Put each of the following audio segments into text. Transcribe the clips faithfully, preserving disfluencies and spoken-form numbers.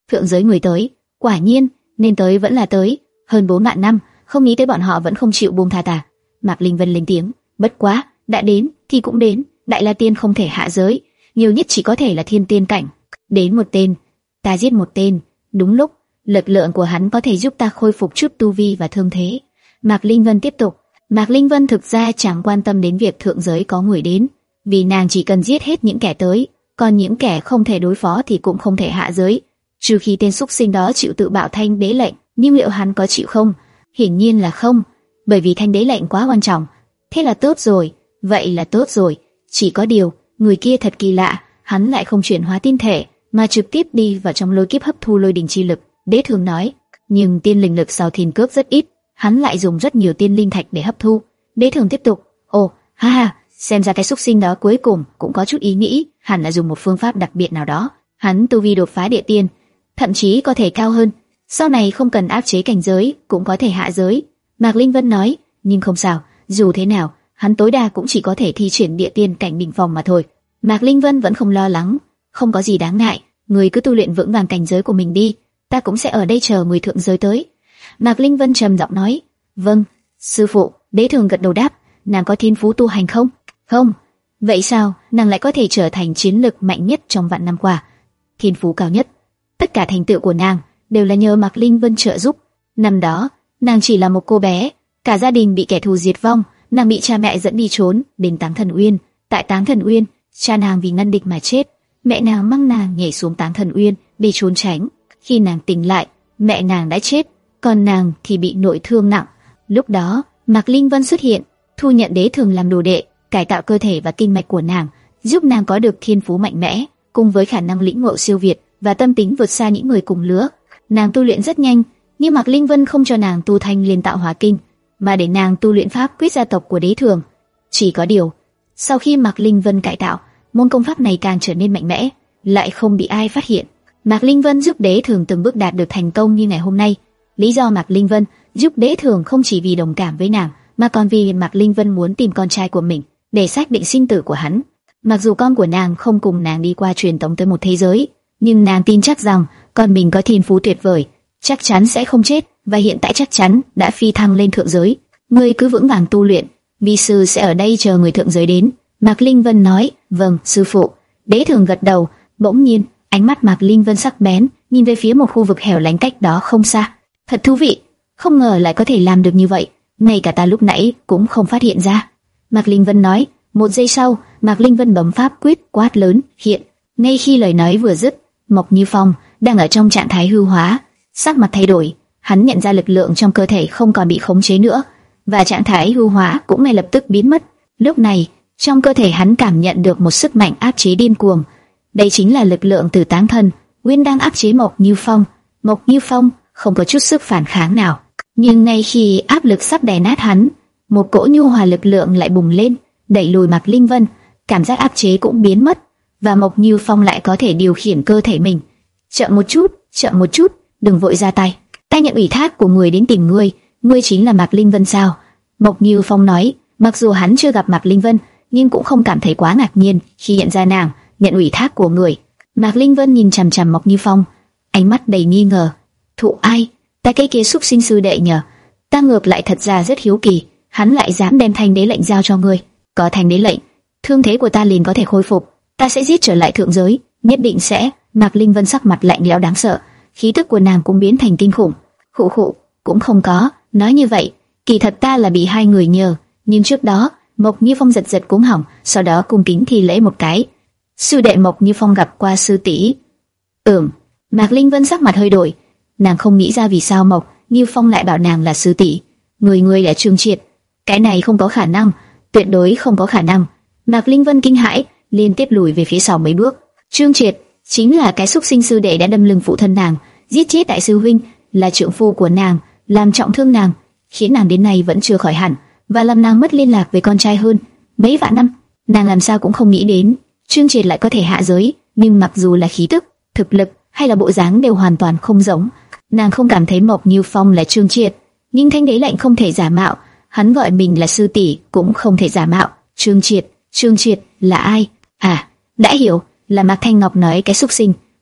Thượng giới người tới, quả nhiên, nên tới vẫn là tới. Hơn bốn vạn năm, không nghĩ tới bọn họ vẫn không chịu buông tha ta. Mạc Linh Vân lên tiếng, bất quá, đã đến thì cũng đến, Đại La Tiên không thể hạ giới, nhiều nhất chỉ có thể là thiên tiên cảnh. Đến một tên, ta giết một tên, đúng lúc, lực lượng của hắn có thể giúp ta khôi phục chút tu vi và thương thế. Mạc Linh Vân tiếp tục. Mạc Linh Vân thực ra chẳng quan tâm đến việc thượng giới có người đến, vì nàng chỉ cần giết hết những kẻ tới, còn những kẻ không thể đối phó thì cũng không thể hạ giới, trừ khi tên súc sinh đó chịu tự bạo thanh đế lệnh. Nhưng liệu hắn có chịu không? Hiển nhiên là không, bởi vì thanh đế lệnh quá quan trọng. Thế là tốt rồi, vậy là tốt rồi. Chỉ có điều, người kia thật kỳ lạ, hắn lại không chuyển hóa tiên thể, mà trực tiếp đi vào trong lôi kiếp hấp thu lôi đình chi lực. Đế Thường nói, nhưng tiên linh lực sau thiên cước rất ít, hắn lại dùng rất nhiều tiên linh thạch để hấp thu. Đế Thường tiếp tục, ồ, ha ha, xem ra cái súc sinh đó cuối cùng cũng có chút ý nghĩ, hẳn là dùng một phương pháp đặc biệt nào đó. Hắn tu vi đột phá địa tiên, thậm chí có thể cao hơn, sau này không cần áp chế cảnh giới cũng có thể hạ giới. Mạc Linh Vân nói, nhưng không sao, dù thế nào, hắn tối đa cũng chỉ có thể thi triển địa tiên cảnh đỉnh phong mà thôi. Mạc Linh Vân vẫn không lo lắng, không có gì đáng ngại, người cứ tu luyện vững vàng cảnh giới của mình đi, ta cũng sẽ ở đây chờ người thượng giới tới. Mạc Linh Vân trầm giọng nói, vâng, sư phụ. Đế Thường gật đầu đáp, nàng có thiên phú tu hành không? Không. Vậy sao nàng lại có thể trở thành chiến lực mạnh nhất trong vạn năm qua? Thiên phú cao nhất, tất cả thành tựu của nàng đều là nhờ Mạc Linh Vân trợ giúp. Năm đó, nàng chỉ là một cô bé, cả gia đình bị kẻ thù diệt vong, nàng bị cha mẹ dẫn đi trốn đến Táng Thần Uyên. Tại Táng Thần Uyên, cha nàng vì ngăn địch mà chết, mẹ nàng mang nàng nhảy xuống Táng Thần Uyên để trốn tránh. Khi nàng tỉnh lại, mẹ nàng đã chết, còn nàng thì bị nội thương nặng. Lúc đó, Mạc Linh Vân xuất hiện, thu nhận Đế Thường làm đồ đệ, cải tạo cơ thể và kinh mạch của nàng, giúp nàng có được thiên phú mạnh mẽ, cùng với khả năng lĩnh ngộ siêu việt và tâm tính vượt xa những người cùng lứa. Nàng tu luyện rất nhanh, nhưng Mạc Linh Vân không cho nàng tu Thanh Liên Tạo Hóa Kinh, mà để nàng tu luyện pháp quyết gia tộc của Đế Thường. Chỉ có điều, sau khi Mạc Linh Vân cải tạo, môn công pháp này càng trở nên mạnh mẽ, lại không bị ai phát hiện. Mạc Linh Vân giúp Đế Thường từng bước đạt được thành công như ngày hôm nay. Lý do Mạc Linh Vân giúp Đế Thường không chỉ vì đồng cảm với nàng, mà còn vì Mạc Linh Vân muốn tìm con trai của mình để xác định sinh tử của hắn. Mặc dù con của nàng không cùng nàng đi qua truyền tống tới một thế giới, nhưng nàng tin chắc rằng con mình có thiên phú tuyệt vời, chắc chắn sẽ không chết, và hiện tại chắc chắn đã phi thăng lên thượng giới. Ngươi cứ vững vàng tu luyện, vi sư sẽ ở đây chờ người thượng giới đến. Mạc Linh Vân nói, vâng, sư phụ. Đế Thường gật đầu. Bỗng nhiên, ánh mắt Mạc Linh Vân sắc bén, nhìn về phía một khu vực hẻo lánh cách đó không xa. Thật thú vị, không ngờ lại có thể làm được như vậy, ngay cả ta lúc nãy cũng không phát hiện ra. Mạc Linh Vân nói. Một giây sau, Mạc Linh Vân bấm pháp quyết quát lớn, hiện. Ngay khi lời nói vừa dứt, Mộc Như Phong đang ở trong trạng thái hư hóa, sắc mặt thay đổi, hắn nhận ra lực lượng trong cơ thể không còn bị khống chế nữa, và trạng thái hư hóa cũng ngay lập tức biến mất. Lúc này, trong cơ thể hắn cảm nhận được một sức mạnh áp chế điên cuồng. Đây chính là lực lượng từ Táng Thần Nguyên đang áp chế Mộc Như Phong. Mộc Như Phong không có chút sức phản kháng nào, nhưng ngay khi áp lực sắp đè nát hắn, một cỗ nhu hòa lực lượng lại bùng lên, đẩy lùi Mạc Linh Vân. Cảm giác áp chế cũng biến mất, và Mộc Như Phong lại có thể điều khiển cơ thể mình. Chậm một chút, chậm một chút, đừng vội ra tay. Ta nhận ủy thác của người đến tìm ngươi, ngươi chính là Mạc Linh Vân sao? Mộc Như Phong nói. Mặc dù hắn chưa gặp Mạc Linh Vân, nhưng cũng không cảm thấy quá ngạc nhiên khi nhận ra nàng nhận ủy thác của người. Mạc Linh Vân nhìn chằm chằm Mộc Như Phong, ánh mắt đầy nghi ngờ. Thụ ai? Ta cái kia xúc sinh sư đệ nhờ? Ta ngược lại thật ra rất hiếu kỳ, hắn lại dám đem thanh đế lệnh giao cho ngươi. Có thanh đế lệnh, thương thế của ta liền có thể khôi phục, ta sẽ giết trở lại thượng giới, nhất định sẽ. Mạc Linh Vân sắc mặt lạnh lẽo đáng sợ, khí tức của nàng cũng biến thành kinh khủng. Khụ khụ, cũng không có, nói như vậy, kỳ thật ta là bị hai người nhờ, nhưng trước đó, Mộc Như Phong giật giật cuống họng, sau đó cung kính thi lễ một cái. Sư đệ Mộc Như Phong gặp qua sư tỷ. Ừm. Mạc Linh Vân sắc mặt hơi đổi, nàng không nghĩ ra vì sao Mộc Như Phong lại bảo nàng là sư tỷ. Người người là Trương Triệt, cái này không có khả năng, tuyệt đối không có khả năng. Mạc Linh Vân kinh hãi, liên tiếp lùi về phía sau mấy bước. Trương Triệt chính là cái xúc sinh sư đệ đã đâm lưng phụ thân nàng, giết chết đại sư huynh, là trượng phu của nàng, làm trọng thương nàng, khiến nàng đến nay vẫn chưa khỏi hẳn, và làm nàng mất liên lạc với con trai hơn mấy vạn năm. Nàng làm sao cũng không nghĩ đến Trương Triệt lại có thể hạ giới, nhưng mặc dù là khí tức, thực lực hay là bộ dáng đều hoàn toàn không giống. Nàng không cảm thấy Mộc Như Phong là Trương Triệt, nhưng thanh đế lệnh không thể giả mạo, hắn gọi mình là sư tỷ cũng không thể giả mạo. Trương Triệt, Trương Triệt là ai? À, đã hiểu, là Mạc Thanh Ngọc nói cái xúc sinh.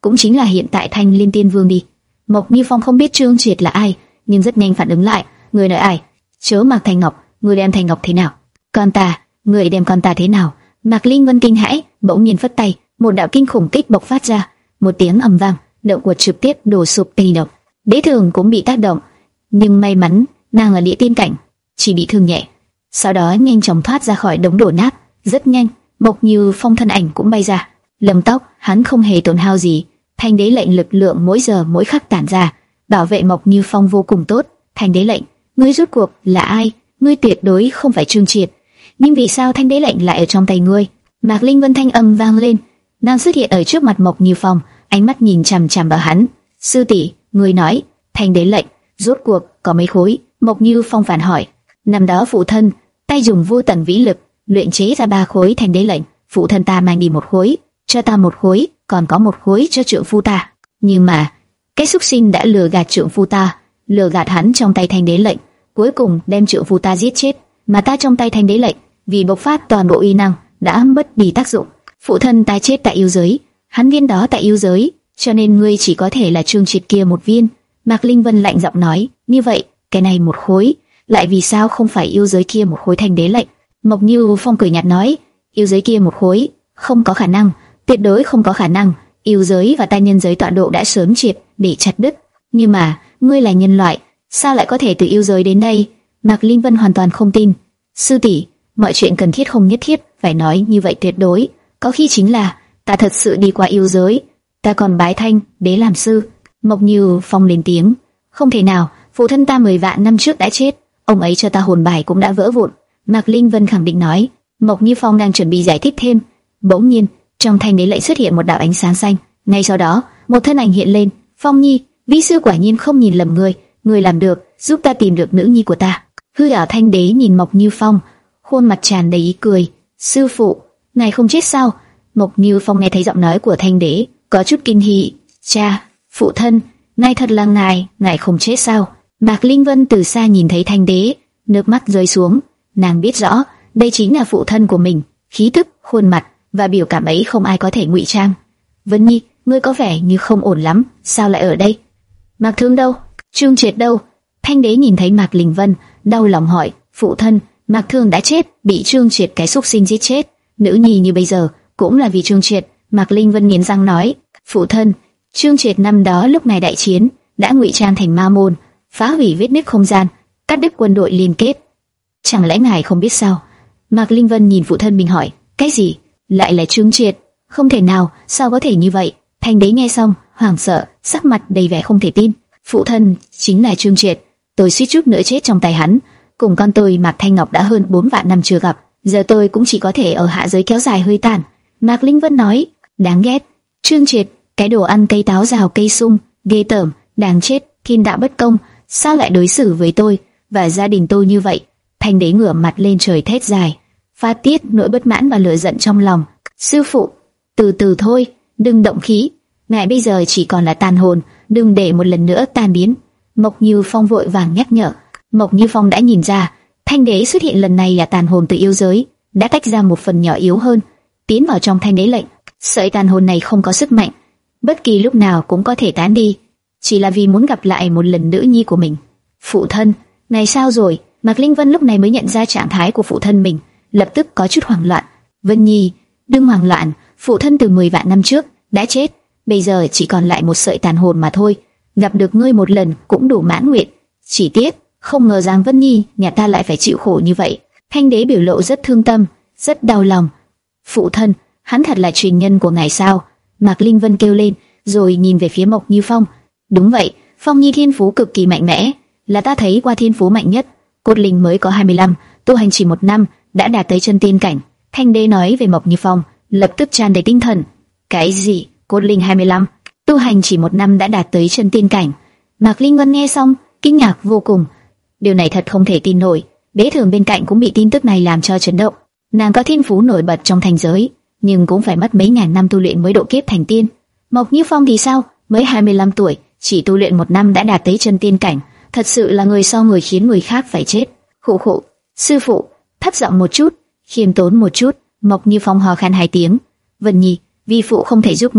cũng chính là hiện tại Thanh Liên Tiên Vương đi. Mộc Như Phong không biết Trương Triệt là ai, nhưng rất nhanh phản ứng lại. Người nói ai? Chớ Mạc Thanh Ngọc, người đem Thanh Ngọc thế nào? Con ta, người đem con ta thế nào? Mạc Linh Vân kinh hãi, bỗng nhiên phất tay, một đạo kinh khủng kích bộc phát ra, một tiếng ầm vang, động quật trực tiếp đổ sụp tây động. Đế Thường cũng bị tác động, nhưng may mắn nàng là địa tiên cảnh, chỉ bị thương nhẹ. Sau đó nhanh chóng thoát ra khỏi đống đổ nát. Rất nhanh, Mộc Như Phong thân ảnh cũng bay ra. Lầm tóc, hắn không hề tổn hao gì. Thanh đế lệnh lực lượng mỗi giờ mỗi khắc tản ra, bảo vệ Mộc Như Phong vô cùng tốt. Thanh đế lệnh, ngươi rốt cuộc là ai? Ngươi tuyệt đối không phải Trương Triệt, nhưng vì sao thanh đế lệnh lại ở trong tay ngươi? Mạc Linh Vân thanh âm vang lên, nàng xuất hiện ở trước mặt Mộc Như Phong, ánh mắt nhìn chằm chằm vào hắn. Sư tỷ, ngươi nói thanh đế lệnh rốt cuộc có mấy khối? Mộc Như Phong phản hỏi. Năm đó phụ thân tay dùng vô tận vĩ lực luyện chế ra ba khối thanh đế lệnh, phụ thân ta mang đi một khối, cho ta một khối, còn có một khối cho trượng phu ta. Nhưng mà cái súc sinh đã lừa gạt trượng phu ta, lừa gạt hắn trong tay thanh đế lệnh, cuối cùng đem trượng phu ta giết chết. Mà ta trong tay thanh đế lệnh vì bộc phát toàn bộ uy năng đã mất đi tác dụng. Phụ thân ta chết tại yêu giới, hắn viên đó tại yêu giới, cho nên ngươi chỉ có thể là Trương Triệt kia một viên. Mạc Linh Vân lạnh giọng nói. Như vậy cái này một khối lại vì sao không phải yêu giới kia một khối thanh đế lệnh? Mộc Như Phong cười nhạt nói. Yêu giới kia một khối không có khả năng, tuyệt đối không có khả năng. Yêu giới và ta nhân giới tọa độ đã sớm triệt để chặt đứt. Nhưng mà ngươi là nhân loại, sao lại có thể từ yêu giới đến đây? Mạc Linh Vân hoàn toàn không tin. Sư tỷ, mọi chuyện cần thiết không nhất thiết phải nói như vậy tuyệt đối. Có khi chính là ta thật sự đi qua yêu giới, ta còn bái thanh đế làm sư. Mộc Như Phong lên tiếng. Không thể nào, phụ thân ta mười vạn năm trước đã chết, ông ấy cho ta hồn bài cũng đã vỡ vụn. Mạc Linh Vân khẳng định nói. Mộc Như Phong đang chuẩn bị giải thích thêm, bỗng nhiên trong thanh đế lệnh xuất hiện một đạo ánh sáng xanh. Ngay sau đó một thân ảnh hiện lên. Phong Nhi, vi sư quả nhiên không nhìn lầm người, người làm được, giúp ta tìm được nữ nhi của ta. Hư ảo thanh đế nhìn Mộc Như Phong, khuôn mặt tràn đầy ý cười. Sư phụ, ngài không chết sao? Mộc Như Phong nghe thấy giọng nói của thanh đế, có chút kinh hỉ. Cha, phụ thân, ngài thật là ngài, ngài không chết sao? Mạc Linh Vân từ xa nhìn thấy thanh đế, nước mắt rơi xuống. Nàng biết rõ đây chính là phụ thân của mình, khí tức, khuôn mặt và biểu cảm ấy không ai có thể ngụy trang. Vân Nhi, ngươi có vẻ như không ổn lắm, sao lại ở đây? Mạc Thương đâu? Trương Triệt đâu? Thanh đế nhìn thấy Mạc Linh Vân, đau lòng hỏi. Phụ thân, Mạc Thương đã chết, bị Trương Triệt cái xúc sinh giết chết. Nữ nhi như bây giờ cũng là vì Trương Triệt. Mạc Linh Vân nghiến răng nói. Phụ thân, Trương Triệt năm đó lúc này đại chiến đã ngụy trang thành ma môn, phá hủy vết nứt không gian, cắt đứt quân đội liên kết. Chẳng lẽ ngài không biết sao? Mạc Linh Vân nhìn phụ thân mình hỏi. Cái gì? Lại là Trương Triệt? Không thể nào, sao có thể như vậy? Thanh đế nghe xong, hoảng sợ, sắc mặt đầy vẻ không thể tin. Phụ thân chính là Trương Triệt, tôi suýt chút nữa chết trong tay hắn. Cùng con tôi Mạc Thanh Ngọc đã hơn bốn vạn năm chưa gặp, giờ tôi cũng chỉ có thể ở hạ giới kéo dài hơi tàn. Mạc Linh Vân nói. Đáng ghét, Trương Triệt, cái đồ ăn cây táo rào cây sung, ghê tởm, đáng chết, thiên đạo bất công, sao lại đối xử với tôi và gia đình tôi như vậy? Thanh đế ngửa mặt lên trời thét dài, phát tiết nỗi bất mãn và lửa giận trong lòng. Sư phụ, từ từ thôi, đừng động khí, ngài bây giờ chỉ còn là tàn hồn, đừng để một lần nữa tan biến. Mộc Như Phong vội vàng nhắc nhở. Mộc Như Phong đã nhìn ra, thanh đế xuất hiện lần này là tàn hồn từ yêu giới, đã tách ra một phần nhỏ yếu hơn, tiến vào trong thanh đế lệnh. Sợi tàn hồn này không có sức mạnh, bất kỳ lúc nào cũng có thể tán đi, chỉ là vì muốn gặp lại một lần nữ nhi của mình. Phụ thân, này sao rồi? Mạc Linh Vân lúc này mới nhận ra trạng thái của phụ thân mình, lập tức có chút hoảng loạn. Vân Nhi, đừng hoảng loạn, phụ thân từ mười vạn năm trước đã chết, bây giờ chỉ còn lại một sợi tàn hồn mà thôi. Gặp được ngươi một lần cũng đủ mãn nguyện. Chỉ tiếc, không ngờ rằng Vân Nhi nhà ta lại phải chịu khổ như vậy. Thanh đế biểu lộ rất thương tâm, rất đau lòng. Phụ thân, hắn thật là truyền nhân của ngài sao? Mạc Linh Vân kêu lên, rồi nhìn về phía Mộc Như Phong. Đúng vậy, Phong Nhi thiên phú cực kỳ mạnh mẽ, là ta thấy qua thiên phú mạnh nhất. Cốt linh mới có hai mươi lăm, tu hành chỉ một năm đã đạt tới chân tiên cảnh. Thanh đế nói về Mộc Như Phong, lập tức tràn đầy tinh thần. Cái gì? Cốt linh hai mươi lăm, tu hành chỉ một năm đã đạt tới chân tiên cảnh? Mạc Linh Vân nghe xong, kinh ngạc vô cùng. Điều này thật không thể tin nổi. Đế Thường bên cạnh cũng bị tin tức này làm cho chấn động. Nàng có thiên phú nổi bật trong thành giới, nhưng cũng phải mất mấy ngàn năm tu luyện mới độ kiếp thành tiên. Mộc Như Phong thì sao? Mới hai mươi lăm tuổi, chỉ tu luyện một năm đã đạt tới chân tiên cảnh, thật sự là người so người khiến người khác phải chết. Khụ khụ, sư phụ, thấp giọng một chút, khiêm tốn một chút. Mộc Như Phong hò khan hai tiếng. Vân Nhi, vi phụ không thể giúp ngươi,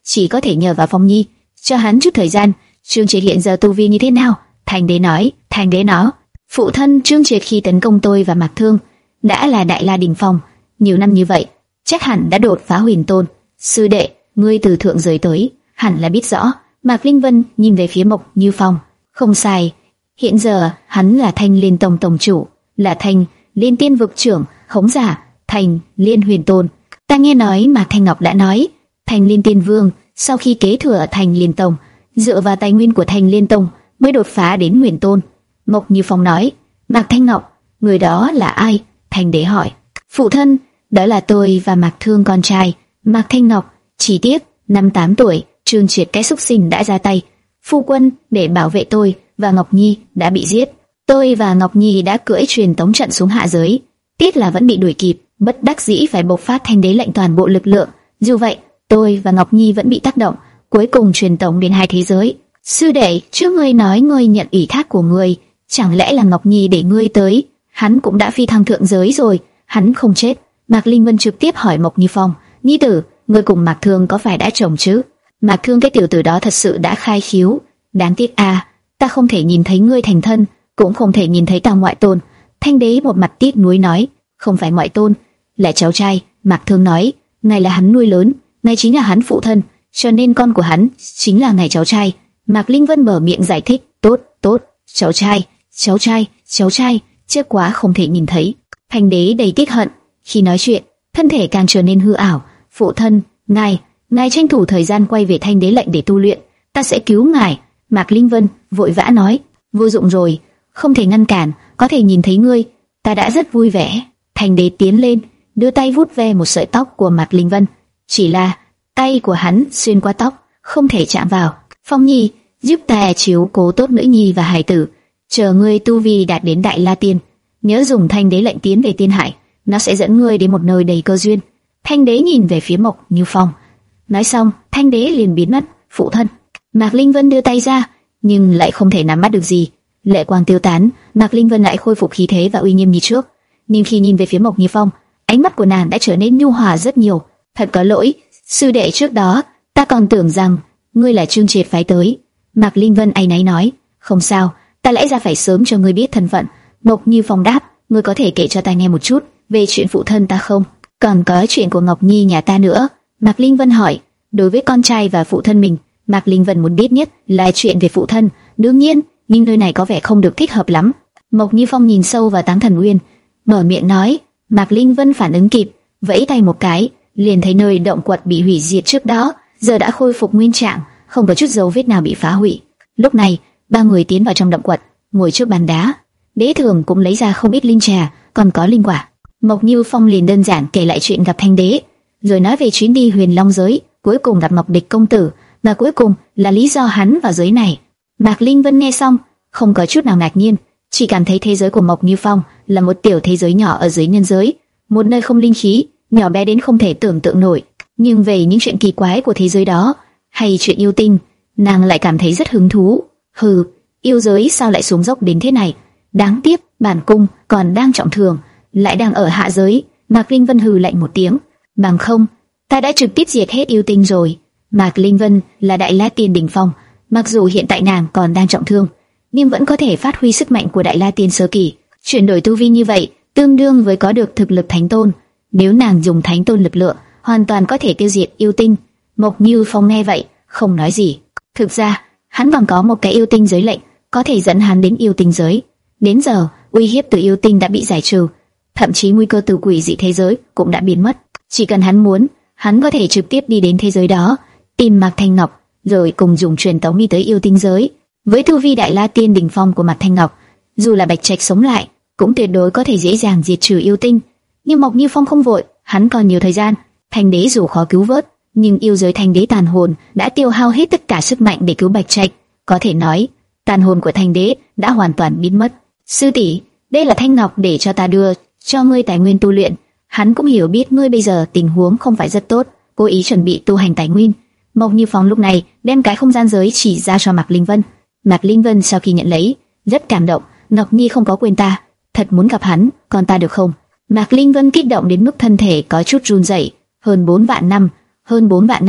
chỉ có thể nhờ vào Phong Nhi, cho hắn chút thời gian. Trương Triệt hiện giờ tu vi như thế nào? Thành đế nói, thành đế nói, phụ thân Trương Triệt khi tấn công tôi và Mạc Thương đã là đại la đỉnh phong, nhiều năm như vậy, chắc hẳn đã đột phá huyền tôn. Sư đệ, ngươi từ thượng giới tới, hẳn là biết rõ. Mạc Linh Vân nhìn về phía Mộc Như Phong, không sai, hiện giờ hắn là Thanh Liên Tông tông chủ, là Thanh Liên Tiên vực trưởng, khống giả Thanh Liên Huyền Tôn. Ta nghe nói Mạc Thanh Ngọc đã nói, Thanh Liên Tiên Vương sau khi kế thừa Thanh Liên Tông, dựa vào tài nguyên của Thanh Liên Tông mới đột phá đến Huyền Tôn. Mộc Như Phong nói, Mạc Thanh Ngọc, người đó là ai? Thanh đế hỏi. Phụ thân, đó là tôi và Mạc Thương con trai. Mạc Thanh Ngọc, chỉ tiếc năm tám tuổi, Trương Triệt cái xúc sinh đã ra tay. Phu quân để bảo vệ tôi và Ngọc Nhi đã bị giết. Tôi và Ngọc Nhi đã cưỡi truyền tống trận xuống hạ giới, tiếc là vẫn bị đuổi kịp, bất đắc dĩ phải bộc phát Thanh đế lệnh toàn bộ lực lượng. Dù vậy, tôi và Ngọc Nhi vẫn bị tác động, cuối cùng truyền tống đến hai thế giới. Sư đệ, trước ngươi nói ngươi nhận ủy thác của ngươi, chẳng lẽ là Ngọc Nhi để ngươi tới? Hắn cũng đã phi thăng thượng giới rồi, hắn không chết. Mạc Linh Vân trực tiếp hỏi Mộc Như Phong, Nhi tử, ngươi cùng Mạc Thương có phải đã chồng chứ? Mạc Thương cái tiểu tử đó thật sự đã khai khiếu, đáng tiếc a, à, ta không thể nhìn thấy ngươi thành thân, cũng không thể nhìn thấy ta ngoại tôn. Thanh đế một mặt tiếc nuối nói, không phải ngoại tôn, là cháu trai. Mạc Thương nói, ngài là hắn nuôi lớn, ngài chính là hắn phụ thân, cho nên con của hắn chính là ngài cháu trai. Mạc Linh Vân mở miệng giải thích, tốt, tốt, cháu trai, cháu trai, cháu trai, chết quá không thể nhìn thấy. Thanh đế đầy tiếc hận, khi nói chuyện, thân thể càng trở nên hư ảo. Phụ thân, ngài, ngài tranh thủ thời gian quay về Thanh đế lệnh để tu luyện, ta sẽ cứu ngài. Mạc Linh Vân vội vã nói, vô dụng rồi, không thể ngăn cản, có thể nhìn thấy ngươi, ta đã rất vui vẻ. Thanh đế tiến lên, đưa tay vuốt ve một sợi tóc của Mạc Linh Vân, chỉ là tay của hắn xuyên qua tóc, không thể chạm vào. Phong Nhi, giúp ta chiếu cố tốt nữ nhi và hài tử, chờ ngươi tu vi đạt đến đại la tiên, nhớ dùng Thanh đế lệnh tiến về Tiên Hải, nó sẽ dẫn ngươi đến một nơi đầy cơ duyên. Thanh đế nhìn về phía Mộc Như Phong, nói xong, Thanh đế liền biến mất. Phụ thân. Mạc Linh Vân đưa tay ra, nhưng lại không thể nắm bắt được gì. Lệ quang tiêu tán, Mạc Linh Vân lại khôi phục khí thế và uy nghiêm như trước. Nhưng khi nhìn về phía Mộc Như Phong, ánh mắt của nàng đã trở nên nhu hòa rất nhiều. Thật có lỗi, sư đệ, trước đó ta còn tưởng rằng ngươi là Trương Triệt phái tới. Mạc Linh Vân áy náy nói, không sao, ta lẽ ra phải sớm cho ngươi biết thân phận. Mộc Như Phong đáp, ngươi có thể kể cho ta nghe một chút về chuyện phụ thân ta không? Còn có chuyện của Ngọc Nhi nhà ta nữa. Mạc Linh Vân hỏi. Đối với con trai và phụ thân mình, Mạc Linh Vân muốn biết nhất là chuyện về phụ thân. Đương nhiên, nhưng nơi này có vẻ không được thích hợp lắm. Mộc Như Phong nhìn sâu vào Táng Thần Uyên, mở miệng nói. Mạc Linh Vân phản ứng kịp, vẫy tay một cái, liền thấy nơi động quật bị hủy diệt trước đó giờ đã khôi phục nguyên trạng, không có chút dấu vết nào bị phá hủy. Lúc này, ba người tiến vào trong động quật, ngồi trước bàn đá. Đế Thường cũng lấy ra không ít linh trà, còn có linh quả. Mộc Như Phong liền đơn giản kể lại chuyện gặp Thanh đế, rồi nói về chuyến đi Huyền Long giới, cuối cùng gặp Ngọc Địch công tử, và cuối cùng là lý do hắn vào giới này. Mạc Linh Vân nghe xong, không có chút nào ngạc nhiên, chỉ cảm thấy thế giới của Mộc Như Phong là một tiểu thế giới nhỏ ở dưới nhân giới, một nơi không linh khí, nhỏ bé đến không thể tưởng tượng nổi. Nhưng về những chuyện kỳ quái của thế giới đó, hay chuyện yêu tinh, nàng lại cảm thấy rất hứng thú. Hừ, yêu giới sao lại xuống dốc đến thế này? Đáng tiếc, bản cung còn đang trọng thương, lại đang ở hạ giới. Mạc Linh Vân hừ lạnh một tiếng, bằng không, ta đã trực tiếp diệt hết yêu tinh rồi. Mạc Linh Vân là đại la tiên đỉnh phong, mặc dù hiện tại nàng còn đang trọng thương, nhưng vẫn có thể phát huy sức mạnh của đại la tiên sơ kỳ. Chuyển đổi tu vi như vậy, tương đương với có được thực lực thánh tôn. Nếu nàng dùng thánh tôn lực lượng, hoàn toàn có thể tiêu diệt yêu tinh. Mộc Như Phong nghe vậy, không nói gì. Thực ra, hắn còn có một cái yêu tinh giới lệnh, có thể dẫn hắn đến yêu tinh giới. Đến giờ, uy hiếp từ yêu tinh đã bị giải trừ, thậm chí nguy cơ từ quỷ dị thế giới cũng đã biến mất. Chỉ cần hắn muốn, hắn có thể trực tiếp đi đến thế giới đó, tìm Mạc Thanh Ngọc, rồi cùng dùng truyền tống đi tới yêu tinh giới. Với tu vi đại la tiên đỉnh phong của Mạc Thanh Ngọc, dù là Bạch Trạch sống lại, cũng tuyệt đối có thể dễ dàng diệt trừ yêu tinh. Nhưng Mộc Như Phong không vội, hắn còn nhiều thời gian. Thanh đế dù khó cứu vớt, nhưng yêu giới Thanh đế tàn hồn đã tiêu hao hết tất cả sức mạnh để cứu Bạch Trạch. Có thể nói, tàn hồn của Thanh đế đã hoàn toàn biến mất. Sư tỷ, đây là Thanh Ngọc để cho ta đưa cho ngươi tài nguyên tu luyện. Hắn cũng hiểu biết ngươi bây giờ tình huống không phải rất tốt, cố ý chuẩn bị tu hành tài nguyên. Mộc Như Phong lúc này đem cái không gian giới chỉ ra cho Mạc Linh Vân. Mạc Linh Vân sau khi nhận lấy, rất cảm động. Ngọc Nhi không có quên ta, thật muốn gặp hắn, còn ta được không? Mạc Linh Vân kích động đến mức thân thể có chút run rẩy. Hơn bốn vạn năm, hơn bốn vạn năm,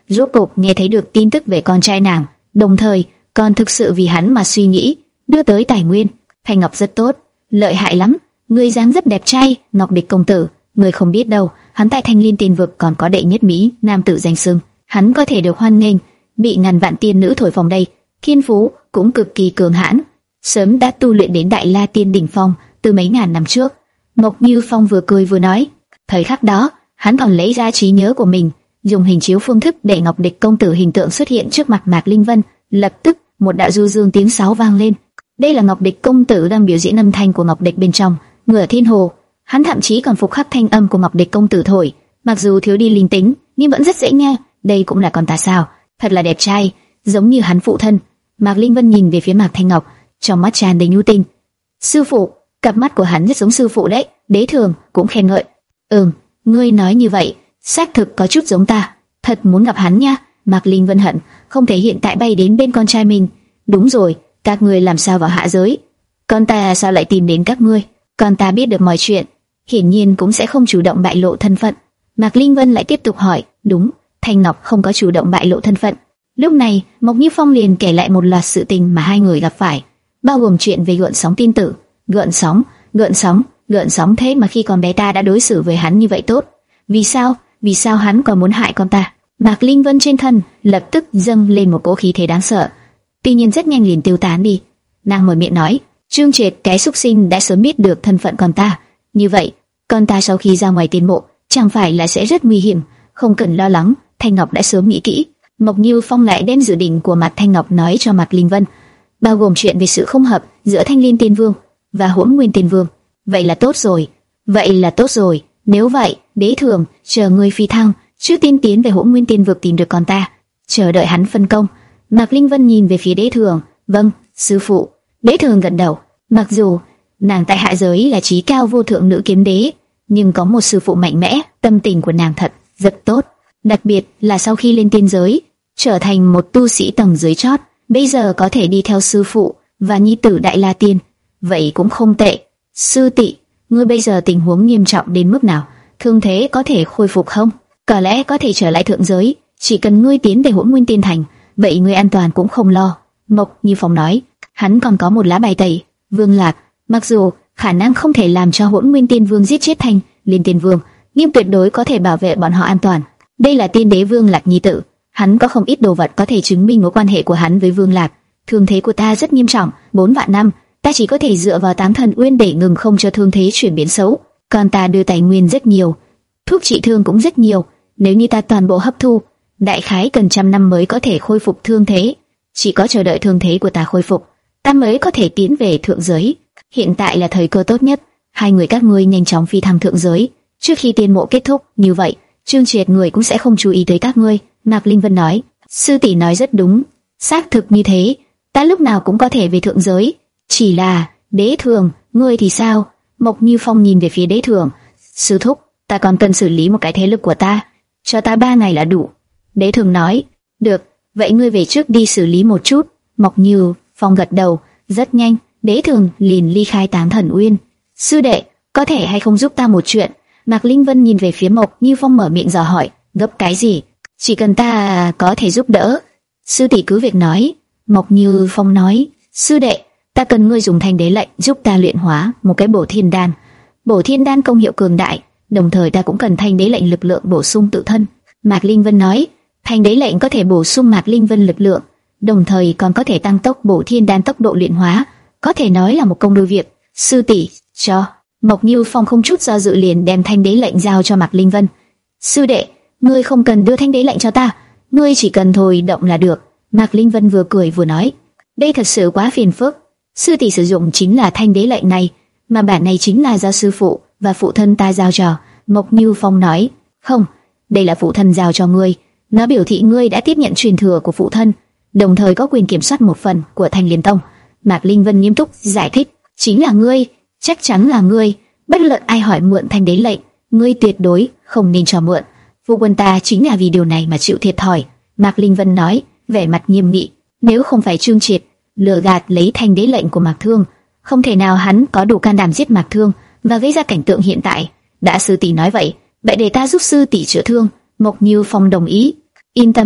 rốt cục nghe thấy được tin tức về con trai nàng, đồng thời còn thực sự vì hắn mà suy nghĩ, đưa tới tài nguyên. Thanh Ngọc rất tốt, lợi hại lắm, người dáng rất đẹp trai, Ngọc Địch công tử, người không biết đâu, hắn tại Thanh Liên Tiên vực còn có đệ nhất mỹ nam tử danh xưng, hắn có thể được hoan nghênh, bị ngàn vạn tiên nữ thổi phồng đây, thiên phú cũng cực kỳ cường hãn, sớm đã tu luyện đến Đại La Tiên đỉnh phong từ mấy ngàn năm trước. Mộc Như Phong vừa cười vừa nói, thời khắc đó, hắn còn lấy ra trí nhớ của mình, dùng hình chiếu phương thức để Ngọc Địch công tử hình tượng xuất hiện trước mặt Mạc Linh Vân. Lập tức, một đạo du dương tiếng sáo vang lên. Đây là Ngọc Địch công tử đang biểu diễn âm thanh của Ngọc Địch bên trong Ngựa Thiên Hồ. Hắn thậm chí còn phục khắc thanh âm của Ngọc Địch công tử thổi, mặc dù thiếu đi linh tính, nhưng vẫn rất dễ nghe. Đây cũng là con ta sao? Thật là đẹp trai, giống như hắn phụ thân. Mạc Linh Vân nhìn về phía Mạc Thanh Ngọc, trong mắt tràn đầy nhu tình. Sư phụ, cặp mắt của hắn rất giống sư phụ đấy. Đế Thường cũng khen ngợi. Ừm, ngươi nói như vậy, xác thực có chút giống ta. Thật muốn gặp hắn nha. Mạc Linh Vân hận không thể hiện tại bay đến bên con trai mình. Đúng rồi, các ngươi làm sao vào hạ giới? Con ta sao lại tìm đến các ngươi? Con ta biết được mọi chuyện, hiển nhiên cũng sẽ không chủ động bại lộ thân phận. Mạc Linh Vân lại tiếp tục hỏi. Đúng, Thanh Ngọc không có chủ động bại lộ thân phận. Lúc này, Mộc Như Phong liền kể lại một loạt sự tình mà hai người gặp phải, bao gồm chuyện về gợn sóng tiên tử. Gợn sóng, gợn sóng, gợn sóng thế mà khi còn bé ta đã đối xử với hắn như vậy tốt. Vì sao? Vì sao hắn còn muốn hại con ta? Mạc Linh Vân trên thân lập tức dâng lên một cỗ khí thế đáng sợ, tuy nhiên rất nhanh liền tiêu tán đi. Nàng mở miệng nói, Trương Triệt cái súc sinh đã sớm biết được thân phận con ta, như vậy con ta sau khi ra ngoài tiên mộ chẳng phải là sẽ rất nguy hiểm? Không cần lo lắng, Thanh Ngọc đã sớm nghĩ kỹ. Mộc Như Phong lại đem dự định của Mạc Thanh Ngọc nói cho Mạc Linh Vân, bao gồm chuyện về sự không hợp giữa Thanh Liên Tiên Vương và Hỗn Nguyên Tiên Vương. Vậy là tốt rồi, vậy là tốt rồi. Nếu vậy, Đế Thường, chờ ngươi phi thăng, trước tiên tiến về Hỗn Nguyên Tiên vực tìm được con ta, chờ đợi hắn phân công. Mạc Linh Vân nhìn về phía Đế Thường. Vâng, sư phụ. Đế Thường gật đầu. Mặc dù nàng tại hạ giới là trí cao vô thượng nữ kiếm đế, nhưng có một sư phụ mạnh mẽ, tâm tình của nàng thật rất tốt. Đặc biệt là sau khi lên tiên giới, trở thành một tu sĩ tầng dưới chót, bây giờ có thể đi theo sư phụ và nhi tử Đại La Tiên, vậy cũng không tệ. Sư tỷ, ngươi bây giờ tình huống nghiêm trọng đến mức nào? Thương thế có thể khôi phục không? Có lẽ có thể trở lại thượng giới, chỉ cần ngươi tiến về Hỗn Nguyên Tiên Thành, vậy ngươi an toàn cũng không lo. Mộc Như Phong nói, hắn còn có một lá bài tẩy, Vương Lạc. Mặc dù khả năng không thể làm cho Hỗn Nguyên Tiên Vương giết chết Thanh Liên Tiên Vương, nhưng tuyệt đối có thể bảo vệ bọn họ an toàn. Đây là Tiên Đế Vương Lạc nhi tử, hắn có không ít đồ vật có thể chứng minh mối quan hệ của hắn với Vương Lạc. Thương thế của ta rất nghiêm trọng, bốn vạn năm, ta chỉ có thể dựa vào Tám Thần Uyên để ngừng không cho thương thế chuyển biến xấu. Còn ta đưa tài nguyên rất nhiều, thuốc trị thương cũng rất nhiều, nếu như ta toàn bộ hấp thu, đại khái cần trăm năm mới có thể khôi phục thương thế. Chỉ có chờ đợi thương thế của ta khôi phục, ta mới có thể tiến về thượng giới. Hiện tại là thời cơ tốt nhất, hai người các ngươi nhanh chóng phi thăng thượng giới trước khi tiên mộ kết thúc. Như vậy, Trương Triệt người cũng sẽ không chú ý tới các ngươi. Mạc Linh Vân nói, sư tỷ nói rất đúng, xác thực như thế, ta lúc nào cũng có thể về thượng giới. Chỉ là, Đế Thường, ngươi thì sao? Mộc Như Phong nhìn về phía Đế Thường. Sư thúc, ta còn cần xử lý một cái thế lực của ta, cho ta ba ngày là đủ. Đế Thường nói, được, vậy ngươi về trước đi xử lý một chút. Mộc Như Phong gật đầu. Rất nhanh, Đế Thường liền ly khai Tám Thần Uyên. Sư đệ, có thể hay không giúp ta một chuyện? Mạc Linh Vân nhìn về phía Mộc Như Phong mở miệng dò hỏi. Gấp cái gì? Chỉ cần ta có thể giúp đỡ, sư tỷ cứ việc nói. Mộc Như Phong nói, sư đệ, ta cần ngươi dùng Thanh Đế lệnh giúp ta luyện hóa một cái Bổ Thiên Đan. Bổ Thiên Đan công hiệu cường đại, đồng thời ta cũng cần Thanh Đế lệnh lực lượng bổ sung tự thân. Mạc Linh Vân nói, Thanh Đế lệnh có thể bổ sung Mạc Linh Vân lực lượng, đồng thời còn có thể tăng tốc Bổ Thiên Đan tốc độ luyện hóa, có thể nói là một công đôi việc. Sư tỷ, cho. Mộc Như Phong không chút do dự liền đem Thanh Đế lệnh giao cho Mạc Linh Vân. Sư đệ, ngươi không cần đưa Thanh Đế lệnh cho ta, ngươi chỉ cần thôi động là được. Mạc Linh Vân vừa cười vừa nói, đây thật sự quá phiền phức. Sư tỷ sử dụng chính là Thanh Đế lệnh này, mà bản này chính là do sư phụ và phụ thân ta giao cho. Mộc Như Phong nói, không, đây là phụ thân giao cho ngươi, nó biểu thị ngươi đã tiếp nhận truyền thừa của phụ thân, đồng thời có quyền kiểm soát một phần của Thanh Liên Tông. Mạc Linh Vân nghiêm túc giải thích, chính là ngươi, chắc chắn là ngươi, bất luận ai hỏi mượn Thanh Đế lệnh, ngươi tuyệt đối không nên cho mượn. Phụ quân ta chính là vì điều này mà chịu thiệt thòi. Mạc Linh Vân nói, vẻ mặt nghiêm nghị, nếu không phải Trương Triệt lừa gạt lấy Thanh Đế lệnh của Mạc Thương, không thể nào hắn có đủ can đảm giết Mạc Thương và gây ra cảnh tượng hiện tại. Đã sư tỷ nói vậy, vậy để ta giúp sư tỷ chữa thương. Mộc Như Phong đồng ý. Yên tâm,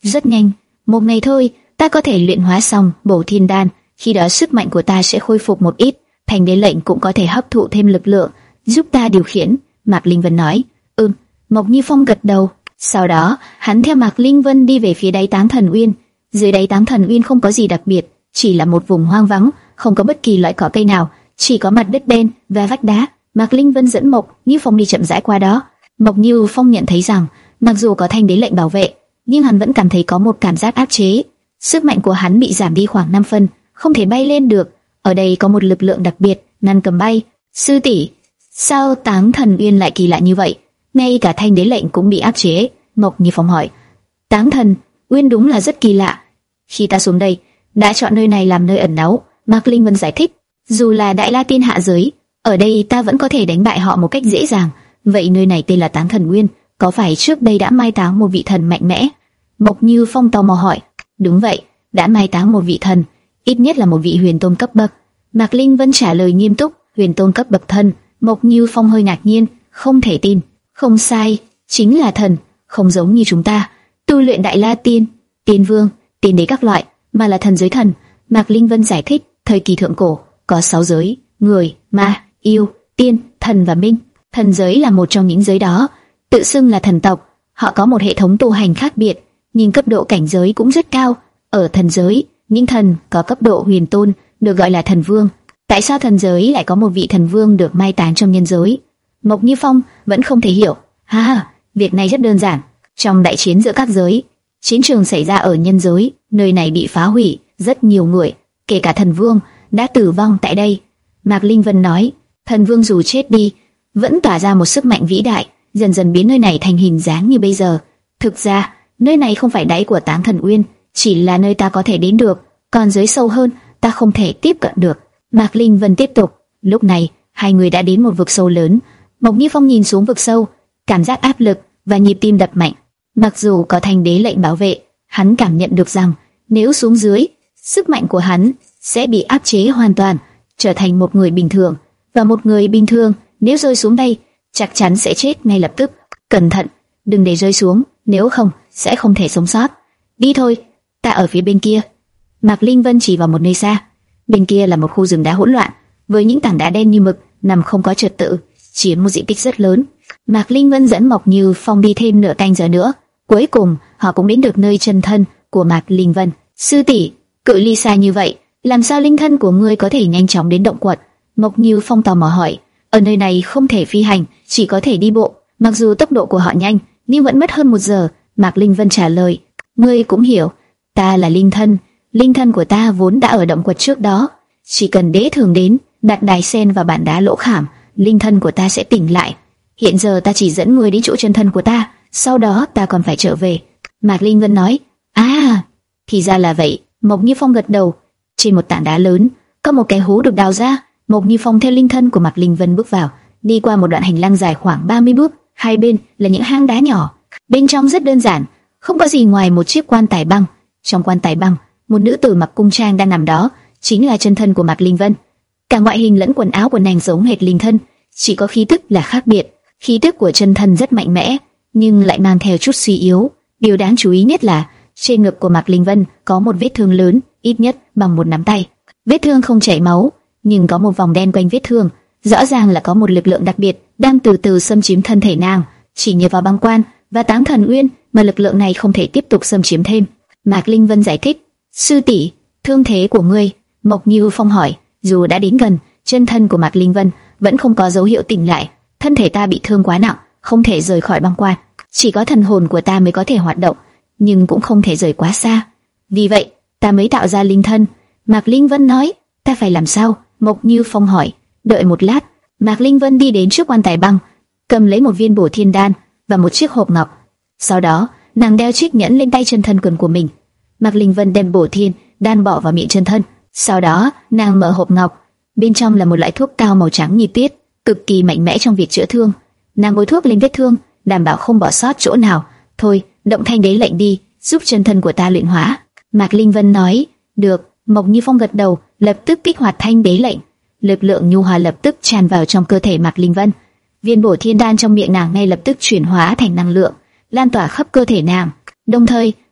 Rất nhanh, một ngày thôi, ta có thể luyện hóa xong Bổ Thiên Đan, khi đó sức mạnh của ta sẽ khôi phục một ít, Thanh Đế lệnh cũng có thể hấp thụ thêm lực lượng, giúp ta điều khiển. Mạc Linh Vân nói. Ừm. Mộc Như Phong gật đầu. Sau đó, hắn theo Mạc Linh Vân đi về phía đáy Tám Thần Uyên. Dưới đáy Tám Thần Uyên không có gì đặc biệt, chỉ là một vùng hoang vắng, không có bất kỳ loại cỏ cây nào, chỉ có mặt đất đen và vách đá. Mạc Linh Vân dẫn Mộc Như Phong đi chậm rãi qua đó. Mộc Như Phong nhận thấy rằng, mặc dù có Thanh Đế lệnh bảo vệ, nhưng hắn vẫn cảm thấy có một cảm giác áp chế. Sức mạnh của hắn bị giảm đi khoảng năm phần, không thể bay lên được. Ở đây có một lực lượng đặc biệt, ngăn cầm bay. Sư tỷ, sao Tám Thần Uyên lại kỳ lạ như vậy? Ngay cả Thanh Đế lệnh cũng bị áp chế. Mộc Như Phong hỏi. Tám Thần Uyên đúng là rất kỳ lạ. Khi ta xuống đây, đã chọn nơi này làm nơi ẩn náu. Mạc Linh Vân giải thích. Dù là Đại La Tiên hạ giới, ở đây ta vẫn có thể đánh bại họ một cách dễ dàng. Vậy nơi này tên là Tám Thần Uyên, có phải trước đây đã mai táng một vị thần mạnh mẽ? Mộc Như Phong tò mò hỏi. Đúng vậy, đã mai táng một vị thần, ít nhất là một vị huyền tôn cấp bậc. Mạc Linh Vân trả lời nghiêm túc. Huyền tôn cấp bậc thần. Mộc Như Phong hơi ngạc nhiên, không thể tin. Không sai, chính là thần, không giống như chúng ta tu luyện Đại La Tiên, Tiên Vương, Tiên Đế các loại, mà là thần giới thần. Mạc Linh Vân giải thích. Thời kỳ thượng cổ có sáu giới: người, ma, yêu, tiên, thần và minh. Thần giới là một trong những giới đó, tự xưng là thần tộc. Họ có một hệ thống tu hành khác biệt, nhưng cấp độ cảnh giới cũng rất cao. Ở thần giới, những thần có cấp độ huyền tôn được gọi là thần vương. Tại sao thần giới lại có một vị thần vương được mai táng trong nhân giới? Mộc Như Phong vẫn không thể hiểu. Ha ha, việc này rất đơn giản. Trong đại chiến giữa các giới, chiến trường xảy ra ở nhân giới, nơi này bị phá hủy, rất nhiều người, kể cả thần vương, đã tử vong tại đây. Mạc Linh Vân nói. Thần vương dù chết đi, vẫn tỏa ra một sức mạnh vĩ đại, dần dần biến nơi này thành hình dáng như bây giờ. Thực ra, nơi này không phải đáy của Tám Thần Uyên, chỉ là nơi ta có thể đến được, còn dưới sâu hơn, ta không thể tiếp cận được. Mạc Linh Vân tiếp tục. Lúc này, hai người đã đến một vực sâu lớn. Mộc Như Phong nhìn xuống vực sâu, cảm giác áp lực và nhịp tim đập mạnh. Mặc dù có Thanh Đế lệnh bảo vệ, hắn cảm nhận được rằng nếu xuống dưới, sức mạnh của hắn sẽ bị áp chế hoàn toàn, trở thành một người bình thường. Và một người bình thường nếu rơi xuống đây, chắc chắn sẽ chết ngay lập tức. Cẩn thận, đừng để rơi xuống, nếu không sẽ không thể sống sót. Đi thôi, ta ở phía bên kia. Mạc Linh Vân chỉ vào một nơi xa. Bên kia là một khu rừng đá hỗn loạn, với những tảng đá đen như mực nằm không có trật tự, chiếm một diện tích rất lớn. Mạc Linh Vân dẫn Mộc Như Phong đi thêm nửa canh giờ nữa. Cuối cùng, họ cũng đến được nơi chân thân của Mạc Linh Vân. Sư tỷ, cự ly xa như vậy, làm sao linh thân của ngươi có thể nhanh chóng đến động quật? Mộc Như Phong tò mò hỏi. Ở nơi này không thể phi hành, chỉ có thể đi bộ. Mặc dù tốc độ của họ nhanh, nhưng vẫn mất hơn một giờ. Mạc Linh Vân trả lời. Ngươi cũng hiểu, ta là linh thân, linh thân của ta vốn đã ở động quật trước đó. Chỉ cần đế thường đến, đặt đài sen và bản đá lỗ khảm, linh thân của ta sẽ tỉnh lại. Hiện giờ ta chỉ dẫn ngươi đến chỗ chân thân của ta, sau đó ta còn phải trở về. Mạc Linh Vân nói. À, thì ra là vậy. Mộc Như Phong gật đầu. Trên một tảng đá lớn, có một cái hố được đào ra. Mộc Như Phong theo linh thân của Mạc Linh Vân bước vào, đi qua một đoạn hành lang dài khoảng ba mươi bước, hai bên là những hang đá nhỏ. Bên trong rất đơn giản, không có gì ngoài một chiếc quan tài băng. Trong quan tài băng, một nữ tử mặc cung trang đang nằm đó, chính là chân thân của Mạc Linh Vân. Cả ngoại hình lẫn quần áo của nàng giống hệt linh thân, chỉ có khí tức là khác biệt. Khí tức của chân thân rất mạnh mẽ, nhưng lại mang theo chút suy yếu. Điều đáng chú ý nhất là trên ngực của Mạc Linh Vân có một vết thương lớn, ít nhất bằng một nắm tay. Vết thương không chảy máu, nhưng có một vòng đen quanh vết thương, rõ ràng là có một lực lượng đặc biệt đang từ từ xâm chiếm thân thể nàng. Chỉ nhờ vào băng quan và Tám Thần Uyên mà lực lượng này không thể tiếp tục xâm chiếm thêm. Mạc Linh Vân giải thích. Sư tỷ, thương thế của ngươi? Mộc Như Phong hỏi. Dù đã đến gần, chân thân của Mạc Linh Vân vẫn không có dấu hiệu tỉnh lại. Thân thể ta bị thương quá nặng, không thể rời khỏi băng quan. Chỉ có thần hồn của ta mới có thể hoạt động, nhưng cũng không thể rời quá xa. Vì vậy, ta mới tạo ra linh thân. Mạc Linh Vân nói. Ta phải làm sao? Mộc Như Phong hỏi. Đợi một lát. Mạc Linh Vân đi đến trước quan tài băng, cầm lấy một viên Bổ Thiên Đan và một chiếc hộp ngọc. Sau đó, nàng đeo chiếc nhẫn lên tay chân thân quần của mình. Mạc Linh Vân đem Bổ Thiên Đan bỏ vào miệng chân thân. Sau đó, nàng mở hộp ngọc. Bên trong là một loại thuốc cao màu trắng như tuyết, cực kỳ mạnh mẽ trong việc chữa thương. Nàng bôi thuốc lên vết thương, đảm bảo không bỏ sót chỗ nào. Thôi, động Thanh Đế lệnh đi, giúp chân thân của ta luyện hóa. Mạc Linh Vân nói. Được. Mộc Như Phong gật đầu, lập tức kích hoạt Thanh Đế lệnh. Lực lượng nhu hòa lập tức tràn vào trong cơ thể Mạc Linh Vân. Viên Bổ Thiên Đan trong miệng nàng ngay lập tức chuyển hóa thành năng lượng, lan tỏa khắp cơ thể nàng. Đồng thời,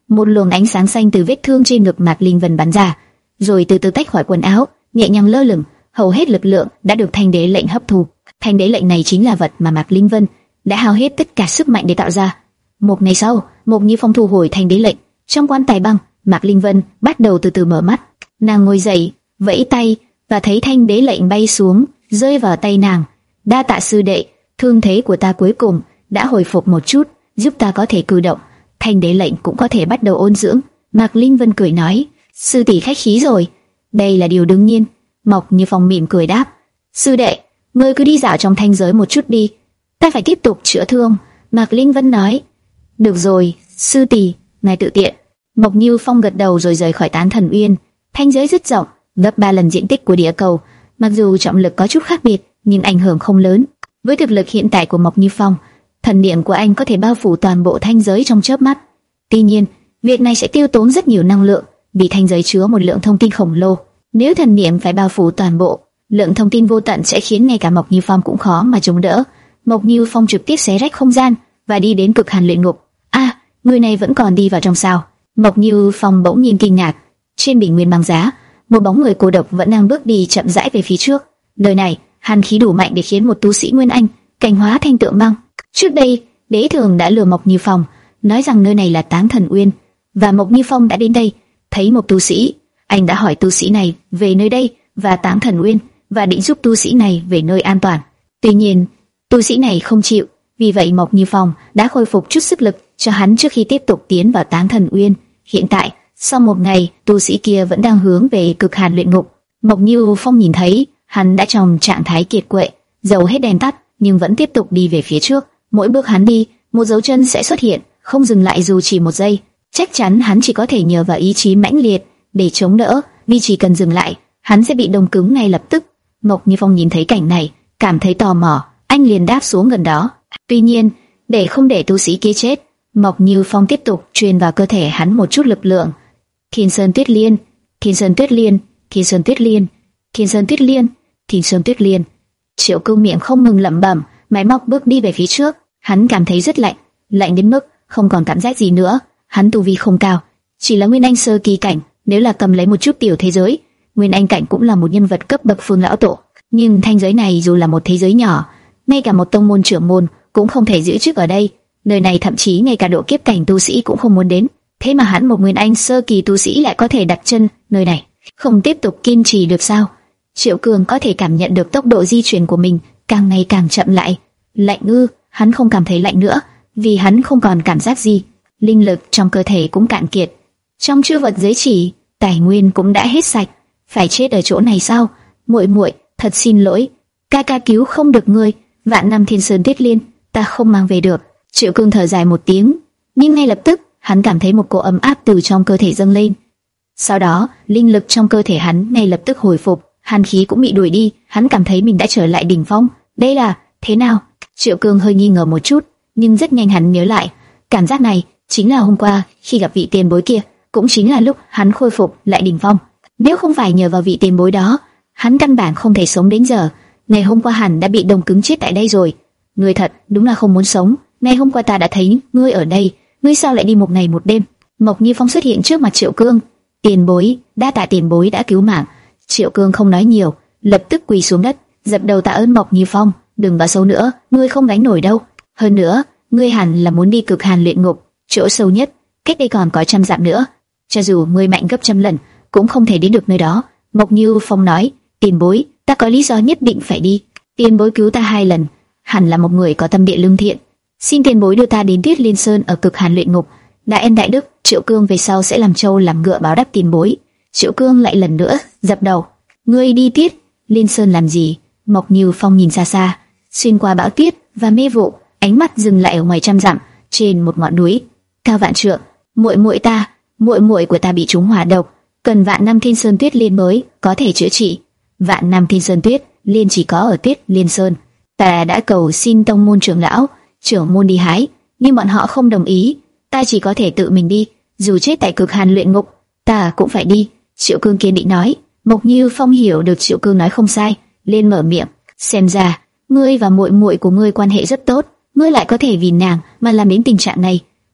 Một luồng ánh sáng xanh từ vết thương trên ngực Mạc Linh Vân bắn ra, rồi từ từ tách khỏi quần áo, nhẹ nhàng lơ lửng. Hầu hết lực lượng đã được thanh đế lệnh hấp thu. Thanh đế lệnh này chính là vật mà Mạc Linh Vân đã hao hết tất cả sức mạnh để tạo ra. Một ngày sau, Mộc Như Phong thu hồi thanh đế lệnh. Trong quan tài băng, Mạc Linh Vân bắt đầu từ từ mở mắt. Nàng ngồi dậy, vẫy tay và thấy thanh đế lệnh bay xuống, rơi vào tay nàng. Đa tạ sư đệ, thương thế của ta cuối cùng đã hồi phục một chút, giúp ta có thể cử động. Thanh đế lệnh cũng có thể bắt đầu ôn dưỡng. Mạc Linh Vân cười nói, sư tỷ khách khí rồi, đây là điều đương nhiên. Mộc Như Phong mỉm cười đáp, sư đệ, ngươi cứ đi dạo trong thanh giới một chút đi, ta phải tiếp tục chữa thương. Mạc Linh Vân nói, được rồi, sư tỷ, ngài tự tiện. Mộc Như Phong gật đầu rồi rời khỏi Tán Thần Uyên. Thanh giới rất rộng, gấp ba lần diện tích của địa cầu, mặc dù trọng lực có chút khác biệt, nhưng ảnh hưởng không lớn. Với thực lực hiện tại của Mộc Như Phong, thần niệm của anh có thể bao phủ toàn bộ thanh giới trong chớp mắt. Tuy nhiên, việc này sẽ tiêu tốn rất nhiều năng lượng, vì thanh giới chứa một lượng thông tin khổng lồ. Nếu thần niệm phải bao phủ toàn bộ, lượng thông tin vô tận sẽ khiến ngay cả Mộc Như Phong cũng khó mà chống đỡ. Mộc Như Phong trực tiếp xé rách không gian và đi đến cực hàn luyện ngục. A, à, người này vẫn còn đi vào trong sao? Mộc Như Phong bỗng nhiên kinh ngạc. Trên bình nguyên băng giá, một bóng người cô độc vẫn đang bước đi chậm rãi về phía trước. Nơi này, hàn khí đủ mạnh để khiến một tu sĩ Nguyên Anh cảnh hóa thành tượng băng. Trước đây, Đế Thường đã lừa Mộc Như Phong, nói rằng nơi này là Tán Thần Uyên, và Mộc Như Phong đã đến đây, thấy một tu sĩ, anh đã hỏi tu sĩ này về nơi đây và Tán Thần Uyên, và định giúp tu sĩ này về nơi an toàn. Tuy nhiên, tu sĩ này không chịu, vì vậy Mộc Như Phong đã khôi phục chút sức lực cho hắn trước khi tiếp tục tiến vào Tán Thần Uyên. Hiện tại, sau một ngày, tu sĩ kia vẫn đang hướng về cực hàn luyện ngục. Mộc Như Phong nhìn thấy hắn đã trong trạng thái kiệt quệ, dầu hết đèn tắt, nhưng vẫn tiếp tục đi về phía trước. Mỗi bước hắn đi, một dấu chân sẽ xuất hiện, không dừng lại dù chỉ một giây. Chắc chắn hắn chỉ có thể nhờ vào ý chí mãnh liệt để chống đỡ, vì chỉ cần dừng lại, hắn sẽ bị đông cứng ngay lập tức. Mộc Như Phong nhìn thấy cảnh này, cảm thấy tò mò, anh liền đáp xuống gần đó. Tuy nhiên, để không để tu sĩ kia chết, Mộc Như Phong tiếp tục truyền vào cơ thể hắn một chút lực lượng. Thiên Sơn Tuyết Liên, Thiên Sơn Tuyết Liên, Thiên Sơn Tuyết Liên, Thiên Sơn Tuyết Liên, Thiên Sơn Tuyết Liên. Triệu Cương miệng không ngừng lẩm bẩm, máy móc bước đi về phía trước. Hắn cảm thấy rất lạnh, lạnh đến mức không còn cảm giác gì nữa. Hắn tu vi không cao, chỉ là Nguyên Anh sơ kỳ cảnh. Nếu là cầm lấy một chút tiểu thế giới, Nguyên Anh cảnh cũng là một nhân vật cấp bậc phương lão tổ. Nhưng thanh giới này dù là một thế giới nhỏ, ngay cả một tông môn trưởng môn cũng không thể giữ chức ở đây. Nơi này thậm chí ngay cả độ kiếp cảnh tu sĩ cũng không muốn đến. Thế mà hắn một Nguyên Anh sơ kỳ tu sĩ lại có thể đặt chân nơi này, không tiếp tục kiên trì được sao? Triệu Cường có thể cảm nhận được tốc độ di chuyển của mình càng ngày càng chậm lại. Lạnh ư? Hắn không cảm thấy lạnh nữa, vì hắn không còn cảm giác gì. Linh lực trong cơ thể cũng cạn kiệt. Trong chữ vật giới chỉ, tài nguyên cũng đã hết sạch. Phải chết ở chỗ này sao? Muội muội, thật xin lỗi, ca ca cứu không được ngươi. Vạn năm Thiên Sơn Tuyết Liên, ta không mang về được. Triệu Cường thở dài một tiếng, nhưng ngay lập tức hắn cảm thấy một cỗ ấm áp từ trong cơ thể dâng lên. Sau đó, linh lực trong cơ thể hắn ngay lập tức hồi phục, hàn khí cũng bị đuổi đi. Hắn cảm thấy mình đã trở lại đỉnh phong. Đây là thế nào? Triệu Cường hơi nghi ngờ một chút, nhưng rất nhanh hắn nhớ lại, cảm giác này chính là hôm qua khi gặp vị tiền bối kia, cũng chính là lúc hắn khôi phục lại đỉnh phong. Nếu không phải nhờ vào vị tiền bối đó, hắn căn bản không thể sống đến giờ. Ngày hôm qua hắn đã bị đông cứng chết tại đây rồi. Ngươi thật đúng là không muốn sống. Ngày hôm qua ta đã thấy ngươi ở đây, ngươi sao lại đi một ngày một đêm? Mộc Như Phong xuất hiện trước mặt Triệu Cương. Tiền bối, đa tạ tiền bối đã cứu mạng. Triệu Cương không nói nhiều, lập tức quỳ xuống đất, dập đầu tạ ơn Mộc Như Phong. Đừng vào sâu nữa, ngươi không gánh nổi đâu. Hơn nữa, ngươi hẳn là muốn đi cực hàn luyện ngục, chỗ sâu nhất, cách đây còn có trăm dặm nữa. Cho dù ngươi mạnh gấp trăm lần, cũng không thể đến được nơi đó. Mộc Như Phong nói, tiền bối, ta có lý do nhất định phải đi. Tiền bối cứu ta hai lần, hẳn là một người có tâm địa lương thiện. Xin tiền bối đưa ta đến Tuyết Liên Sơn ở cực hàn luyện ngục. Đại ân đại đức, Triệu Cương về sau sẽ làm trâu làm ngựa báo đáp tiền bối. Triệu Cương lại lần nữa dập đầu. Ngươi đi Tuyết Liên Sơn làm gì? Mộc Như Phong nhìn xa xa, xuyên qua bão tuyết và mê vụ, ánh mắt dừng lại ở ngoài trăm dặm, trên một ngọn núi cao vạn trượng. Muội muội ta, muội muội của ta bị trúng hỏa độc, cần vạn năm Thiên Sơn Tuyết Liên mới có thể chữa trị. Vạn năm Thiên Sơn Tuyết Liên chỉ có ở Tuyết Liên Sơn. Ta đã cầu xin tông môn trưởng lão, trưởng môn đi hái, nhưng bọn họ không đồng ý. Ta chỉ có thể tự mình đi, dù chết tại cực hàn luyện ngục, ta cũng phải đi. Triệu Cương kiên định nói. Mộc Như Phong hiểu được Triệu Cương nói không sai, lên mở miệng. Xem ra ngươi và muội muội của ngươi quan hệ rất tốt, ngươi lại có thể vì nàng mà làm đến tình trạng này.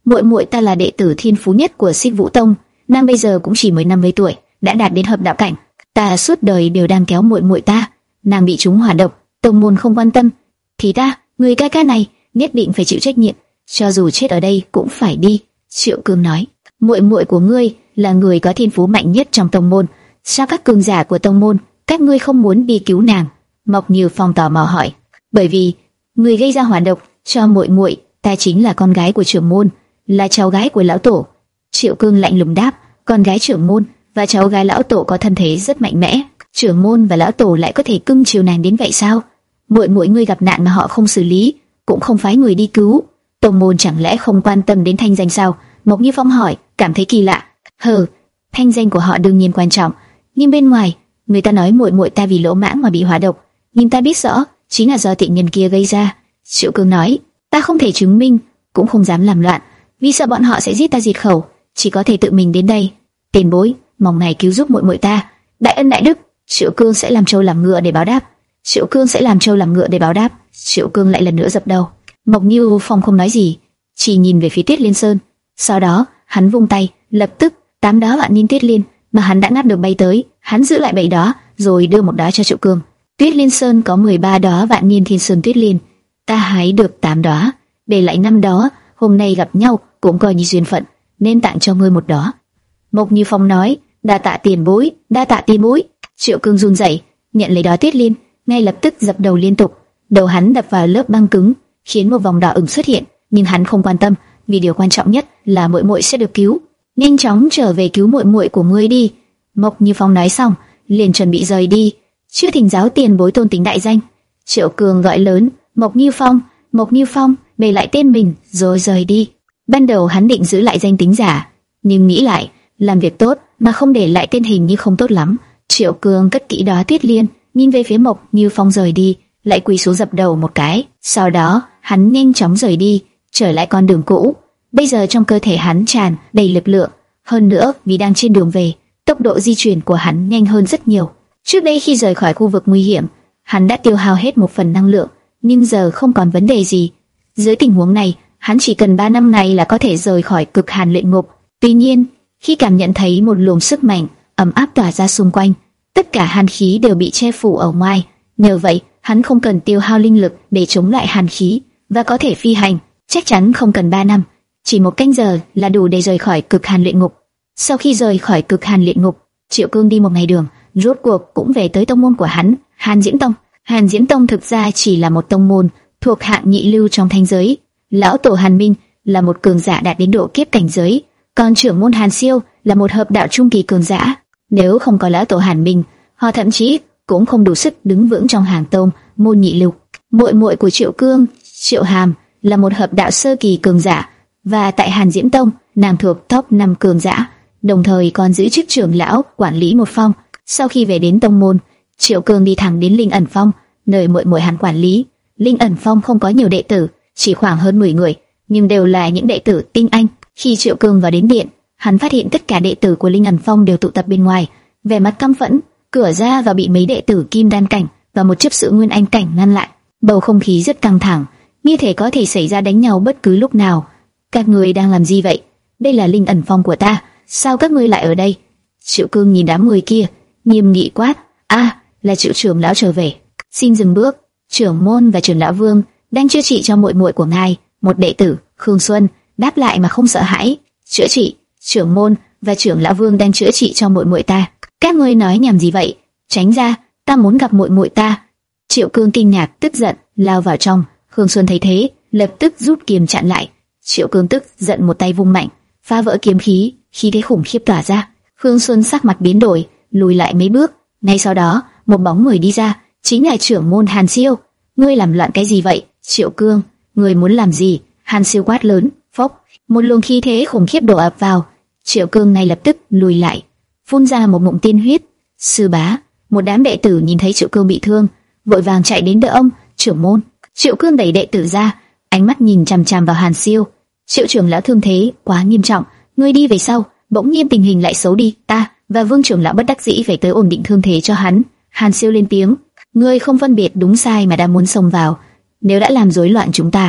muội muội ta là đệ tử thiên phú nhất của Xích Vũ Tông, nàng bây giờ cũng chỉ mới năm mươi tuổi, đã đạt đến hợp đạo cảnh. Ta suốt đời đều đang kéo muội muội ta, nàng bị trúng hỏa độc, tông môn không quan tâm, thì ta, người ca ca này, nhất định phải chịu trách nhiệm, cho dù chết ở đây cũng phải đi." Triệu Cương nói, "Muội muội của ngươi là người có thiên phú mạnh nhất trong tông môn, sao các cường giả của tông môn, các ngươi không muốn đi cứu nàng?" Mộc Như Phong tò mò hỏi. "Bởi vì người gây ra hỏa độc cho muội muội ta chính là con gái của trưởng môn, là cháu gái của lão tổ." Triệu Cương lạnh lùng đáp, "Con gái trưởng môn và cháu gái lão tổ có thân thế rất mạnh mẽ, trưởng môn và lão tổ lại có thể cưng chiều nàng đến vậy sao? Muội muội ngươi gặp nạn mà họ không xử lý, cũng không phái người đi cứu, tông môn chẳng lẽ không quan tâm đến thanh danh sao?" Mộc Như Phong hỏi, cảm thấy kỳ lạ. "Hừ, thanh danh của họ đương nhiên quan trọng, nhưng bên ngoài người ta nói muội muội ta vì lỗ mãng mà bị hỏa độc, nhưng ta biết rõ chính là do tiện nhân kia gây ra." Triệu Cương nói, "Ta không thể chứng minh, cũng không dám làm loạn, vì sợ bọn họ sẽ giết ta diệt khẩu, chỉ có thể tự mình đến đây. Tiền bối, mong ngài cứu giúp muội muội ta, đại ân đại đức." Triệu Cương sẽ làm trâu làm ngựa để báo đáp. Triệu Cương sẽ làm trâu làm ngựa để báo đáp. Triệu Cương lại lần nữa dập đầu. Mộc Như Phong không nói gì, chỉ nhìn về phía Tuyết Liên Sơn. Sau đó hắn vung tay, lập tức tám đó vạn niên tuyết liên mà hắn đã ngắt được bay tới, hắn giữ lại bảy đó, rồi đưa một đó cho Triệu Cương. "Tuyết Liên Sơn có mười ba đó vạn niên thiên sơn tuyết liên, ta hái được tám đó, để lại năm đó. Hôm nay gặp nhau cũng coi như duyên phận, nên tặng cho ngươi một đó." Mộc Như Phong nói, "Đa tạ tiền bối, đa tạ tiền bối." Triệu Cương run rẩy, nhận lấy đó tuyết liên, ngay lập tức dập đầu liên tục. Đầu hắn đập vào lớp băng cứng, khiến một vòng đỏ ửng xuất hiện, nhưng hắn không quan tâm, vì điều quan trọng nhất là muội muội sẽ được cứu. "Nhanh chóng trở về cứu muội muội của ngươi đi." Mộc Như Phong nói xong, liền chuẩn bị rời đi. "Chưa thỉnh giáo tiền bối tôn tính đại danh." Triệu Cương gọi lớn, "Mộc Như Phong, Mộc Như Phong." Bề lại tên mình rồi rời đi. Ban đầu hắn định giữ lại danh tính giả, nhưng nghĩ lại, làm việc tốt mà không để lại tên hình như không tốt lắm. Triệu Cương cất kỹ đó tuyết liên, nhìn về phía Mộc Như Phong rời đi, lại quỳ xuống dập đầu một cái. Sau đó hắn nhanh chóng rời đi, trở lại con đường cũ. Bây giờ trong cơ thể hắn tràn đầy lực lượng, hơn nữa vì đang trên đường về, tốc độ di chuyển của hắn nhanh hơn rất nhiều. Trước đây khi rời khỏi khu vực nguy hiểm, hắn đã tiêu hao hết một phần năng lượng, nhưng giờ không còn vấn đề gì. Dưới tình huống này, hắn chỉ cần ba năm ngày là có thể rời khỏi cực hàn luyện ngục. Tuy nhiên, khi cảm nhận thấy một luồng sức mạnh ấm áp tỏa ra xung quanh, tất cả hàn khí đều bị che phủ ở ngoài. Nhờ vậy, hắn không cần tiêu hao linh lực để chống lại hàn khí và có thể phi hành. Chắc chắn không cần ba năm, chỉ một canh giờ là đủ để rời khỏi cực hàn luyện ngục. Sau khi rời khỏi cực hàn luyện ngục, Triệu Cương đi một ngày đường, rốt cuộc cũng về tới tông môn của hắn, Hàn Diễn Tông. Hàn Diễn Tông thực ra chỉ là một tông môn thuộc hạng nhị lưu trong thanh giới. Lão tổ Hàn Minh là một cường giả đạt đến độ kiếp cảnh giới, còn trưởng môn Hàn Siêu là một hợp đạo trung kỳ cường giả. Nếu không có lão tổ Hàn Minh, họ thậm chí cũng không đủ sức đứng vững trong hàng tông môn nhị lưu. Muội muội của Triệu Cương, Triệu Hàm, là một hợp đạo sơ kỳ cường giả, và tại Hàn Diễn Tông, nàng thuộc top năm cường giả, đồng thời còn giữ chức trưởng lão quản lý một phong. Sau khi về đến tông môn, Triệu Cương đi thẳng đến Linh Ẩn Phong, nơi muội muội hắn quản lý. Linh Ẩn Phong không có nhiều đệ tử, chỉ khoảng hơn mười người, nhưng đều là những đệ tử tinh anh. Khi Triệu Cương vào đến điện, hắn phát hiện tất cả đệ tử của Linh Ẩn Phong đều tụ tập bên ngoài, vẻ mặt căm phẫn. Cửa ra và bị mấy đệ tử Kim Đan cảnh và một chấp sự Nguyên Anh cảnh ngăn lại. Bầu không khí rất căng thẳng, như thể có thể xảy ra đánh nhau bất cứ lúc nào. "Các ngươi đang làm gì vậy? Đây là Linh Ẩn Phong của ta, sao các ngươi lại ở đây?" Triệu Cương nhìn đám người kia, nghiêm nghị quát. "A, à, là Triệu trưởng lão trở về, xin dừng bước. Trưởng môn và trưởng lão Vương đang chữa trị cho muội muội của ngài." Một đệ tử, Khương Xuân, đáp lại mà không sợ hãi. "Chữa trị? Trưởng môn và trưởng lão Vương đang chữa trị cho muội muội ta. Các ngươi nói nhảm gì vậy? Tránh ra, ta muốn gặp muội muội ta." Triệu Cương kinh ngạc, tức giận, lao vào trong. Khương Xuân thấy thế, lập tức rút kiếm chặn lại. Triệu Cương tức giận một tay vung mạnh, phá vỡ kiếm khí, khí thế khủng khiếp tỏa ra. Khương Xuân sắc mặt biến đổi, lùi lại mấy bước. Ngay sau đó, một bóng người đi ra, chính là trưởng môn Hàn Siêu. "Ngươi làm loạn cái gì vậy, Triệu Cương? Ngươi muốn làm gì?" Hàn Siêu quát lớn. Phốc, một luồng khí thế khủng khiếp đổ ập vào. Triệu Cương ngay lập tức lùi lại, phun ra một ngụm tiên huyết. "Sư bá!" Một đám đệ tử nhìn thấy Triệu Cương bị thương, vội vàng chạy đến đỡ ông. "Trưởng môn!" Triệu Cương đẩy đệ tử ra, ánh mắt nhìn chằm chằm vào Hàn Siêu. "Triệu trưởng lão thương thế quá nghiêm trọng, ngươi đi về sau." Bỗng nhiên tình hình lại xấu đi, ta và Vương trưởng lão bất đắc dĩ phải tới ổn định thương thế cho hắn. Hàn Siêu lên tiếng, "Ngươi không phân biệt đúng sai mà đã muốn xông vào, nếu đã làm rối loạn chúng ta,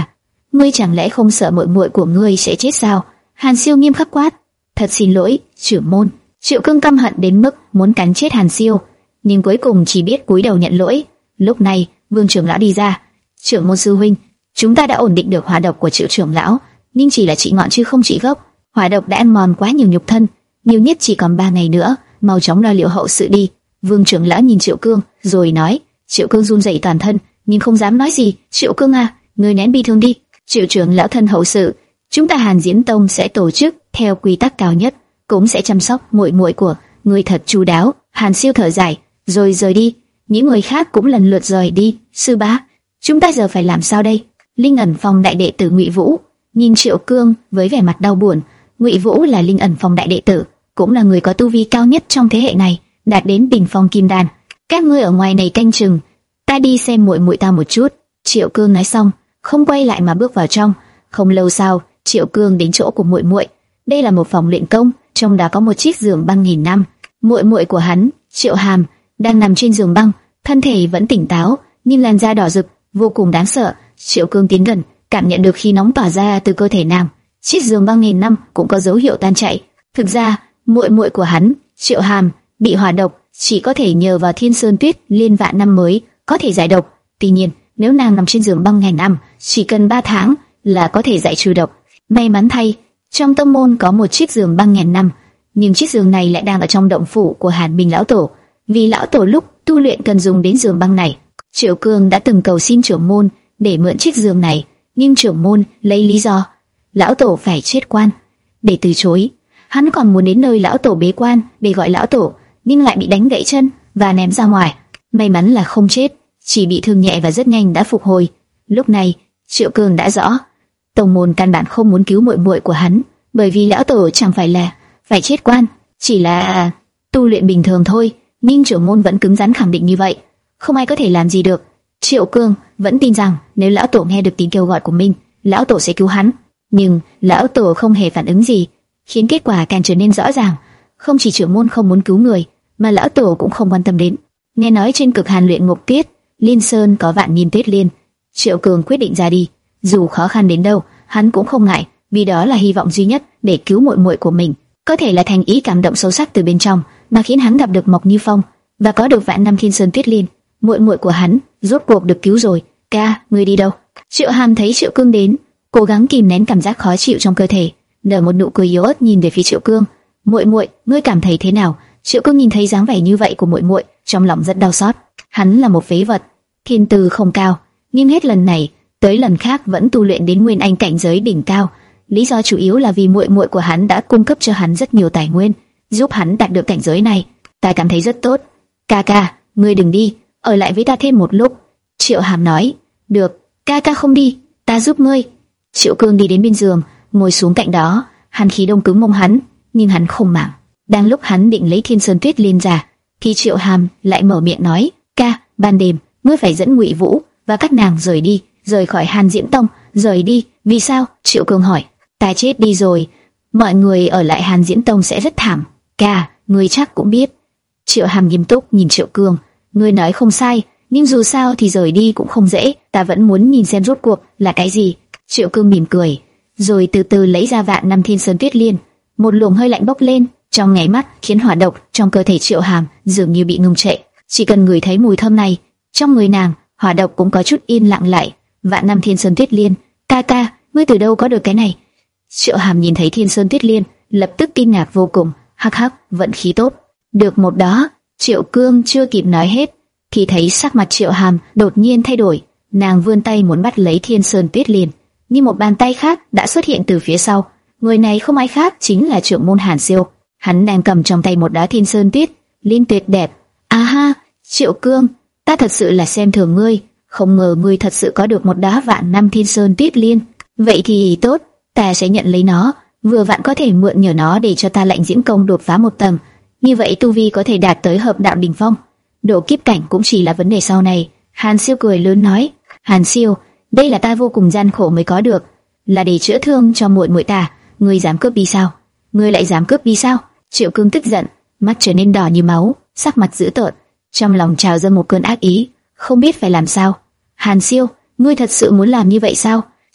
ngươi chẳng lẽ không sợ muội muội của ngươi sẽ chết sao? Hàn Siêu nghiêm khắc quát. Thật xin lỗi, trưởng môn. Triệu Cương căm hận đến mức muốn cắn chết Hàn Siêu, nhưng cuối cùng chỉ biết cúi đầu nhận lỗi. Lúc này, Vương trưởng lão đi ra. Trưởng môn sư huynh, chúng ta đã ổn định được hỏa độc của Triệu trưởng lão, nhưng chỉ là trị ngọn chứ không trị gốc. Hỏa độc đã ăn mòn quá nhiều nhục thân, nhiều nhất chỉ còn ba ngày nữa, mau chóng lo liệu hậu sự đi. Vương trưởng lão nhìn Triệu Cương, rồi nói. Triệu Cương run rẩy toàn thân, nhưng không dám nói gì. Triệu Cương à, ngươi nén bi thương đi. Triệu trưởng lão thân hậu sự, chúng ta Hàn Diễn Tông sẽ tổ chức theo quy tắc cao nhất, cũng sẽ chăm sóc muội muội của ngươi thật chu đáo. Hàn Siêu thở dài, rồi rời đi. Những người khác cũng lần lượt rời đi. Sư bá, chúng ta giờ phải làm sao đây? Linh ẩn phong đại đệ tử Ngụy Vũ nhìn Triệu Cương với vẻ mặt đau buồn. Ngụy Vũ là Linh ẩn phong đại đệ tử, cũng là người có tu vi cao nhất trong thế hệ này, đạt đến đỉnh phong kim đan. Các ngươi ở ngoài này canh chừng, ta đi xem muội muội ta một chút. Triệu Cương nói xong, không quay lại mà bước vào trong. Không lâu sau, Triệu Cương đến chỗ của muội muội. Đây là một phòng luyện công, trong đó có một chiếc giường băng nghìn năm. Muội muội của hắn, Triệu Hàm, đang nằm trên giường băng, thân thể vẫn tỉnh táo, nhưng làn da đỏ rực, vô cùng đáng sợ. Triệu Cương tiến gần, cảm nhận được khí nóng tỏa ra từ cơ thể nàng. Chiếc giường băng nghìn năm cũng có dấu hiệu tan chảy. Thực ra, muội muội của hắn, Triệu Hàm, bị hỏa độc, chỉ có thể nhờ vào Thiên Sơn Tuyết Liên vạn năm mới có thể giải độc. Tuy nhiên, nếu nàng nằm trên giường băng ngàn năm, chỉ cần ba tháng là có thể giải trừ độc. May mắn thay, trong tông môn có một chiếc giường băng ngàn năm, nhưng chiếc giường này lại đang ở trong động phủ của Hàn Bình lão tổ. Vì lão tổ lúc tu luyện cần dùng đến giường băng này, Triệu Cương đã từng cầu xin trưởng môn để mượn chiếc giường này, nhưng trưởng môn lấy lý do lão tổ phải chết quan để từ chối. Hắn còn muốn đến nơi lão tổ bế quan để gọi lão tổ, nhưng lại bị đánh gãy chân và ném ra ngoài. May mắn là không chết, chỉ bị thương nhẹ và rất nhanh đã phục hồi. Lúc này, Triệu Cương đã rõ, tông môn căn bản không muốn cứu muội muội của hắn, bởi vì lão tổ chẳng phải là phải chết quan, chỉ là tu luyện bình thường thôi. Nhưng trưởng môn vẫn cứng rắn khẳng định như vậy, không ai có thể làm gì được. Triệu Cương vẫn tin rằng nếu lão tổ nghe được tiếng kêu gọi của mình, lão tổ sẽ cứu hắn. Nhưng lão tổ không hề phản ứng gì, khiến kết quả càng trở nên rõ ràng. Không chỉ trưởng môn không muốn cứu người, mà lão tổ cũng không quan tâm đến. Nghe nói trên cực hàn luyện ngục tiết, Liên Sơn có vạn niên tuyết liên. Triệu Cương quyết định ra đi, dù khó khăn đến đâu, hắn cũng không ngại, vì đó là hy vọng duy nhất để cứu muội muội của mình. Có thể là thành ý cảm động sâu sắc từ bên trong mà khiến hắn gặp được Mộc Như Phong và có được vạn năm Thiên Sơn Tuyết Liên. Muội muội của hắn rốt cuộc được cứu rồi. Ca, ngươi đi đâu? Triệu Hàm thấy Triệu Cương đến, cố gắng kìm nén cảm giác khó chịu trong cơ thể, nở một nụ cười yếu ớt nhìn về phía Triệu Cương. Muội muội, ngươi cảm thấy thế nào? Triệu Cương nhìn thấy dáng vẻ như vậy của muội muội, trong lòng rất đau xót. Hắn là một phế vật, thiên tư không cao, nhưng hết lần này tới lần khác vẫn tu luyện đến nguyên anh cảnh giới đỉnh cao. Lý do chủ yếu là vì muội muội của hắn đã cung cấp cho hắn rất nhiều tài nguyên, giúp hắn đạt được cảnh giới này. Ta cảm thấy rất tốt. Ca ca, ngươi đừng đi, ở lại với ta thêm một lúc. Triệu Hàm nói. Được, ca ca không đi, ta giúp ngươi. Triệu Cương đi đến bên giường, ngồi xuống cạnh đó. Hàn khí đông cứng mông hắn, nhưng hắn không màng. Đang lúc hắn định lấy Thiên Sơn Tuyết Liên ra, thì Triệu Hàm lại mở miệng nói. Ca, ban đêm ngươi phải dẫn Ngụy Vũ và các nàng rời đi, rời khỏi Hàn Diễn Tông. Rời đi? Vì sao? Triệu Cương hỏi. Ta chết đi rồi, mọi người ở lại Hàn Diễn Tông sẽ rất thảm. Ca, ngươi chắc cũng biết. Triệu Hàm nghiêm túc nhìn Triệu Cương. Ngươi nói không sai, nhưng dù sao thì rời đi cũng không dễ. Ta vẫn muốn nhìn xem rốt cuộc là cái gì. Triệu Cương mỉm cười, rồi từ từ lấy ra vạn năm Thiên Sơn Tuyết Liên. Một luồng hơi lạnh bốc lên trong nháy mắt, khiến hỏa độc trong cơ thể Triệu Hàm dường như bị ngừng trệ. Chỉ cần ngửi thấy mùi thơm này, trong người nàng, hỏa độc cũng có chút yên lặng lại. Vạn năm Thiên Sơn Tuyết Liên. Ca ca, ngươi từ đâu có được cái này? Triệu Hàm nhìn thấy Thiên Sơn Tuyết Liên, lập tức kinh ngạc vô cùng. Hắc hắc, vận khí tốt. Được một đó. Triệu Cương chưa kịp nói hết, thì thấy sắc mặt Triệu Hàm đột nhiên thay đổi. Nàng vươn tay muốn bắt lấy Thiên Sơn Tuyết Liên, nhưng một bàn tay khác đã xuất hiện từ phía sau. Người này không ai khác chính là trưởng môn Hàn Siêu. Hắn đang cầm trong tay một đóa Thiên Sơn Tuyết Liên tuyệt đẹp. À ha, Triệu Cương, ta thật sự là xem thường ngươi, không ngờ ngươi thật sự có được một đóa vạn năm Thiên Sơn Tuyết Liên. Vậy thì tốt, ta sẽ nhận lấy nó, vừa vặn có thể mượn nhờ nó để cho ta Lạnh Diễn Công đột phá một tầng, như vậy tu vi có thể đạt tới hợp đạo đỉnh phong. Độ kiếp cảnh cũng chỉ là vấn đề sau này. Hàn Siêu cười lớn nói. Hàn Siêu, đây là ta vô cùng gian khổ mới có được, là để chữa thương cho muội muội ta. Ngươi dám cướp đi sao? Ngươi lại dám cướp đi sao? Triệu Cương tức giận, mắt trở nên đỏ như máu, sắc mặt dữ tợn, trong lòng trào ra một cơn ác ý, không biết phải làm sao. Hàn Siêu, ngươi thật sự muốn làm như vậy sao?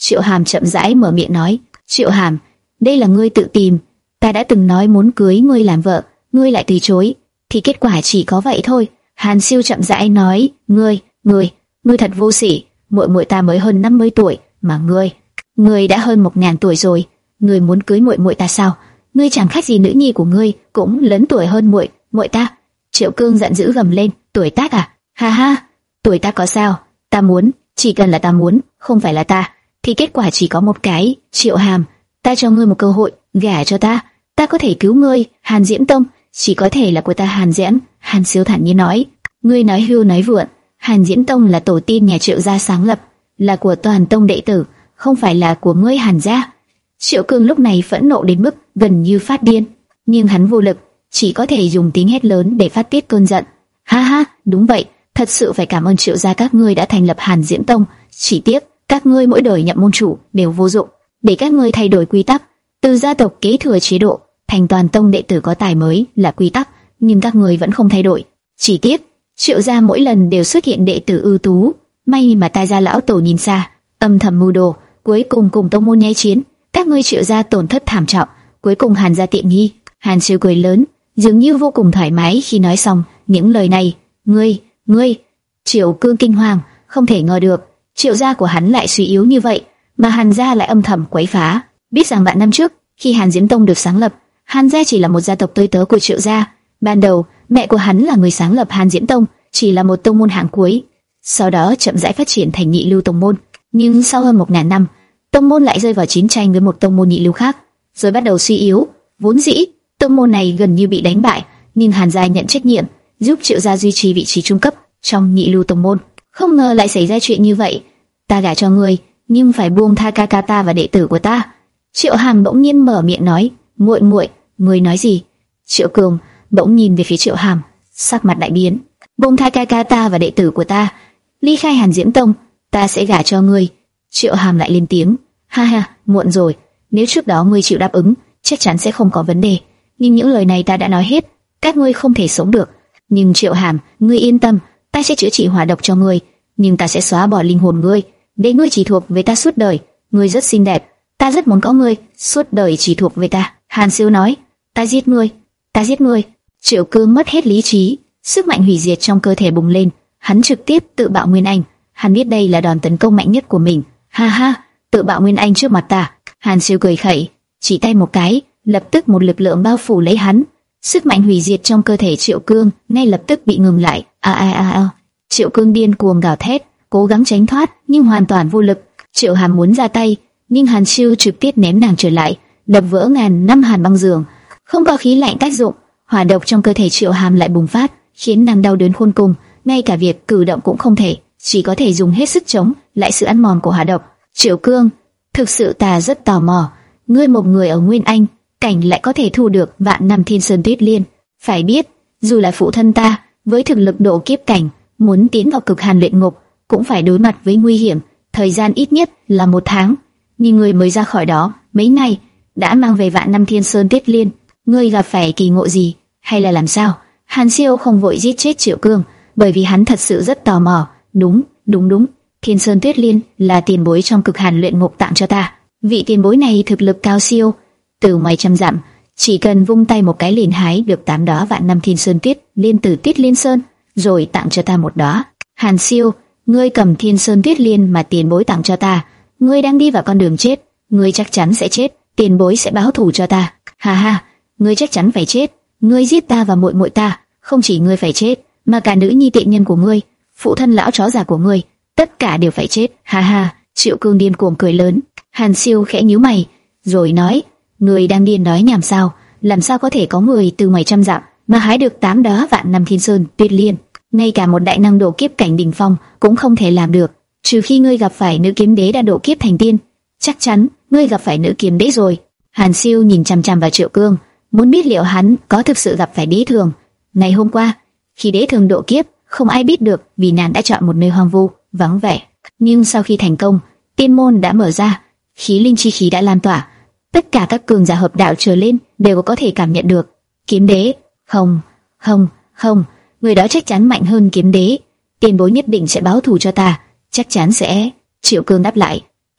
Triệu Hàm chậm rãi mở miệng nói, Triệu Hàm, đây là ngươi tự tìm, ta đã từng nói muốn cưới ngươi làm vợ, ngươi lại từ chối, thì kết quả chỉ có vậy thôi. Hàn Siêu chậm rãi nói, ngươi, ngươi, ngươi thật vô sỉ, muội muội ta mới hơn năm mươi tuổi, mà ngươi, ngươi đã hơn một ngàn tuổi rồi, ngươi muốn cưới muội muội ta sao? Ngươi chẳng khác gì nữ nhi của ngươi, cũng lớn tuổi hơn muội muội ta. Triệu Cương giận dữ gầm lên, tuổi tác à? Ha ha, tuổi tác có sao? Ta muốn, chỉ cần là ta muốn, không phải là ta, thì kết quả chỉ có một cái. Triệu Hàm, ta cho ngươi một cơ hội, gả cho ta, ta có thể cứu ngươi. Hàn Diễm Tông chỉ có thể là của ta. Hàn Diễm, Hàn Siêu thản nhiên nói, ngươi nói hưu nói vượn. Hàn Diễm Tông là tổ tiên nhà Triệu gia sáng lập, là của toàn tông đệ tử, không phải là của ngươi Hàn gia. Triệu Cương lúc này phẫn nộ đến mức gần như phát điên, nhưng hắn vô lực, chỉ có thể dùng tiếng hét lớn để phát tiết cơn giận. Ha ha, đúng vậy, thật sự phải cảm ơn Triệu gia các ngươi đã thành lập Hàn Diễm Tông. Chỉ tiếc các ngươi mỗi đời nhậm môn chủ đều vô dụng, để các ngươi thay đổi quy tắc, từ gia tộc kế thừa chế độ thành toàn tông đệ tử có tài mới là quy tắc, nhưng các ngươi vẫn không thay đổi. Chỉ tiếc Triệu gia mỗi lần đều xuất hiện đệ tử ưu tú, may mà Tai gia lão tổ nhìn xa, âm thầm mưu đồ, cuối cùng cùng tông môn nháy chiến, các ngươi Triệu gia tổn thất thảm trọng, cuối cùng Hàn gia tiện nghi. Hàn Siêu cười lớn, dường như vô cùng thoải mái khi nói xong những lời này. Ngươi, ngươi, Triệu Cương kinh hoàng, không thể ngờ được Triệu gia của hắn lại suy yếu như vậy, mà Hàn gia lại âm thầm quấy phá. Biết rằng vạn năm trước, khi Hàn Diễm Tông được sáng lập, Hàn gia chỉ là một gia tộc tôi tớ của Triệu gia. Ban đầu, mẹ của hắn là người sáng lập Hàn Diễm Tông, chỉ là một tông môn hạng cuối, sau đó chậm rãi phát triển thành nhị lưu tông môn. Nhưng sau hơn một ngàn năm, tông môn lại rơi vào chiến tranh với một tông môn nhị lưu khác, rồi bắt đầu suy yếu. Vốn dĩ tông môn này gần như bị đánh bại, nhưng Hàn gia nhận trách nhiệm, giúp Triệu gia duy trì vị trí trung cấp trong nhị lưu tông môn. Không ngờ lại xảy ra chuyện như vậy. Ta gả cho ngươi, nhưng phải buông tha ca ca ta và đệ tử của ta. Triệu Hàm bỗng nhiên mở miệng nói, muội muội, ngươi nói gì? Triệu Cường bỗng nhìn về phía Triệu Hàm, sắc mặt đại biến. Buông tha ca ca ta và đệ tử của ta, ly khai Hàn Diễm Tông, ta sẽ gả cho ngươi. Triệu Hàm lại lên tiếng, ha ha, muộn rồi. Nếu trước đó ngươi chịu đáp ứng, chắc chắn sẽ không có vấn đề. Nhưng những lời này ta đã nói hết, các ngươi không thể sống được. Nhưng Triệu Hàm, ngươi yên tâm, ta sẽ chữa trị hỏa độc cho ngươi, nhưng ta sẽ xóa bỏ linh hồn ngươi, để ngươi chỉ thuộc về ta suốt đời. Ngươi rất xinh đẹp, ta rất muốn có ngươi, suốt đời chỉ thuộc về ta. Hàn Siêu nói, ta giết ngươi, ta giết ngươi. Triệu Cương mất hết lý trí, sức mạnh hủy diệt trong cơ thể bùng lên, hắn trực tiếp tự bạo Nguyên Anh. Hắn biết đây là đòn tấn công mạnh nhất của mình. Ha ha, tự bạo Nguyên Anh trước mặt ta. Hàn Siêu cười khẩy, chỉ tay một cái, lập tức một lực lượng bao phủ lấy hắn. Sức mạnh hủy diệt trong cơ thể Triệu Cương ngay lập tức bị ngừng lại. A a a a. Triệu Cương điên cuồng gào thét, cố gắng tránh thoát nhưng hoàn toàn vô lực. Triệu Hàm muốn ra tay, nhưng Hàn Siêu trực tiếp ném nàng trở lại, đập vỡ ngàn năm hàn băng giường. Không có khí lạnh tác dụng, hỏa độc trong cơ thể Triệu Hàm lại bùng phát, khiến nàng đau đớn khôn cùng, ngay cả việc cử động cũng không thể, chỉ có thể dùng hết sức chống lại sự ăn mòn của hỏa độc. Triệu Cương, thực sự ta rất tò mò, ngươi một người ở Nguyên Anh cảnh lại có thể thu được vạn năm Thiên Sơn Tuyết Liên. Phải biết, dù là phụ thân ta với thực lực độ kiếp cảnh, muốn tiến vào cực hàn luyện ngục cũng phải đối mặt với nguy hiểm, thời gian ít nhất là một tháng. Nhưng ngươi mới ra khỏi đó mấy ngày đã mang về vạn năm Thiên Sơn Tuyết Liên, ngươi gặp phải kỳ ngộ gì hay là làm sao? Hàn Siêu không vội giết chết Triệu Cương, bởi vì hắn thật sự rất tò mò. Đúng, đúng đúng, Thiên Sơn Tuyết Liên là tiền bối trong cực hàn luyện ngục tặng cho ta. Vị tiền bối này thực lực cao siêu, từ ngoài trăm dặm, chỉ cần vung tay một cái liền hái được tám đóa vạn năm Thiên Sơn Tuyết Liên từ Tuyết Liên Sơn, rồi tặng cho ta một đóa. Hàn Siêu, ngươi cầm Thiên Sơn Tuyết Liên mà tiền bối tặng cho ta, ngươi đang đi vào con đường chết, ngươi chắc chắn sẽ chết, tiền bối sẽ báo thù cho ta. Ha ha, ngươi chắc chắn phải chết, ngươi giết ta và muội muội ta, không chỉ ngươi phải chết, mà cả nữ nhi tiện nhân của ngươi, phụ thân lão chó già của ngươi, tất cả đều phải chết. Ha ha, Triệu Cương điên cuồng cười lớn. Hàn Siêu khẽ nhíu mày, rồi nói, ngươi đang điên nói nhảm sao? Làm sao có thể có người từ ngoài trăm dặm mà hái được tám đóa vạn năm Thiên Sơn Tuyết Liên? Ngay cả một đại năng độ kiếp cảnh đỉnh phong cũng không thể làm được, trừ khi ngươi gặp phải nữ kiếm đế đã độ kiếp thành tiên. Chắc chắn ngươi gặp phải nữ kiếm đế rồi. Hàn Siêu nhìn chằm chằm vào Triệu Cương, muốn biết liệu hắn có thực sự gặp phải đế thường. Ngày hôm qua, khi đế thường độ kiếp, không ai biết được vì nàng đã chọn một nơi hoang vu, vắng vẻ. Nhưng sau khi thành công, tiên môn đã mở ra, khí linh chi khí đã lan tỏa, tất cả các cường giả hợp đạo trở lên đều có thể cảm nhận được. Kiếm đế? Không, không, không, người đó chắc chắn mạnh hơn kiếm đế. Tiền bối nhất định sẽ báo thù cho ta, chắc chắn sẽ. Triệu Cương đáp lại.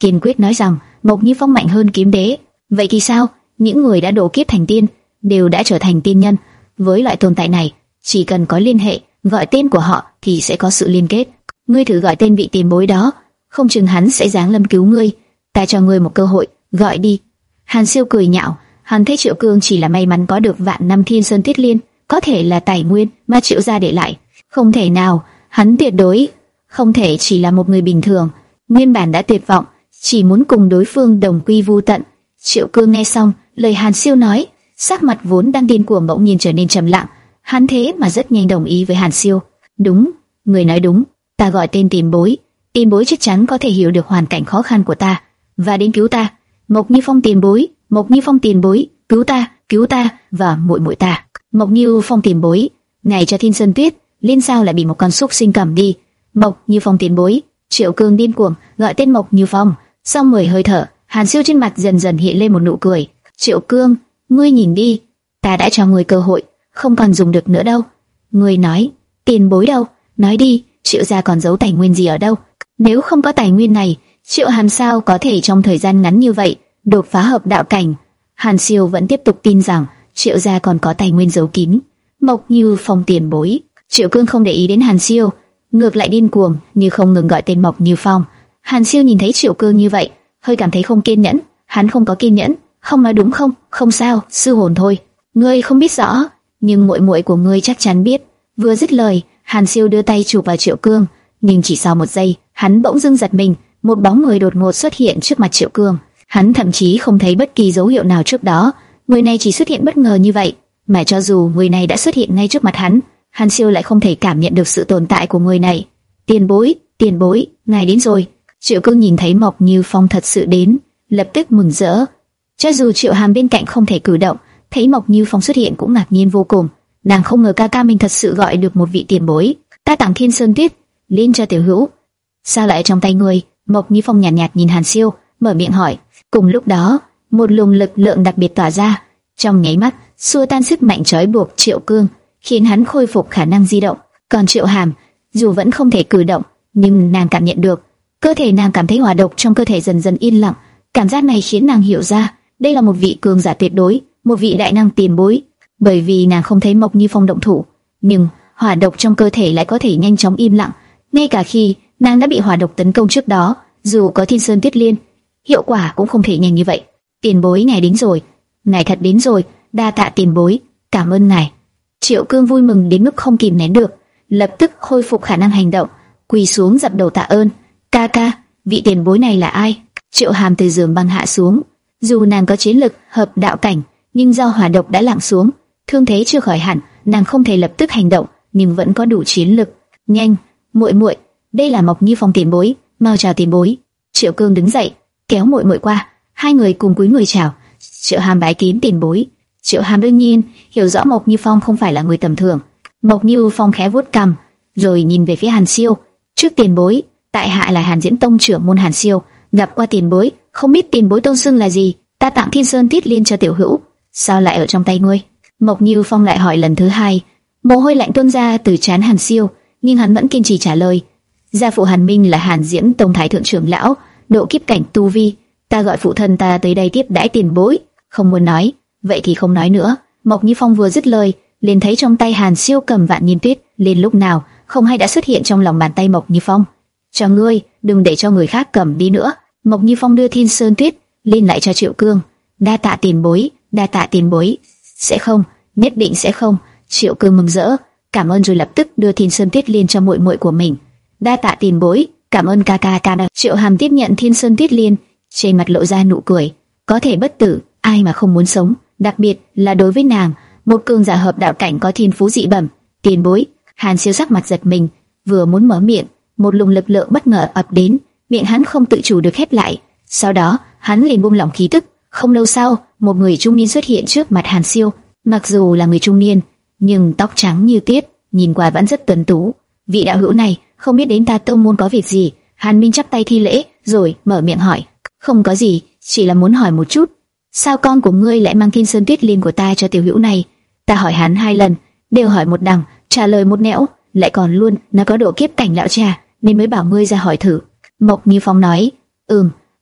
kiên quyết nói rằng Mộc Như Phong mạnh hơn Kiếm Đế. Vậy thì sao? Những người đã độ kiếp thành tiên đều đã trở thành tiên nhân. Với loại tồn tại này, chỉ cần có liên hệ, gọi tên của họ thì sẽ có sự liên kết. Ngươi thử gọi tên vị tiền bối đó, không chừng hắn sẽ giáng lâm cứu ngươi. Ta cho ngươi một cơ hội, gọi đi. Hàn Siêu cười nhạo, hắn thấy Triệu Cương chỉ là may mắn có được vạn năm Thiên Sơn Tuyết Liên, có thể là tài nguyên mà Triệu gia để lại. Không thể nào, hắn tuyệt đối không thể chỉ là một người bình thường. Nguyên bản đã tuyệt vọng, chỉ muốn cùng đối phương đồng quy vu tận. Triệu Cương nghe xong lời Hàn Siêu nói, sắc mặt vốn đang điên cuồng bỗng nhiên trở nên trầm lặng. Hắn thế mà rất nhanh đồng ý với Hàn Siêu. Đúng, người nói đúng, ta gọi tên tiền bối, tiền bối chắc chắn có thể hiểu được hoàn cảnh khó khăn của ta và đến cứu ta. Mộc Như Phong tiền bối, Mộc Như Phong tiền bối, cứu ta, cứu ta và muội muội ta. Mộc Như Phong tiền bối, ngày cho Thiên Sơn Tuyết Liên sao lại bị một con súc sinh cầm đi? Mộc Như Phong tiền bối. Triệu Cương điên cuồng gọi tên Mộc Như Phong. Sau mười hơi thở, Hàn Siêu trên mặt dần dần hiện lên một nụ cười. Triệu Cương, ngươi nhìn đi, ta đã cho ngươi cơ hội, không còn dùng được nữa đâu. Ngươi nói, tiền bối đâu? Nói đi, Triệu gia còn giấu tài nguyên gì ở đâu? Nếu không có tài nguyên này, Triệu Hàn sao có thể trong thời gian ngắn như vậy đột phá hợp đạo cảnh? Hàn Siêu vẫn tiếp tục tin rằng Triệu gia còn có tài nguyên giấu kín. Mộc Như Phong tiền bối. Triệu Cương không để ý đến Hàn Siêu, ngược lại điên cuồng như không ngừng gọi tên Mộc Như Phong. Hàn Siêu nhìn thấy Triệu Cương như vậy, hơi cảm thấy không kiên nhẫn. Hắn không có kiên nhẫn, không nói đúng không? Không sao, sư hồn thôi. Ngươi không biết rõ, nhưng muội muội của ngươi chắc chắn biết. Vừa dứt lời, Hàn Siêu đưa tay chụp vào Triệu Cương, nhưng chỉ sau một giây, hắn bỗng dưng giật mình, một bóng người đột ngột xuất hiện trước mặt Triệu Cương. Hắn thậm chí không thấy bất kỳ dấu hiệu nào trước đó, người này chỉ xuất hiện bất ngờ như vậy, mà cho dù người này đã xuất hiện ngay trước mặt hắn, Hàn Siêu lại không thể cảm nhận được sự tồn tại của người này. Tiền bối, tiền bối, ngài đến rồi. Triệu Cương nhìn thấy Mộc Như Phong thật sự đến, lập tức mừng rỡ. Cho dù Triệu Hàm bên cạnh không thể cử động, thấy Mộc Như Phong xuất hiện cũng ngạc nhiên vô cùng. Nàng không ngờ ca ca mình thật sự gọi được một vị tiền bối. Ta tặng Thiên Sơn Tuyết Liên cho tiểu hữu, sao lại trong tay ngươi? Mộc Như Phong nhàn nhạt, nhạt nhìn Hàn Siêu, mở miệng hỏi. Cùng lúc đó, một luồng lực lượng đặc biệt tỏa ra, trong nháy mắt xua tan sức mạnh trói buộc Triệu Cương, khiến hắn khôi phục khả năng di động. Còn Triệu Hàm, dù vẫn không thể cử động, nhưng nàng cảm nhận được, cơ thể nàng cảm thấy hỏa độc trong cơ thể dần dần yên lặng. Cảm giác này khiến nàng hiểu ra, đây là một vị cường giả tuyệt đối, một vị đại năng tiền bối. Bởi vì nàng không thấy Mộc Như Phong động thủ, nhưng hỏa độc trong cơ thể lại có thể nhanh chóng im lặng. Ngay cả khi nàng đã bị hỏa độc tấn công trước đó, dù có Thiên Sơn Tuyết Liên, hiệu quả cũng không thể nhanh như vậy. Tiền bối, ngài đến rồi, ngài thật đến rồi, đa tạ tiền bối, cảm ơn ngài. Triệu Cương vui mừng đến mức không kìm nén được, lập tức khôi phục khả năng hành động, quỳ xuống dập đầu tạ ơn. Ca ca, vị tiền bối này là ai? Triệu Hàm từ giường băng hạ xuống, dù nàng có chiến lực hợp đạo cảnh, nhưng do hỏa độc đã lặng xuống, thương thế chưa khỏi hẳn, nàng không thể lập tức hành động, nhưng vẫn có đủ chiến lực. Nhanh, muội muội, đây là Mộc Như Phong tiền bối, mau chào tiền bối. Triệu Cương đứng dậy, kéo muội muội qua, hai người cùng cúi người chào. Triệu Hàm bái kiến tiền bối. Triệu Hàm đương nhiên hiểu rõ Mộc Như Phong không phải là người tầm thường. Mộc Như Phong khẽ vuốt cằm, rồi nhìn về phía Hàn Siêu. Trước tiền bối, tại hạ là Hàn Diễn Tông trưởng môn Hàn Siêu, gặp qua tiền bối, không biết tiền bối tôn xưng là gì? Ta tặng Thiên Sơn Tuyết Liên cho tiểu hữu, sao lại ở trong tay ngươi? Mộc Như Phong lại hỏi lần thứ hai. Mồ hôi lạnh tuôn ra từ trán Hàn Siêu, nhưng hắn vẫn kiên trì trả lời. Gia phụ Hàn Minh là Hàn Diễn Tông thái thượng trưởng lão, độ kiếp cảnh tu vi. Ta gọi phụ thân ta tới đây tiếp đãi tiền bối. Không muốn nói, vậy thì không nói nữa. Mộc Như Phong vừa dứt lời, liền thấy trong tay Hàn Siêu cầm Vạn Niên Tuyết Liên lúc nào không hay đã xuất hiện trong lòng bàn tay Mộc Như Phong. Cho ngươi, đừng để cho người khác cầm đi nữa. Mộc Như Phong đưa Thiên Sơn Tuyết Liên lại cho Triệu Cương. Đa tạ tiền bối, đa tạ tiền bối. Sẽ không, nhất định sẽ không. Triệu Cương mừng rỡ, cảm ơn rồi lập tức đưa Thiên Sơn Tuyết Liên cho muội muội của mình. Đa tạ tiền bối, cảm ơn ca ca ca. Triệu Hàm tiếp nhận Thiên Sơn Tuyết Liên, trên mặt lộ ra nụ cười. Có thể bất tử, ai mà không muốn sống, đặc biệt là đối với nàng, một cường giả hợp đạo cảnh có thiên phú dị bẩm. Tiền bối. Hàn Siêu sắc mặt giật mình, vừa muốn mở miệng, một luồng lực lượng bất ngờ ập đến, miệng hắn không tự chủ được khép lại. Sau đó, hắn liền buông lỏng khí tức. Không lâu sau, một người trung niên xuất hiện trước mặt Hàn Siêu. Mặc dù là người trung niên, nhưng tóc trắng như tuyết, nhìn qua vẫn rất tuấn tú. Vị đạo hữu này, không biết đến ta tông môn có việc gì? Hàn Minh chắp tay thi lễ, rồi mở miệng hỏi. Không có gì, chỉ là muốn hỏi một chút. Sao con của ngươi lại mang Thiên Sơn Tuyết Liên của ta cho tiểu hữu này? Ta hỏi hắn hai lần, đều hỏi một đằng, trả lời một nẻo, lại còn luôn nó có độ kiếp cảnh lão trà, nên mới bảo ngươi ra hỏi thử. Mộc Như Phong nói. Ừm,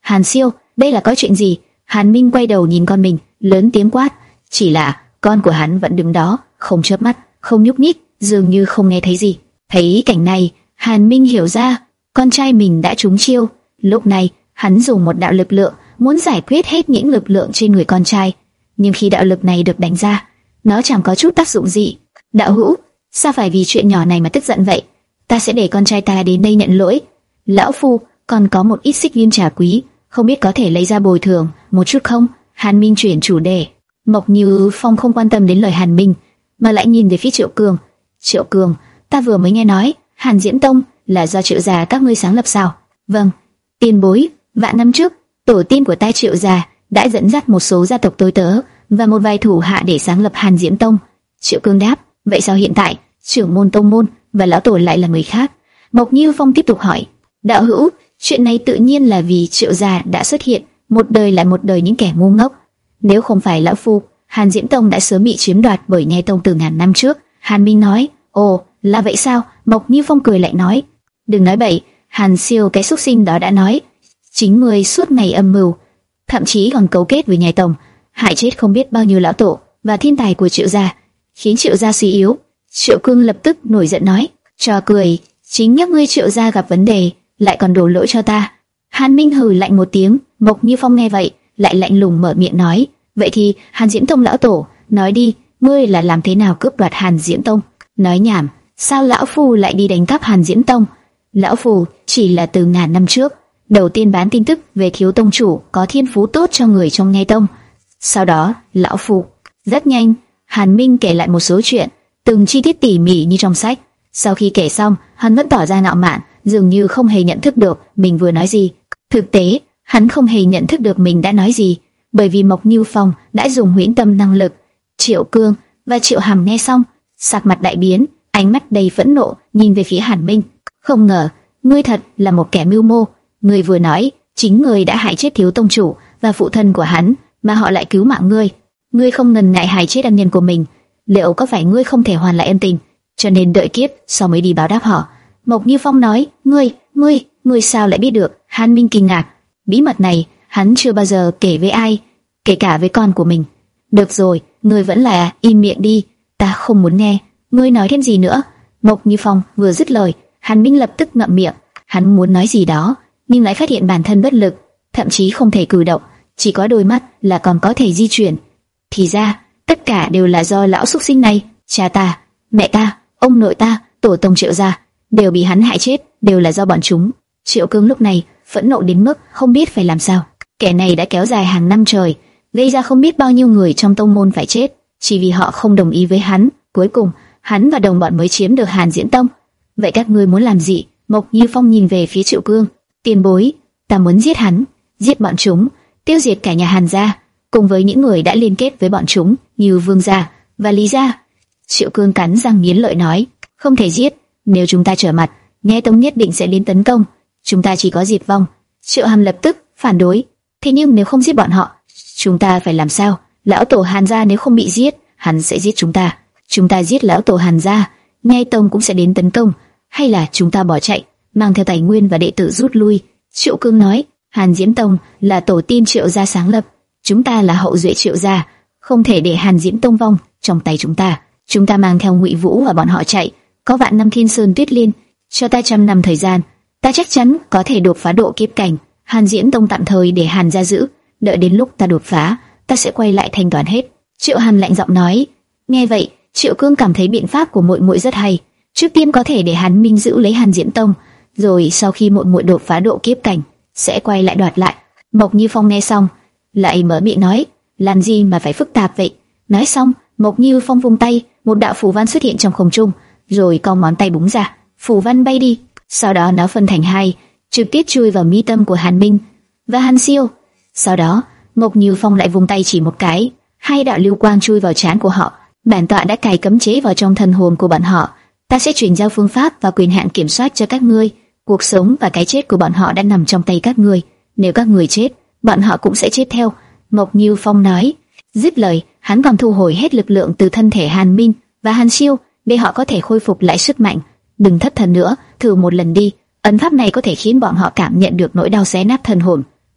Hàn Siêu, đây là có chuyện gì? Hàn Minh quay đầu nhìn con mình, lớn tiếng quát. Chỉ là con của hắn vẫn đứng đó, không chớp mắt, không nhúc nhích, dường như không nghe thấy gì. Thấy cảnh này, Hàn Minh hiểu ra, con trai mình đã trúng chiêu. Lúc này, hắn dùng một đạo lực lượng muốn giải quyết hết những lực lượng trên người con trai, nhưng khi đạo lực này được đánh ra, nó chẳng có chút tác dụng gì. Đạo hữu, sao phải vì chuyện nhỏ này mà tức giận vậy? Ta sẽ để con trai ta đến đây nhận lỗi. Lão phu còn có một ít xích viêm trà quý, không biết có thể lấy ra bồi thường một chút không? Hàn Minh chuyển chủ đề. Mộc Như Phong không quan tâm đến lời Hàn Minh, mà lại nhìn về phía Triệu Cường. Triệu Cường, ta vừa mới nghe nói Hàn Diễm Tông là do Triệu gia các ngươi sáng lập sao? Vâng, tiền bối, vạn năm trước tổ tiên của ta Triệu gia đã dẫn dắt một số gia tộc tối tớ và một vài thủ hạ để sáng lập Hàn Diễm Tông. Triệu Cường đáp. Vậy sao hiện tại trưởng môn tông môn và lão tổ lại là người khác? Mộc Như Phong tiếp tục hỏi. Đạo hữu, chuyện này tự nhiên là vì Triệu gia đã xuất hiện một đời lại một đời những kẻ ngu ngốc. Nếu không phải lão phu, Hàn Diễm Tông đã sớm bị chiếm đoạt bởi Nhai Tông từ ngàn năm trước. Hàn Minh nói. Ồ, là vậy sao? Mộc Như Phong cười lại nói. Đừng nói bậy, Hàn Siêu cái xúc sinh đó đã nói, chính ngươi suốt ngày âm mưu, thậm chí còn cấu kết với Nhai Tông, hại chết không biết bao nhiêu lão tổ và thiên tài của Triệu gia, khiến Triệu gia suy yếu. Triệu Cương lập tức nổi giận nói. Trò cười, chính nhắc ngươi Triệu gia gặp vấn đề, lại còn đổ lỗi cho ta. Hàn Minh hừ lạnh một tiếng. Mộc Như Phong nghe vậy, lại lạnh lùng mở miệng nói. Vậy thì Hàn Diễm Tông lão tổ, nói đi, ngươi là làm thế nào cướp đoạt Hàn Diễm Tông? Nói nhảm, sao lão phu lại đi đánh cắp Hàn Diễm Tông? Lão phu chỉ là từ ngàn năm trước đầu tiên bán tin tức về thiếu tông chủ có thiên phú tốt cho người trong Nhai Tông. Sau đó, lão phu rất nhanh, Hàn Minh kể lại một số chuyện, từng chi tiết tỉ mỉ như trong sách. Sau khi kể xong, hắn vẫn tỏ ra ngạo mạn, dường như không hề nhận thức được mình vừa nói gì. Thực tế, hắn không hề nhận thức được mình đã nói gì, bởi vì Mộc Như Phong đã dùng huyễn tâm năng lực. Triệu Cương và Triệu Hàm nghe xong, sắc mặt đại biến, ánh mắt đầy phẫn nộ nhìn về phía Hàn Minh. Không ngờ, ngươi thật là một kẻ mưu mô. Ngươi vừa nói, chính ngươi đã hại chết thiếu tông chủ và phụ thân của hắn, mà họ lại cứu mạng ngươi. Ngươi không ngần ngại hại chết ân nhân của mình. Liệu có phải ngươi không thể hoàn lại ân tình, cho nên đợi kiếp sau mới đi báo đáp họ? Mộc Như Phong nói. Ngươi, ngươi, ngươi sao lại biết được? Hàn Minh kinh ngạc. Bí mật này hắn chưa bao giờ kể với ai, kể cả với con của mình. Được rồi, ngươi vẫn là im miệng đi, ta không muốn nghe. Ngươi nói thêm gì nữa? Mộc Như Phong vừa dứt lời, Hàn Minh lập tức ngậm miệng. Hắn muốn nói gì đó, nhưng lại phát hiện bản thân bất lực, thậm chí không thể cử động, chỉ có đôi mắt là còn có thể di chuyển. Thì ra, tất cả đều là do lão xúc sinh này, cha ta, mẹ ta, ông nội ta, tổ tông Triệu gia, đều bị hắn hại chết, đều là do bọn chúng. Triệu Cương lúc này phẫn nộ đến mức không biết phải làm sao. Kẻ này đã kéo dài hàng năm trời, gây ra không biết bao nhiêu người trong tông môn phải chết, chỉ vì họ không đồng ý với hắn. Cuối cùng, hắn và đồng bọn mới chiếm được Hàn Diễm Tông. Vậy các ngươi muốn làm gì? Mộc Như Phong nhìn về phía Triệu Cương. Tiền bối, ta muốn giết hắn, giết bọn chúng, tiêu diệt cả nhà Hàn gia, cùng với những người đã liên kết với bọn chúng như Vương gia và Lý gia. Triệu Cương cắn răng nghiến lợi nói. Không thể giết, nếu chúng ta trở mặt, Nhai Tông nhất định sẽ đến tấn công, chúng ta chỉ có diệt vong. Triệu Hàm lập tức phản đối. Thế nhưng nếu không giết bọn họ, chúng ta phải làm sao? Lão tổ Hàn gia nếu không bị giết, hắn sẽ giết chúng ta. Chúng ta giết lão tổ Hàn gia, Nhai Tông cũng sẽ đến tấn công. Hay là chúng ta bỏ chạy, mang theo tài nguyên và đệ tử rút lui? Triệu Cương nói. Hàn Diễm Tông là tổ tiên Triệu gia sáng lập, chúng ta là hậu duệ Triệu gia, không thể để Hàn Diễm Tông vong trong tay chúng ta. Chúng ta mang theo Ngụy Vũ và bọn họ chạy, có vạn năm Thiên Sơn Tuyết Liên, cho ta trăm năm thời gian, ta chắc chắn có thể đột phá độ kiếp cảnh. Hàn Diễm Tông tạm thời để Hàn gia giữ, đợi đến lúc ta đột phá, ta sẽ quay lại thanh toán hết. Triệu Hàn lạnh giọng nói. Nghe vậy, Triệu Cương cảm thấy biện pháp của muội muội rất hay. Trước tiên có thể để Hàn Minh giữ lấy Hàn Diễm Tông, rồi sau khi muội muội đột phá độ kiếp cảnh, sẽ quay lại đoạt lại. Mộc Như Phong nghe xong, lại mở miệng nói, làm gì mà phải phức tạp vậy? Nói xong, Mộc Như Phong vung tay, một đạo phù văn xuất hiện trong không trung, rồi cong ngón tay búng ra, phù văn bay đi. Sau đó nó phân thành hai, trực tiếp chui vào mi tâm của Hàn Minh và Hàn Siêu. Sau đó, Mộc Như Phong lại vung tay chỉ một cái, hai đạo lưu quang chui vào trán của họ. Bản tọa đã cài cấm chế vào trong thần hồn của bọn họ. Ta sẽ truyền giao phương pháp và quyền hạn kiểm soát cho các ngươi. Cuộc sống và cái chết của bọn họ đã nằm trong tay các ngươi. Nếu các ngươi chết, bọn họ cũng sẽ chết theo. Mộc Như Phong nói. Dứt lời, hắn còn thu hồi hết lực lượng từ thân thể Hàn Minh và Hàn Siêu, để họ có thể khôi phục lại sức mạnh. Đừng thất thần nữa, thử một lần đi. Ấn pháp này có thể khiến bọn họ cảm nhận được nỗi đau xé nát thần hồn. Mộc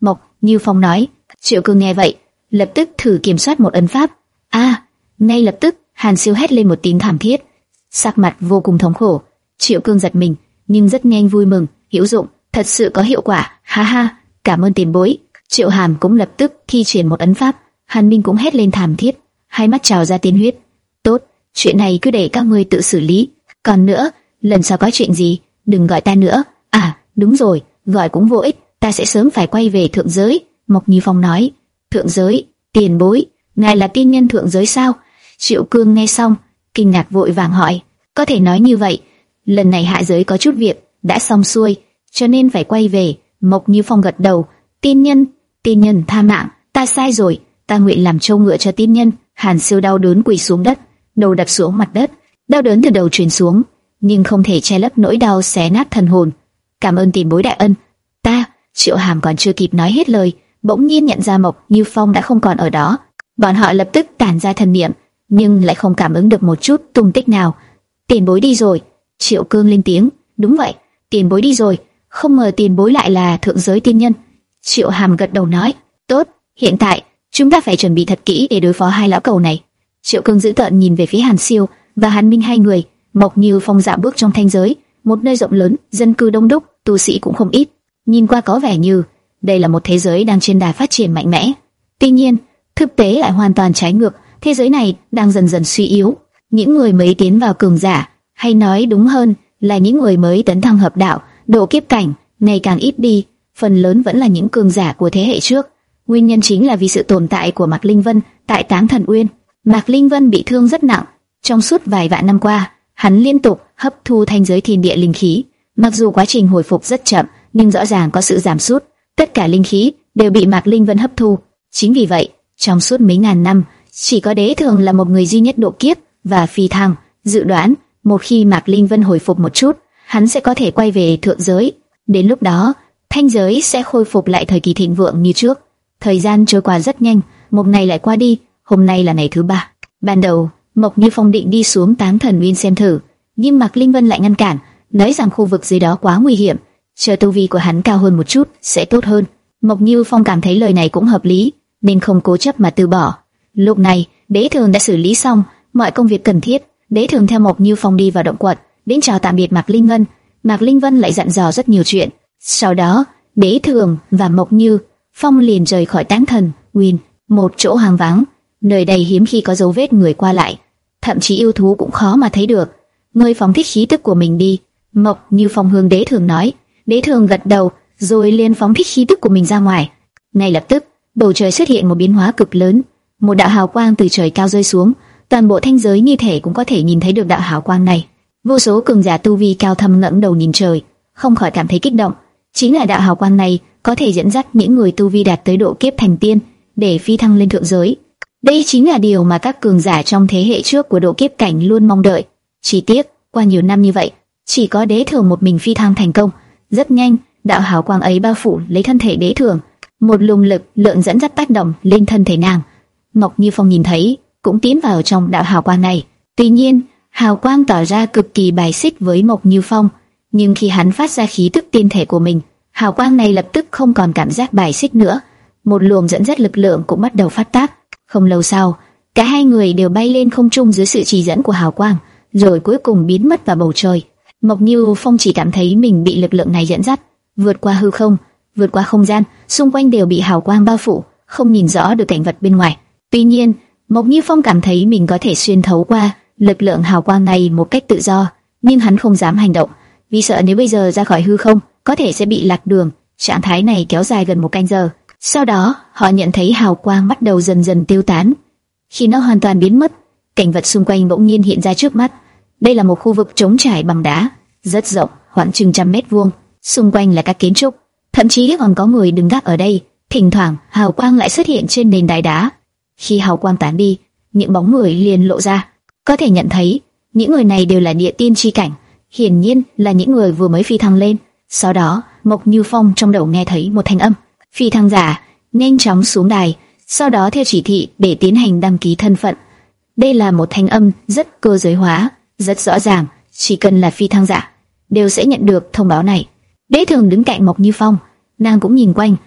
Như Phong nói. Triệu Cương nghe vậy, lập tức thử kiểm soát một ấn pháp. A, à, ngay lập tức, Hàn Siêu hét lên một tiếng thảm thiết, sắc mặt vô cùng thống khổ. Triệu Cương giật mình, nhưng rất nhanh vui mừng, hữu dụng, thật sự có hiệu quả. Ha ha, cảm ơn tiền bối. Triệu Hàm cũng lập tức thi triển một ấn pháp. Hàn Minh cũng hét lên thảm thiết, hai mắt trào ra tiên huyết. Tốt, chuyện này cứ để các ngươi tự xử lý. Còn nữa, lần sau có chuyện gì, đừng gọi ta nữa. À, đúng rồi, gọi cũng vô ích, ta sẽ sớm phải quay về thượng giới. Mộc Như Phong nói. Thượng giới? Tiền bối, ngài là tiên nhân thượng giới sao? Triệu Cương nghe xong, kinh ngạc vội vàng hỏi. Có thể nói như vậy, lần này hạ giới có chút việc đã xong xuôi, cho nên phải quay về. Mộc Như Phong gật đầu. Tiên nhân, tiên nhân tha mạng, ta sai rồi, ta nguyện làm trâu ngựa cho tiên nhân. Hàn Siêu đau đớn quỳ xuống đất, đầu đập xuống mặt đất, đau đớn từ đầu truyền xuống, nhưng không thể che lấp nỗi đau xé nát thần hồn. Cảm ơn tiền bối đại ân. Ta, Triệu Hàm còn chưa kịp nói hết lời, bỗng nhiên nhận ra Mộc Như Phong đã không còn ở đó. Bọn họ lập tức tản ra thần niệm, nhưng lại không cảm ứng được một chút tung tích nào. Tiền bối đi rồi. Triệu Cương lên tiếng. Đúng vậy, tiền bối đi rồi. Không ngờ tiền bối lại là thượng giới tiên nhân. Triệu Hàm gật đầu nói. Tốt, hiện tại chúng ta phải chuẩn bị thật kỹ để đối phó hai lão cầu này. Triệu Cương dữ tợn nhìn về phía Hàn Siêu và Hàn Minh hai người. Mộc Như Phong dạo bước trong thanh giới, một nơi rộng lớn, dân cư đông đúc, tu sĩ cũng không ít. Nhìn qua có vẻ như đây là một thế giới đang trên đà phát triển mạnh mẽ. Tuy nhiên, thực tế lại hoàn toàn trái ngược. Thế giới này đang dần dần suy yếu. Những người mới tiến vào cường giả, hay nói đúng hơn là những người mới tấn thăng hợp đạo, độ kiếp cảnh, ngày càng ít đi. Phần lớn vẫn là những cường giả của thế hệ trước. Nguyên nhân chính là vì sự tồn tại của Mạc Linh Vân tại Táng Thần Uyên. Mạc Linh Vân bị thương rất nặng. Trong suốt vài vạn năm qua, hắn liên tục hấp thu thanh giới thiên địa linh khí. Mặc dù quá trình hồi phục rất chậm, nhưng rõ ràng có sự giảm sút. Tất cả linh khí đều bị Mạc Linh Vân hấp thu. Chính vì vậy, trong suốt mấy ngàn năm, chỉ có Đế Thường là một người duy nhất độ kiếp và phi thăng. Dự đoán, một khi Mạc Linh Vân hồi phục một chút, hắn sẽ có thể quay về thượng giới. Đến lúc đó, thanh giới sẽ khôi phục lại thời kỳ thịnh vượng như trước. Thời gian trôi qua rất nhanh, một ngày lại qua đi. Hôm nay là ngày thứ ba. Ban đầu, Mộc Như Phong định đi xuống Táng Thần Uyên xem thử, nhưng Mạc Linh Vân lại ngăn cản, nói rằng khu vực dưới đó quá nguy hiểm, chờ tu vi của hắn cao hơn một chút sẽ tốt hơn. Mộc Như Phong cảm thấy lời này cũng hợp lý, nên không cố chấp mà từ bỏ. Lúc này, Đế Thường đã xử lý xong mọi công việc cần thiết. Đế Thường theo Mộc Như Phong đi vào động quật, đến chào tạm biệt Mạc Linh Vân. Mạc Linh Vân lại dặn dò rất nhiều chuyện. Sau đó, Đế Thường và Mộc Như Phong liền rời khỏi Táng Thần Uyên, một chỗ hoang vắng. Nơi đây hiếm khi có dấu vết người qua lại, thậm chí yêu thú cũng khó mà thấy được. Ngươi phóng thích khí tức của mình đi. Mộc Như Phong hướng Đế Thường nói. Đế Thường gật đầu, rồi liền phóng thích khí tức của mình ra ngoài. Ngay lập tức, bầu trời xuất hiện một biến hóa cực lớn. Một đạo hào quang từ trời cao rơi xuống, toàn bộ thanh giới như thể cũng có thể nhìn thấy được đạo hào quang này. Vô số cường giả tu vi cao thâm ngẩng đầu nhìn trời, không khỏi cảm thấy kích động. Chính là đạo hào quang này có thể dẫn dắt những người tu vi đạt tới độ kiếp thành tiên để phi thăng lên thượng giới. Đây chính là điều mà các cường giả trong thế hệ trước của độ kiếp cảnh luôn mong đợi. Chỉ tiếc, qua nhiều năm như vậy, chỉ có Đế Thường một mình phi thăng thành công. Rất nhanh, đạo hào quang ấy bao phủ lấy thân thể Đế Thường, một luồng lực lượng dẫn dắt tác động lên thân thể nàng. Mộc Như Phong nhìn thấy, cũng tiến vào trong đạo hào quang này. Tuy nhiên, hào quang tỏ ra cực kỳ bài xích với Mộc Như Phong, nhưng khi hắn phát ra khí tức tiên thể của mình, hào quang này lập tức không còn cảm giác bài xích nữa. Một luồng dẫn dắt lực lượng cũng bắt đầu phát tác. Không lâu sau, cả hai người đều bay lên không trung dưới sự chỉ dẫn của hào quang, rồi cuối cùng biến mất vào bầu trời. Mộc Như Phong chỉ cảm thấy mình bị lực lượng này dẫn dắt, vượt qua hư không, vượt qua không gian, xung quanh đều bị hào quang bao phủ, không nhìn rõ được cảnh vật bên ngoài. Tuy nhiên, Mộc Như Phong cảm thấy mình có thể xuyên thấu qua lực lượng hào quang này một cách tự do, nhưng hắn không dám hành động, vì sợ nếu bây giờ ra khỏi hư không, có thể sẽ bị lạc đường. Trạng thái này kéo dài gần một canh giờ. Sau đó, họ nhận thấy hào quang bắt đầu dần dần tiêu tán. Khi nó hoàn toàn biến mất, cảnh vật xung quanh bỗng nhiên hiện ra trước mắt. Đây là một khu vực trống trải bằng đá, rất rộng, khoảng chừng trăm mét vuông. Xung quanh là các kiến trúc, thậm chí còn có người đứng gác ở đây. Thỉnh thoảng, hào quang lại xuất hiện trên nền đài đá. Khi hào quang tán đi, những bóng người liền lộ ra. Có thể nhận thấy, những người này đều là địa tiên chi cảnh, hiển nhiên là những người vừa mới phi thăng lên. Sau đó, Mộc Như Phong trong đầu nghe thấy một thanh âm. Phi thăng giả, nhanh chóng xuống đài, sau đó theo chỉ thị để tiến hành đăng ký thân phận. Đây là một thanh âm rất cơ giới hóa, rất rõ ràng, chỉ cần là phi thăng giả, đều sẽ nhận được thông báo này. Đế Thường đứng cạnh Mộc Như Phong, nàng cũng nhìn quanh.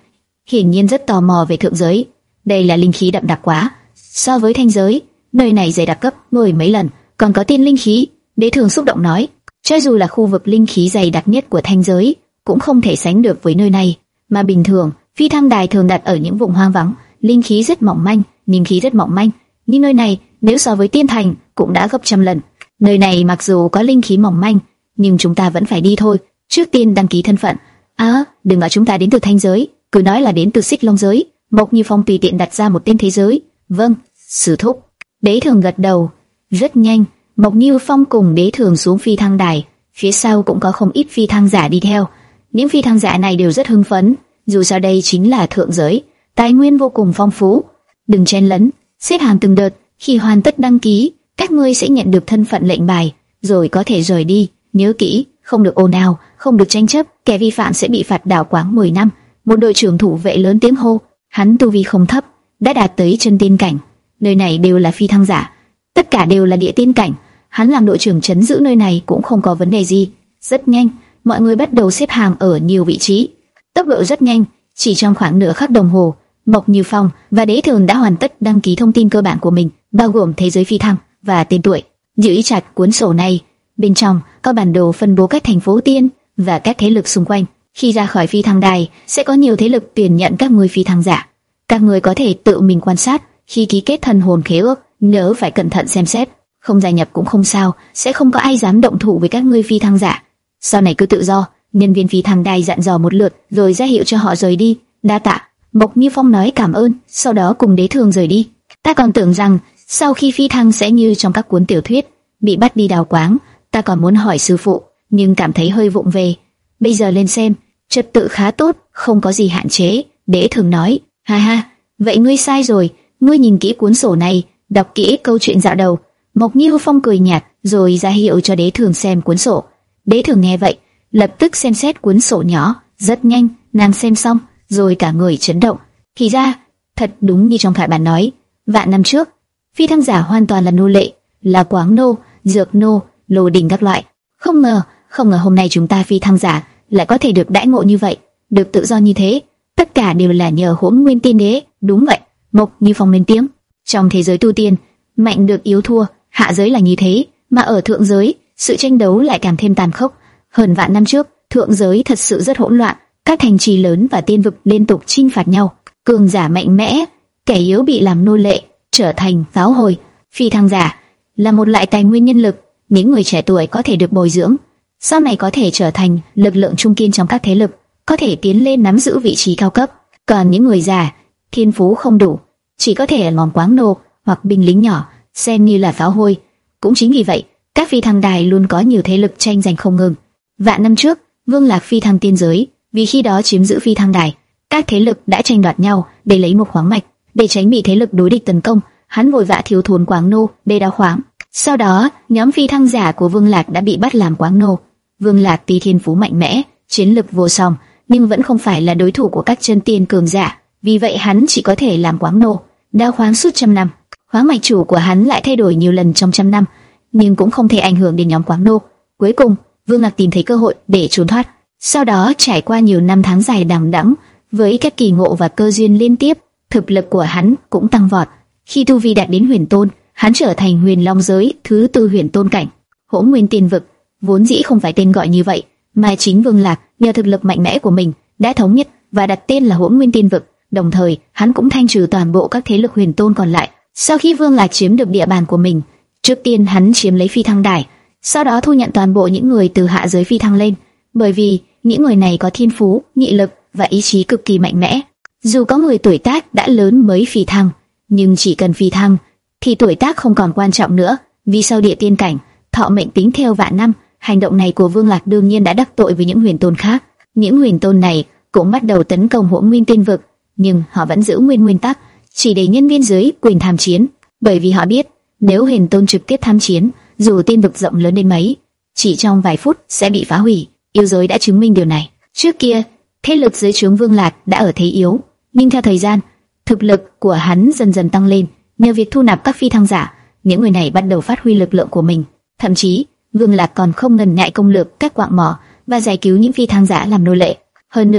hiển nhiên rất tò mò về thượng giới. Đây là linh khí đậm đặc quá, so với thanh giới, nơi này dày đặc gấp mười mấy lần, còn có tiên linh khí. Đế Thường xúc động nói, cho dù là khu vực linh khí dày đặc nhất của thanh giới, cũng không thể sánh được với nơi này. Mà bình thường, phi thăng đài thường đặt ở những vùng hoang vắng, linh khí rất mỏng manh, linh khí rất mỏng manh. Nhưng nơi này, nếu so với tiên thành, cũng đã gấp trăm lần. Nơi này mặc dù có linh khí mỏng manh, nhưng chúng ta vẫn phải đi thôi. Trước tiên đăng ký thân phận. À, đừng bảo chúng ta đến từ thanh giới, cứ nói là đến từ Xích Long giới. Mộc Như Phong tùy tiện đặt ra một tên thế giới. Vâng, sư thúc. Đế Thường gật đầu. Rất nhanh, Mộc Như Phong cùng Đế Thường xuống phi thăng đài. Phía sau cũng có không ít phi thăng giả đi theo. Những phi thăng giả này đều rất hưng phấn, dù sao đây chính là thượng giới, tài nguyên vô cùng phong phú. Đừng chen lấn, xếp hàng từng đợt. Khi hoàn tất đăng ký, các ngươi sẽ nhận được thân phận lệnh bài, rồi có thể rời đi. Nhớ kỹ, không được ồn ào, không được tranh chấp, kẻ vi phạm sẽ bị phạt đảo quáng mười năm. Một đội trưởng thủ vệ lớn tiếng hô, hắn tu vi không thấp, đã đạt tới chân tiên cảnh. Nơi này đều là phi thăng giả, tất cả đều là địa tiên cảnh. Hắn làm đội trưởng trấn giữ nơi này cũng không có vấn đề gì. Rất nhanh, mọi người bắt đầu xếp hàng ở nhiều vị trí. Tốc độ rất nhanh, chỉ trong khoảng nửa khắc đồng hồ, Mộc Như Phong và Đế Thường đã hoàn tất đăng ký thông tin cơ bản của mình, bao gồm thế giới phi thăng và tên tuổi. Giữ ý chặt cuốn sổ này, bên trong có bản đồ phân bố các thành phố tiên và các thế lực xung quanh. Khi ra khỏi phi thăng đài, sẽ có nhiều thế lực tuyển nhận các ngươi phi thăng giả. Các ngươi có thể tự mình quan sát. Khi ký kết thần hồn khế ước, nhớ phải cẩn thận xem xét. Không gia nhập cũng không sao, sẽ không có ai dám động thủ với các ngươi phi thăng giả. Sau này cứ tự do. Nhân viên phi thăng đài dặn dò một lượt, rồi ra hiệu cho họ rời đi. Đa tạ. Mộc Như Phong nói cảm ơn, sau đó cùng Đế Thường rời đi. Ta còn tưởng rằng sau khi phi thăng sẽ như trong các cuốn tiểu thuyết, bị bắt đi đào quáng. Ta còn muốn hỏi sư phụ, nhưng cảm thấy hơi vụng về. Bây giờ lên xem, trật tự khá tốt, không có gì hạn chế. Đế Thường nói, ha ha, vậy ngươi sai rồi. Ngươi nhìn kỹ cuốn sổ này, đọc kỹ câu chuyện dạo đầu. Mộc Như Phong cười nhạt, rồi ra hiệu cho Đế Thường xem cuốn sổ. Đế Thường nghe vậy, lập tức xem xét cuốn sổ nhỏ. Rất nhanh, nàng xem xong, rồi cả người chấn động. Thì ra, thật đúng như trong thoại bản nói, vạn năm trước, phi thăng giả hoàn toàn là nô lệ, là quáng nô, dược nô, lô đình các loại. Không ngờ, không ngờ hôm nay chúng ta phi thăng giả lại có thể được đãi ngộ như vậy, được tự do như thế. Tất cả đều là nhờ Hỗn Nguyên Tiên Đế. Đúng vậy. Mộc Như Phong lên tiếng. Trong thế giới tu tiên, mạnh được yếu thua, hạ giới là như thế, mà ở thượng giới, sự tranh đấu lại càng thêm tàn khốc. Hơn vạn năm trước, thượng giới thật sự rất hỗn loạn, các thành trì lớn và tiên vực liên tục chinh phạt nhau, cường giả mạnh mẽ, kẻ yếu bị làm nô lệ, trở thành pháo hôi. Phi thăng giả là một loại tài nguyên nhân lực, những người trẻ tuổi có thể được bồi dưỡng, sau này có thể trở thành lực lượng trung kiên trong các thế lực, có thể tiến lên nắm giữ vị trí cao cấp. Còn những người già, thiên phú không đủ, chỉ có thể làm quáng nô hoặc binh lính nhỏ, xem như là pháo hôi. Cũng chính vì vậy, các phi thăng đài luôn có nhiều thế lực tranh giành không ngừng. Vạn năm trước, Vương Lạc phi thăng tiên giới, vì khi đó chiếm giữ phi thăng đài, các thế lực đã tranh đoạt nhau để lấy một khoáng mạch. Để tránh bị thế lực đối địch tấn công, hắn vội vã thiếu thốn quáng nô để đào khoáng. Sau đó, nhóm phi thăng giả của Vương Lạc đã bị bắt làm quáng nô. Vương Lạc tuy thiên phú mạnh mẽ, chiến lực vô song, nhưng vẫn không phải là đối thủ của các chân tiên cường giả. Vì vậy hắn chỉ có thể làm quáng nô, đào khoáng suốt trăm năm. Khoáng mạch chủ của hắn lại thay đổi nhiều lần trong trăm năm, nhưng cũng không thể ảnh hưởng đến nhóm quáng nô. Cuối cùng, Vương Lạc tìm thấy cơ hội để trốn thoát. Sau đó trải qua nhiều năm tháng dài đằng đẵng, với các kỳ ngộ và cơ duyên liên tiếp, thực lực của hắn cũng tăng vọt. Khi tu vi đạt đến huyền tôn, hắn trở thành huyền long giới thứ tư huyền tôn cảnh. Hỗn Nguyên Tiên Vực vốn dĩ không phải tên gọi như vậy, mà chính Vương Lạc nhờ thực lực mạnh mẽ của mình đã thống nhất và đặt tên là Hỗn Nguyên Tiên Vực. Đồng thời, hắn cũng thanh trừ toàn bộ các thế lực huyền tôn còn lại. Sau khi Vương Lạc chiếm được địa bàn của mình, trước tiên hắn chiếm lấy phi thăng đài, sau đó thu nhận toàn bộ những người từ hạ giới phi thăng lên, bởi vì những người này có thiên phú, nghị lực và ý chí cực kỳ mạnh mẽ. Dù có người tuổi tác đã lớn mới phi thăng, nhưng chỉ cần phi thăng thì tuổi tác không còn quan trọng nữa, vì sau địa tiên cảnh, thọ mệnh tính theo vạn năm. Hành động này của Vương Lạc đương nhiên đã đắc tội với những huyền tôn khác. Những huyền tôn này cũng bắt đầu tấn công Hỗn Nguyên Tiên Vực, nhưng họ vẫn giữ nguyên nguyên tắc, chỉ để nhân viên dưới quyền tham chiến, bởi vì họ biết nếu huyền tôn trực tiếp tham chiến, dù tiên vực rộng lớn đến mấy, chỉ trong vài phút sẽ bị phá hủy. Yêu giới đã chứng minh điều này. Trước kia, thế lực dưới trướng Vương Lạc đã ở thế yếu, nhưng theo thời gian, thực lực của hắn dần dần tăng lên. Nhờ việc thu nạp các phi thăng giả, những người này bắt đầu phát huy lực lượng của mình. Thậm chí, Vương Lạc còn không ngần ngại công lược các quạng mỏ và giải cứu những phi thăng giả làm nô lệ. Hơn nữa,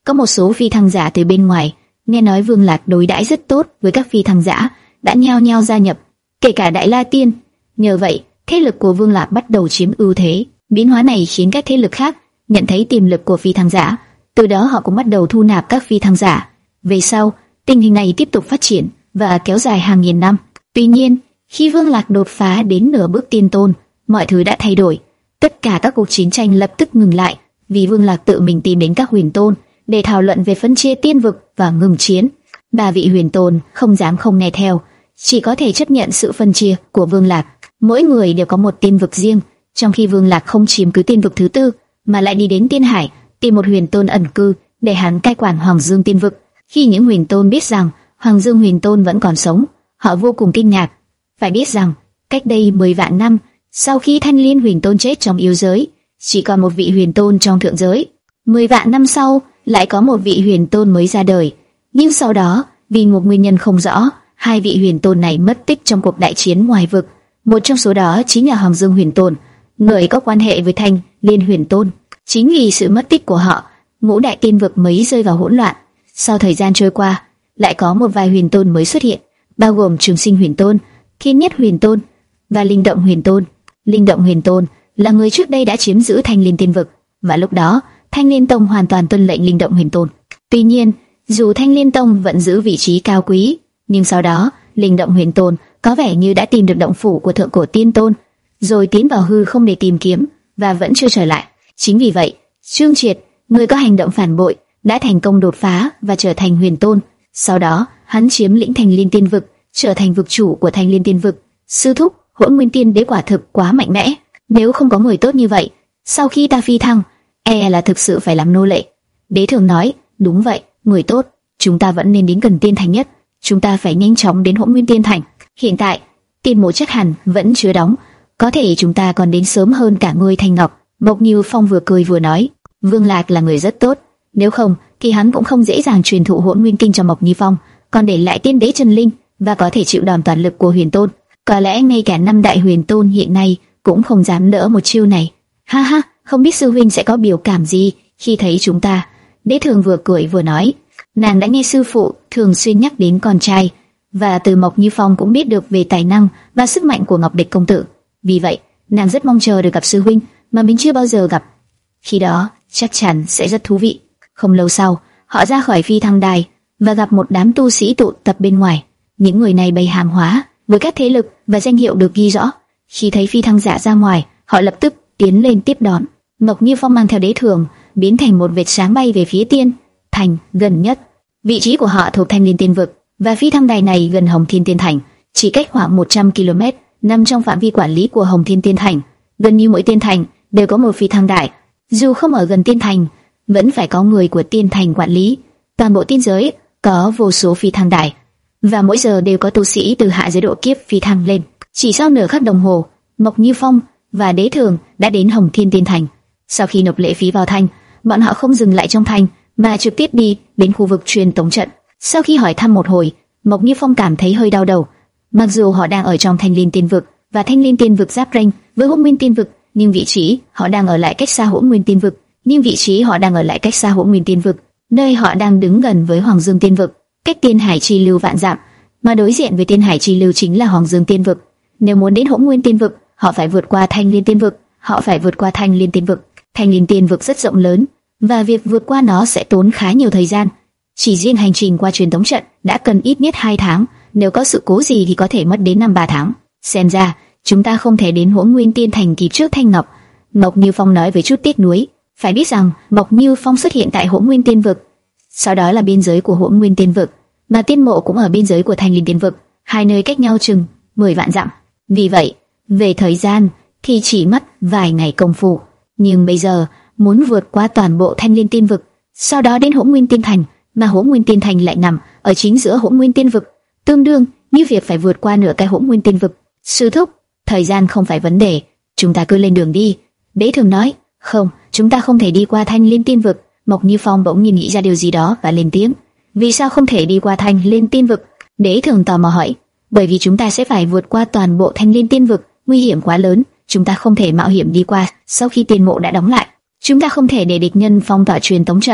có một số phi thăng giả từ bên ngoài, nghe nói Vương Lạc đối đãi rất tốt với các phi thăng giả, đã nhao nhao gia nhập, kể cả Đại La Tiên. Nhờ vậy, thế lực của Vương Lạc bắt đầu chiếm ưu thế. Biến hóa này khiến các thế lực khác nhận thấy tiềm lực của phi thăng giả, từ đó họ cũng bắt đầu thu nạp các phi thăng giả. Về sau, tình hình này tiếp tục phát triển và kéo dài hàng nghìn năm. Tuy nhiên, khi Vương Lạc đột phá đến nửa bước tiên tôn, mọi thứ đã thay đổi. Tất cả các cuộc chiến tranh lập tức ngừng lại, vì Vương Lạc tự mình tìm đến các huyền tôn để thảo luận về phân chia tiên vực và ngừng chiến. Ba vị huyền tôn không dám không nghe theo, chỉ có thể chấp nhận sự phân chia của Vương Lạc. Mỗi người đều có một tiên vực riêng, trong khi Vương Lạc không chiếm cứ tiên vực thứ tư, mà lại đi đến Tiên Hải tìm một huyền tôn ẩn cư để hắn cai quản Hoàng Dương tiên vực. Khi những huyền tôn biết rằng Hoàng Dương huyền tôn vẫn còn sống, họ vô cùng kinh ngạc. Phải biết rằng cách đây mười vạn năm, sau khi Thanh Liên huyền tôn chết trong yêu giới, chỉ còn một vị huyền tôn trong thượng giới. Mười vạn năm sau, lại có một vị huyền tôn mới ra đời. Nhưng sau đó, vì một nguyên nhân không rõ, hai vị huyền tôn này mất tích trong cuộc đại chiến ngoài vực. Một trong số đó chính là Hoàng Dương huyền tôn, người có quan hệ với Thanh Liên huyền tôn. Chính vì sự mất tích của họ, ngũ đại tiên vực mới rơi vào hỗn loạn. Sau thời gian trôi qua, lại có một vài huyền tôn mới xuất hiện, bao gồm Trường Sinh huyền tôn, Thiên Nhất huyền tôn và Linh Động huyền tôn. Linh Động huyền tôn là người trước đây đã chiếm giữ Thanh Liên tiên vực, và lúc đó Thanh Liên tông hoàn toàn tuân lệnh Linh Động huyền tôn. Tuy nhiên, dù Thanh Liên tông vẫn giữ vị trí cao quý, nhưng sau đó Linh Động huyền tôn có vẻ như đã tìm được động phủ của thượng cổ tiên tôn, rồi tiến vào hư không để tìm kiếm và vẫn chưa trở lại. Chính vì vậy, Trương Triệt, người có hành động phản bội, đã thành công đột phá và trở thành huyền tôn. Sau đó, hắn chiếm lĩnh Thanh Liên tiên vực, trở thành vực chủ của Thanh Liên tiên vực. Sư thúc, Hỗn Nguyên Tiên Đế quả thực quá mạnh mẽ. Nếu không có người tốt như vậy, sau khi ta phi thăng, e là thực sự phải làm nô lệ. Đế Thường nói, đúng vậy, người tốt, chúng ta vẫn nên đến gần Tiên Thành nhất. Chúng ta phải nhanh chóng đến Hỗn Nguyên Tiên Thành. Hiện tại, tiên mộ chắc hẳn vẫn chưa đóng, có thể chúng ta còn đến sớm hơn cả ngươi Thanh Ngọc. Mộc Như Phong vừa cười vừa nói, Vương Lạc là người rất tốt, nếu không thì hắn cũng không dễ dàng truyền thụ Hỗn Nguyên Kinh cho Mộc Như Phong, còn để lại Tiên Đế chân linh và có thể chịu đòn toàn lực của huyền tôn. Có lẽ ngay cả năm đại huyền tôn hiện nay cũng không dám lỡ một chiêu này. Ha ha, không biết sư huynh sẽ có biểu cảm gì khi thấy chúng ta. Đế Thường vừa cười vừa nói, nàng đã nghe sư phụ thường xuyên nhắc đến con trai, và từ Mộc Như Phong cũng biết được về tài năng và sức mạnh của Ngọc Địch công tử. Vì vậy, nàng rất mong chờ được gặp sư huynh mà mình chưa bao giờ gặp. Khi đó, chắc chắn sẽ rất thú vị. Không lâu sau, họ ra khỏi phi thăng đài và gặp một đám tu sĩ tụ tập bên ngoài. Những người này bày hàng hóa với các thế lực và danh hiệu được ghi rõ. Khi thấy phi thăng giả ra ngoài, họ lập tức tiến lên tiếp đón. Mộc Như Phong mang theo Đế Thường, biến thành một vệt sáng bay về phía Tiên Thành gần nhất. Vị trí của họ thuộc Thanh Liên tiên vực, và phi thăng đài này gần Hồng Thiên Tiên Thành, chỉ cách khoảng một trăm ki lô mét, nằm trong phạm vi quản lý của Hồng Thiên Tiên Thành. Gần như mỗi tiên thành đều có một phi thăng đài, dù không ở gần tiên thành, vẫn phải có người của tiên thành quản lý. Toàn bộ tiên giới có vô số phi thăng đài, và mỗi giờ đều có tu sĩ từ hạ giới độ kiếp phi thăng lên. Chỉ sau nửa khắc đồng hồ, Mộc Như Phong và Đế Thường đã đến Hồng Thiên Tiên Thành. Sau khi nộp lệ phí vào thành, bọn họ không dừng lại trong thành mà trực tiếp đi đến khu vực truyền tống trận. Sau khi hỏi thăm một hồi, Mộc Như Phong cảm thấy hơi đau đầu. Mặc dù họ đang ở trong Thanh Liên tiên vực và Thanh Liên tiên vực giáp ranh với Hỗn Nguyên tiên vực, nhưng vị trí họ đang ở lại cách xa Hỗn Nguyên tiên vực. Nhưng vị trí họ đang ở lại cách xa Hỗn Nguyên tiên vực, nơi họ đang đứng gần với Hoàng Dương tiên vực, cách Tiên Hải chi lưu vạn dặm, mà đối diện với Tiên Hải chi lưu chính là Hoàng Dương tiên vực. Nếu muốn đến Hỗn Nguyên tiên vực, họ phải vượt qua Thanh Liên tiên vực. Họ phải vượt qua Thanh Liên tiên vực. Thanh Liên tiên vực rất rộng lớn, và việc vượt qua nó sẽ tốn khá nhiều thời gian. Chỉ riêng hành trình qua truyền tống trận đã cần ít nhất hai tháng, nếu có sự cố gì thì có thể mất đến năm ba tháng. Xem ra chúng ta không thể đến Hỗn Nguyên Tiên Thành kịp trước Thanh Ngọc. Mộc Như Phong nói với chút tiếc nuối. Phải biết rằng Mộc Như Phong xuất hiện tại Hỗn Nguyên Tiên vực, sau đó là biên giới của Hỗn Nguyên Tiên vực, mà tiên mộ cũng ở biên giới của Thanh Liên tiên vực, hai nơi cách nhau chừng mười vạn dặm. Vì vậy, về thời gian thì chỉ mất vài ngày công phu. Nhưng bây giờ muốn vượt qua toàn bộ Thanh Liên tiên vực, sau đó đến Hỗn Nguyên Tiên Thành, mà Hỗn Nguyên Tiên Thành lại nằm ở chính giữa Hỗn Nguyên tiên vực, tương đương như việc phải vượt qua nửa cái Hỗn Nguyên tiên vực. Sư thúc, thời gian không phải vấn đề, chúng ta cứ lên đường đi. Đế Thường nói. Không, chúng ta không thể đi qua Thanh Liên tiên vực. Mộc Như Phong bỗng nhiên nghĩ ra điều gì đó và lên tiếng. Vì sao không thể đi qua Thanh Liên tiên vực? Đế Thường tò mò hỏi. Bởi vì chúng ta sẽ phải vượt qua toàn bộ Thanh Liên tiên vực, nguy hiểm quá lớn, chúng ta không thể mạo hiểm đi qua. Sau khi tiên mộ đã đóng lại, chúng ta không thể để địch nhân phong tỏa truyền tống trận.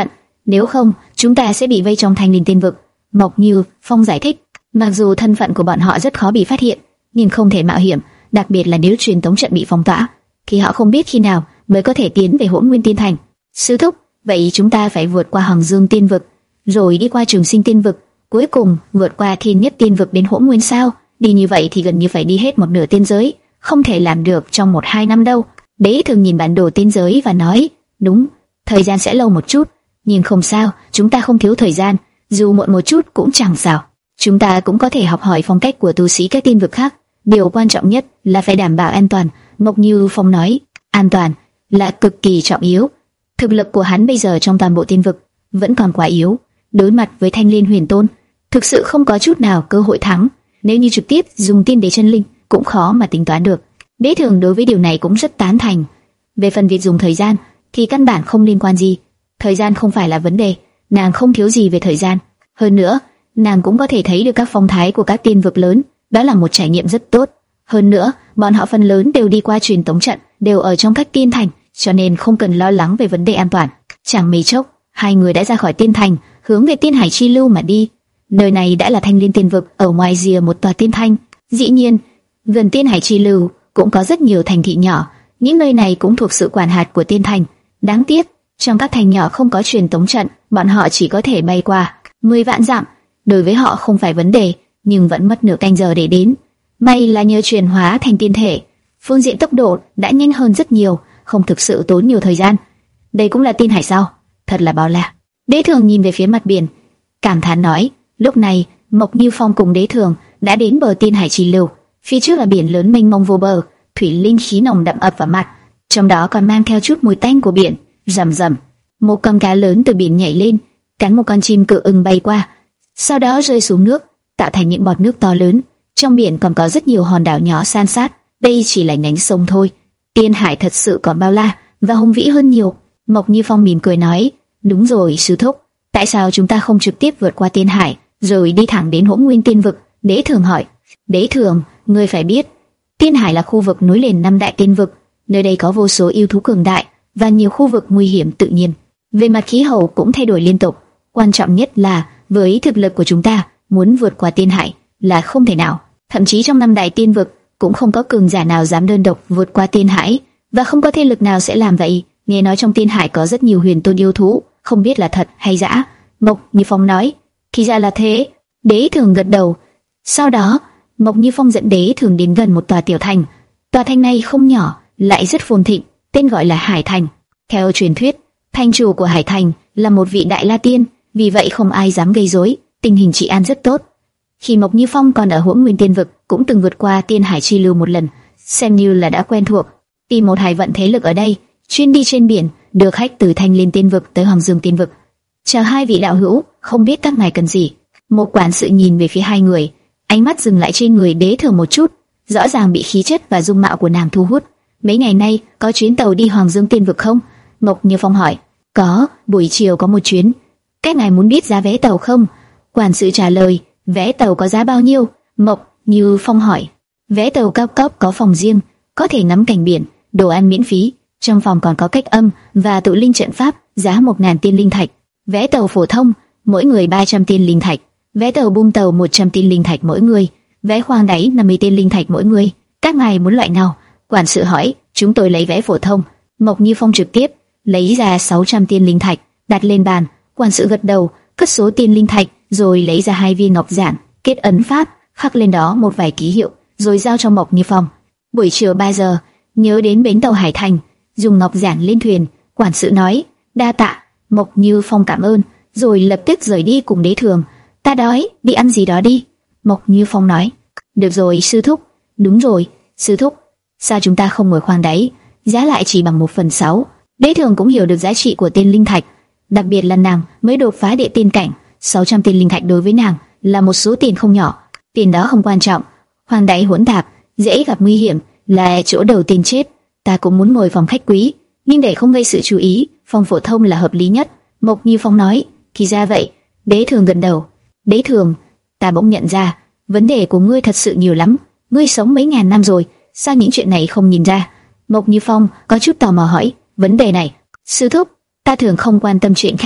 nếu không chúng ta sẽ bị vây trong Thanh Linh Tiên Vực. Mộc Như Phong giải thích, mặc dù thân phận của bọn họ rất khó bị phát hiện, nhưng không thể mạo hiểm, đặc biệt là nếu truyền tống trận bị phong tỏa, thì họ không biết khi nào mới có thể tiến về Hỗn Nguyên Tiên Thành. Sư thúc, vậy chúng ta phải vượt qua Hoàng Dương Tiên Vực, rồi đi qua Trường Sinh Tiên Vực, cuối cùng vượt qua Thiên Nhất Tiên Vực đến Hỗn Nguyên sao? Đi như vậy thì gần như phải đi hết một nửa tiên giới, không thể làm được trong một hai năm đâu. Đế Thường nhìn bản đồ tiên giới và nói, đúng, thời gian sẽ lâu một chút, nhưng không sao, chúng ta không thiếu thời gian, dù muộn một chút cũng chẳng sao. Chúng ta cũng có thể học hỏi phong cách của tu sĩ các tiên vực khác. Điều quan trọng nhất là phải đảm bảo an toàn. Mộc Như Phong nói, an toàn là cực kỳ trọng yếu. Thực lực của hắn bây giờ trong toàn bộ tiên vực vẫn còn quá yếu, đối mặt với Thanh Liên Huyền Tôn, thực sự không có chút nào cơ hội thắng. Nếu như trực tiếp dùng tiên đế chân linh cũng khó mà tính toán được. Đế Thường đối với điều này cũng rất tán thành. Về phần việc dùng thời gian thì căn bản không liên quan gì. Thời gian không phải là vấn đề, nàng không thiếu gì về thời gian. Hơn nữa, nàng cũng có thể thấy được các phong thái của các tiên vực lớn, đó là một trải nghiệm rất tốt. Hơn nữa, bọn họ phần lớn đều đi qua truyền tống trận, đều ở trong các tiên thành, cho nên không cần lo lắng về vấn đề an toàn. Chẳng mấy chốc, hai người đã ra khỏi tiên thành, hướng về Tiên Hải Chi Lưu mà đi. Nơi này đã là Thanh Liên Tiên Vực, ở ngoài rìa một tòa tiên thành. Dĩ nhiên, gần Tiên Hải Chi Lưu cũng có rất nhiều thành thị nhỏ, những nơi này cũng thuộc sự quản hạt của tiên thành. Đáng tiếc, trong các thành nhỏ không có truyền tống trận, bọn họ chỉ có thể bay qua mười vạn dặm. Đối với họ không phải vấn đề, nhưng vẫn mất nửa canh giờ để đến. May là nhờ chuyển hóa thành tiên thể, phương diện tốc độ đã nhanh hơn rất nhiều, không thực sự tốn nhiều thời gian. Đây cũng là Tiên Hải sao? Thật là bao la. Đế Thường nhìn về phía mặt biển, cảm thán nói. Lúc này, Mộc Như Phong cùng Đế Thường đã đến bờ Tiên Hải Chi Lưu. Phía trước là biển lớn mênh mông vô bờ, thủy linh khí nồng đậm ập vào mặt, trong đó còn mang theo chút mùi tanh của biển. Rầm rầm, một con cá lớn từ biển nhảy lên, cắn một con chim cự ưng bay qua, sau đó rơi xuống nước, tạo thành những bọt nước to lớn. Trong biển còn có rất nhiều hòn đảo nhỏ san sát. Đây chỉ là nhánh sông thôi. Tiên Hải thật sự còn bao la và hùng vĩ hơn nhiều. Mộc Như Phong mỉm cười nói, đúng rồi sư thúc, tại sao chúng ta không trực tiếp vượt qua Tiên Hải rồi đi thẳng đến Hỗn Nguyên Tiên Vực? Đế Thường hỏi. Đế Thường, ngươi phải biết, Tiên Hải là khu vực nối liền năm đại tiên vực, nơi đây có vô số yêu thú cường đại và nhiều khu vực nguy hiểm tự nhiên. Về mặt khí hậu cũng thay đổi liên tục. Quan trọng nhất là với thực lực của chúng ta, muốn vượt qua Tiên Hải là không thể nào. Thậm chí trong năm đại tiên vực cũng không có cường giả nào dám đơn độc vượt qua Tiên Hải, và không có thế lực nào sẽ làm vậy. Nghe nói trong Tiên Hải có rất nhiều huyền tôn yêu thú, không biết là thật hay giả. Mộc Như Phong nói, thì ra là thế. Đế Thường gật đầu. Sau đó, Mộc Như Phong dẫn Đế Thường đến gần một tòa tiểu thành. Tòa thành này không nhỏ, lại rất phồn thịnh, tên gọi là Hải Thành. Theo truyền thuyết, thành chủ của Hải Thành là một vị đại la tiên, vì vậy không ai dám gây rối, tình hình trị an rất tốt. Khi Mộc Như Phong còn ở Hỗn Nguyên Tiên Vực, cũng từng vượt qua Tiên Hải Chi Lưu một lần, xem như là đã quen thuộc. Tìm một hải vận thế lực ở đây, chuyên đi trên biển, đưa khách từ Thanh Liên Tiên Vực tới Hoàng Dương Tiên Vực. Chào hai vị đạo hữu, không biết các ngài cần gì? Một quản sự nhìn về phía hai người, ánh mắt dừng lại trên người Đế Thường một chút, rõ ràng bị khí chất và dung mạo của nàng thu hút. Mấy ngày nay có chuyến tàu đi Hoàng Dương Tiên Vực không? Mộc Như Phong hỏi. Có, buổi chiều có một chuyến. Các ngài muốn biết giá vé tàu không? Quản sự trả lời. Vé tàu có giá bao nhiêu? Mộc Như Phong hỏi. Vé tàu cao cấp có phòng riêng, có thể ngắm cảnh biển, đồ ăn miễn phí, trong phòng còn có cách âm và tụ linh trận pháp, giá một ngàn tiên linh thạch. Vé tàu phổ thông, mỗi người ba trăm tiên linh thạch. Vé tàu boom tàu một trăm tiên linh thạch mỗi người. Vé khoang đáy năm mươi tiên linh thạch mỗi người. Các ngài muốn loại nào? Quản sự hỏi. Chúng tôi lấy vé phổ thông. Mộc Như Phong trực tiếp lấy ra sáu trăm tiên linh thạch, đặt lên bàn. Quản sự gật đầu, cất số tiên linh thạch, rồi lấy ra hai viên ngọc giản, kết ấn pháp, khắc lên đó một vài ký hiệu, rồi giao cho Mộc Như Phong. Buổi chiều ba giờ, nhớ đến bến tàu Hải Thành, dùng ngọc giản lên thuyền. Quản sự nói, đa tạ. Mộc Như Phong cảm ơn, rồi lập tức rời đi cùng Đế Thường. Ta đói, đi ăn gì đó đi. Mộc Như Phong nói. Được rồi sư thúc. Đúng rồi, sư thúc. Sao chúng ta không ngồi khoang đáy, giá lại chỉ bằng một phần sáu. Đế Thường cũng hiểu được giá trị của tiên linh thạch, đặc biệt là nàng mới đột phá địa tiên cảnh, sáu trăm tiên linh thạch đối với nàng là một số tiền không nhỏ. Tiền đó không quan trọng, khoang đáy hỗn tạp, dễ gặp nguy hiểm, là chỗ đầu tiên chết. Ta cũng muốn ngồi phòng khách quý, nhưng để không gây sự chú ý, phòng phổ thông là hợp lý nhất. Mộc Như Phong nói. Thì ra vậy. Đế Thường gật đầu. Đế Thường, ta bỗng nhận ra vấn đề của ngươi thật sự nhiều lắm. Ngươi sống mấy ngàn năm rồi, sao những chuyện này không nhìn ra? Mộc Như Phong có chút tò mò hỏi. Vấn đề này, sư thúc, ta thường không quan tâm chuyện khác,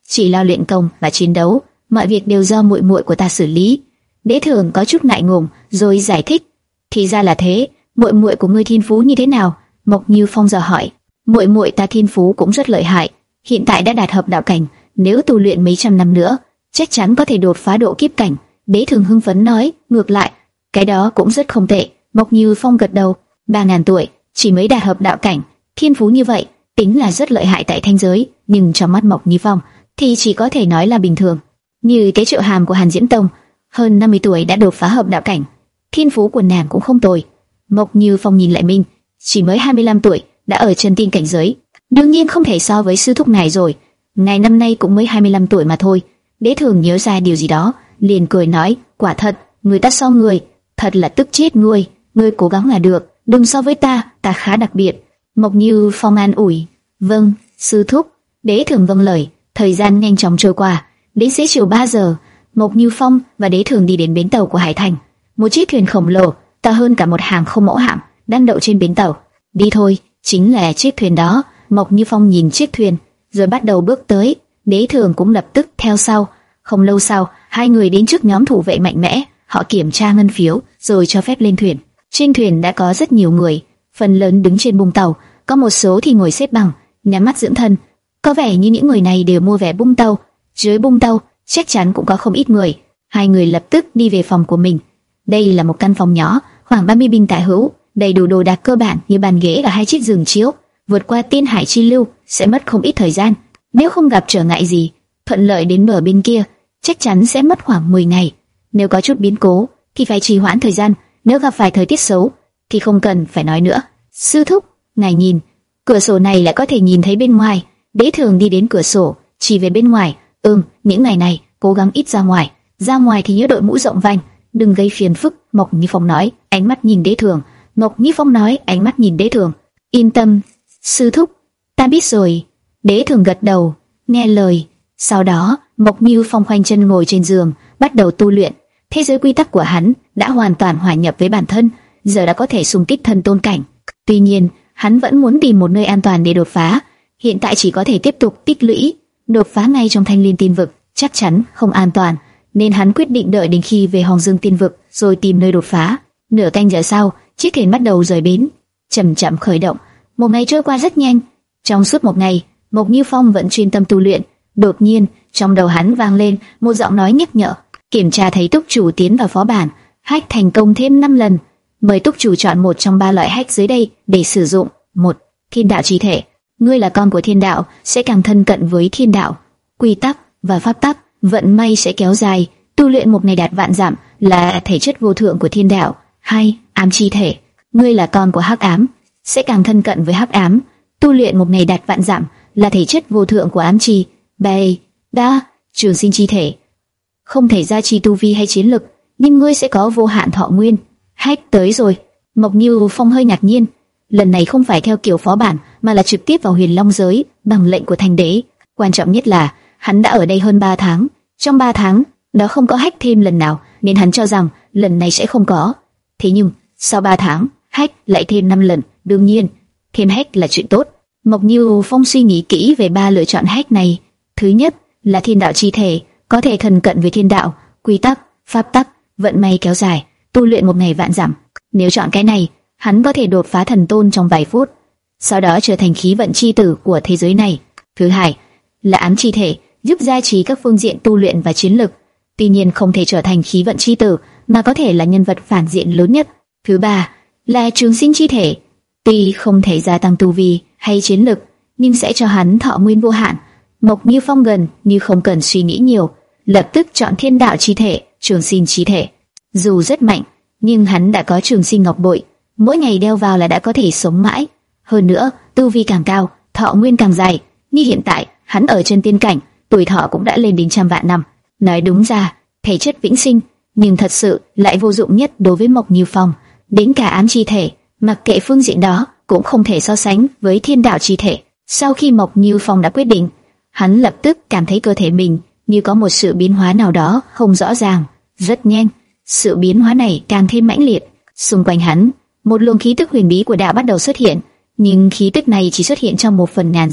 chỉ lo luyện công và chiến đấu, mọi việc đều do muội muội của ta xử lý. Đế Thường có chút ngại ngùng, rồi giải thích, thì ra là thế, muội muội của ngươi thiên phú như thế nào? Mộc Như Phong dò hỏi. Muội muội ta thiên phú cũng rất lợi hại, hiện tại đã đạt hợp đạo cảnh, nếu tu luyện mấy trăm năm nữa, chắc chắn có thể đột phá độ kiếp cảnh. Đế Thường hưng phấn nói, ngược lại, cái đó cũng rất không tệ. Mộc Như Phong gật đầu, ba ngàn tuổi, chỉ mới đạt hợp đạo cảnh, thiên phú như vậy, tính là rất lợi hại tại thanh giới, nhưng trong mắt Mộc Như Phong thì chỉ có thể nói là bình thường. Như cái Triệu Hàm của Hàn Diễn Tông, hơn năm mươi tuổi đã đột phá hợp đạo cảnh, thiên phú của nàng cũng không tồi. Mộc Như Phong nhìn lại mình, chỉ mới hai mươi lăm tuổi đã ở chân tiên cảnh giới, đương nhiên không thể so với sư thúc này rồi. Ngài năm nay cũng mới hai mươi lăm tuổi mà thôi. Đế Thường nhớ ra điều gì đó, liền cười nói, quả thật, người ta so người, thật là tức chết ngươi. Ngươi cố gắng là được, đừng so với ta, ta khá đặc biệt. Mộc Như Phong an ủi, vâng, sư thúc. Đế Thường vâng lời. Thời gian nhanh chóng trôi qua, đến xế chiều ba giờ, Mộc Như Phong và Đế Thường đi đến bến tàu của Hải Thành. Một chiếc thuyền khổng lồ, to hơn cả một hàng không mẫu hạm, đang đậu trên bến tàu. Đi thôi, chính là chiếc thuyền đó. Mộc Như Phong nhìn chiếc thuyền, rồi bắt đầu bước tới. Đế Thường cũng lập tức theo sau. Không lâu sau, hai người đến trước nhóm thủ vệ mạnh mẽ. Họ kiểm tra ngân phiếu, rồi cho phép lên thuyền. Trên thuyền đã có rất nhiều người, phần lớn đứng trên bung tàu, có một số thì ngồi xếp bằng, nhắm mắt dưỡng thân. Có vẻ như những người này đều mua vé bung tàu. Dưới bung tàu chắc chắn cũng có không ít người. Hai người lập tức đi về phòng của mình. Đây là một căn phòng nhỏ, khoảng ba mươi bình tả hữu, đầy đủ đồ đạc cơ bản như bàn ghế và hai chiếc giường chiếu. Vượt qua Tiên Hải chi lưu sẽ mất không ít thời gian. Nếu không gặp trở ngại gì, thuận lợi đến bờ bên kia, chắc chắn sẽ mất khoảng mười ngày. Nếu có chút biến cố thì phải trì hoãn thời gian. Nếu gặp phải thời tiết xấu thì không cần phải nói nữa. Sư thúc, ngài nhìn, cửa sổ này lại có thể nhìn thấy bên ngoài. Đế Thường đi đến cửa sổ, chỉ về bên ngoài. Ừm, những ngày này cố gắng ít ra ngoài. Ra ngoài thì nhớ đội mũ rộng vành, đừng gây phiền phức. Mộc Như Phong nói, ánh mắt nhìn Đế Thường. Mộc Như Phong nói, ánh mắt nhìn Đế Thường. Yên tâm, sư thúc, ta biết rồi. Đế Thường gật đầu, nghe lời. Sau đó, Mộc Như Phong khoanh chân ngồi trên giường, bắt đầu tu luyện. Thế giới quy tắc của hắn đã hoàn toàn hòa nhập với bản thân, giờ đã có thể xung kích thần tôn cảnh. Tuy nhiên, hắn vẫn muốn tìm một nơi an toàn để đột phá. Hiện tại chỉ có thể tiếp tục tích lũy. Đột phá ngay trong Thanh Liên Tiên Vực chắc chắn không an toàn, nên hắn quyết định đợi đến khi về Hoàng Dương Tiên Vực rồi tìm nơi đột phá. Nửa canh giờ sau, chiếc thuyền bắt đầu rời bến, chậm chậm khởi động. Một ngày trôi qua rất nhanh. Trong suốt một ngày, Mộc Như Phong vẫn chuyên tâm tu luyện. Đột nhiên, trong đầu hắn vang lên một giọng nói nhắc nhở. Kiểm tra thấy túc chủ tiến vào phó bản, hack thành công thêm năm lần. Mời túc chủ chọn một trong ba loại hack dưới đây để sử dụng. Một, Thiên đạo chi thể. Ngươi là con của thiên đạo, sẽ càng thân cận với thiên đạo, quy tắc và pháp tắc, vận may sẽ kéo dài, tu luyện một ngày đạt vạn dặm, là thể chất vô thượng của thiên đạo. Hai, Ám chi thể. Ngươi là con của hắc ám, sẽ càng thân cận với hắc ám, tu luyện một ngày đạt vạn dặm, là thể chất vô thượng của ám chi. Ba, đa Trường sinh chi thể. Không thể gia trì tu vi hay chiến lực, nhưng ngươi sẽ có vô hạn thọ nguyên. Hack tới rồi. Mộc Như Phong hơi ngạc nhiên. Lần này không phải theo kiểu phó bản, mà là trực tiếp vào Huyền Long giới bằng lệnh của Thành Đế. Quan trọng nhất là hắn đã ở đây hơn ba tháng. Trong ba tháng đó không có hack thêm lần nào, nên hắn cho rằng lần này sẽ không có. Thế nhưng sau ba tháng, hack lại thêm năm lần. Đương nhiên, thêm hack là chuyện tốt. Mộc Như Phong suy nghĩ kỹ về ba lựa chọn hack này. Thứ nhất là thiên đạo chi thể, có thể thân cận với thiên đạo, quy tắc, pháp tắc, vận may kéo dài, tu luyện một ngày vạn dặm. Nếu chọn cái này, hắn có thể đột phá thần tôn trong vài phút, sau đó trở thành khí vận chi tử của thế giới này. Thứ hai là ám chi thể, giúp gia trì các phương diện tu luyện và chiến lực. Tuy nhiên không thể trở thành khí vận chi tử, mà có thể là nhân vật phản diện lớn nhất. Thứ ba là trường sinh chi thể, tuy không thể gia tăng tu vi hay chiến lực, nhưng sẽ cho hắn thọ nguyên vô hạn. Mộc Như Phong gần như không cần suy nghĩ nhiều, lập tức chọn thiên đạo chi thể, trường sinh chi thể. Dù rất mạnh, nhưng hắn đã có trường sinh ngọc bội, mỗi ngày đeo vào là đã có thể sống mãi. Hơn nữa, tu vi càng cao, thọ nguyên càng dài. Như hiện tại, hắn ở chân tiên cảnh, tuổi thọ cũng đã lên đến trăm vạn năm. Nói đúng ra, thể chất vĩnh sinh, nhưng thật sự lại vô dụng nhất đối với Mộc Như Phong. Đến cả ám chi thể, mặc kệ phương diện đó, cũng không thể so sánh với thiên đạo chi thể. Sau khi Mộc Như Phong đã quyết định, hắn lập tức cảm thấy cơ thể mình như có một sự biến hóa nào đó không rõ ràng. Rất nhanh, sự biến hóa này càng thêm mãnh liệt. Xung quanh hắn, một luồng khí tức huyền bí của đạo bắt đầu xuất hiện, nhưng khí tức này chỉ xuất hiện trong một phần ngàn giây,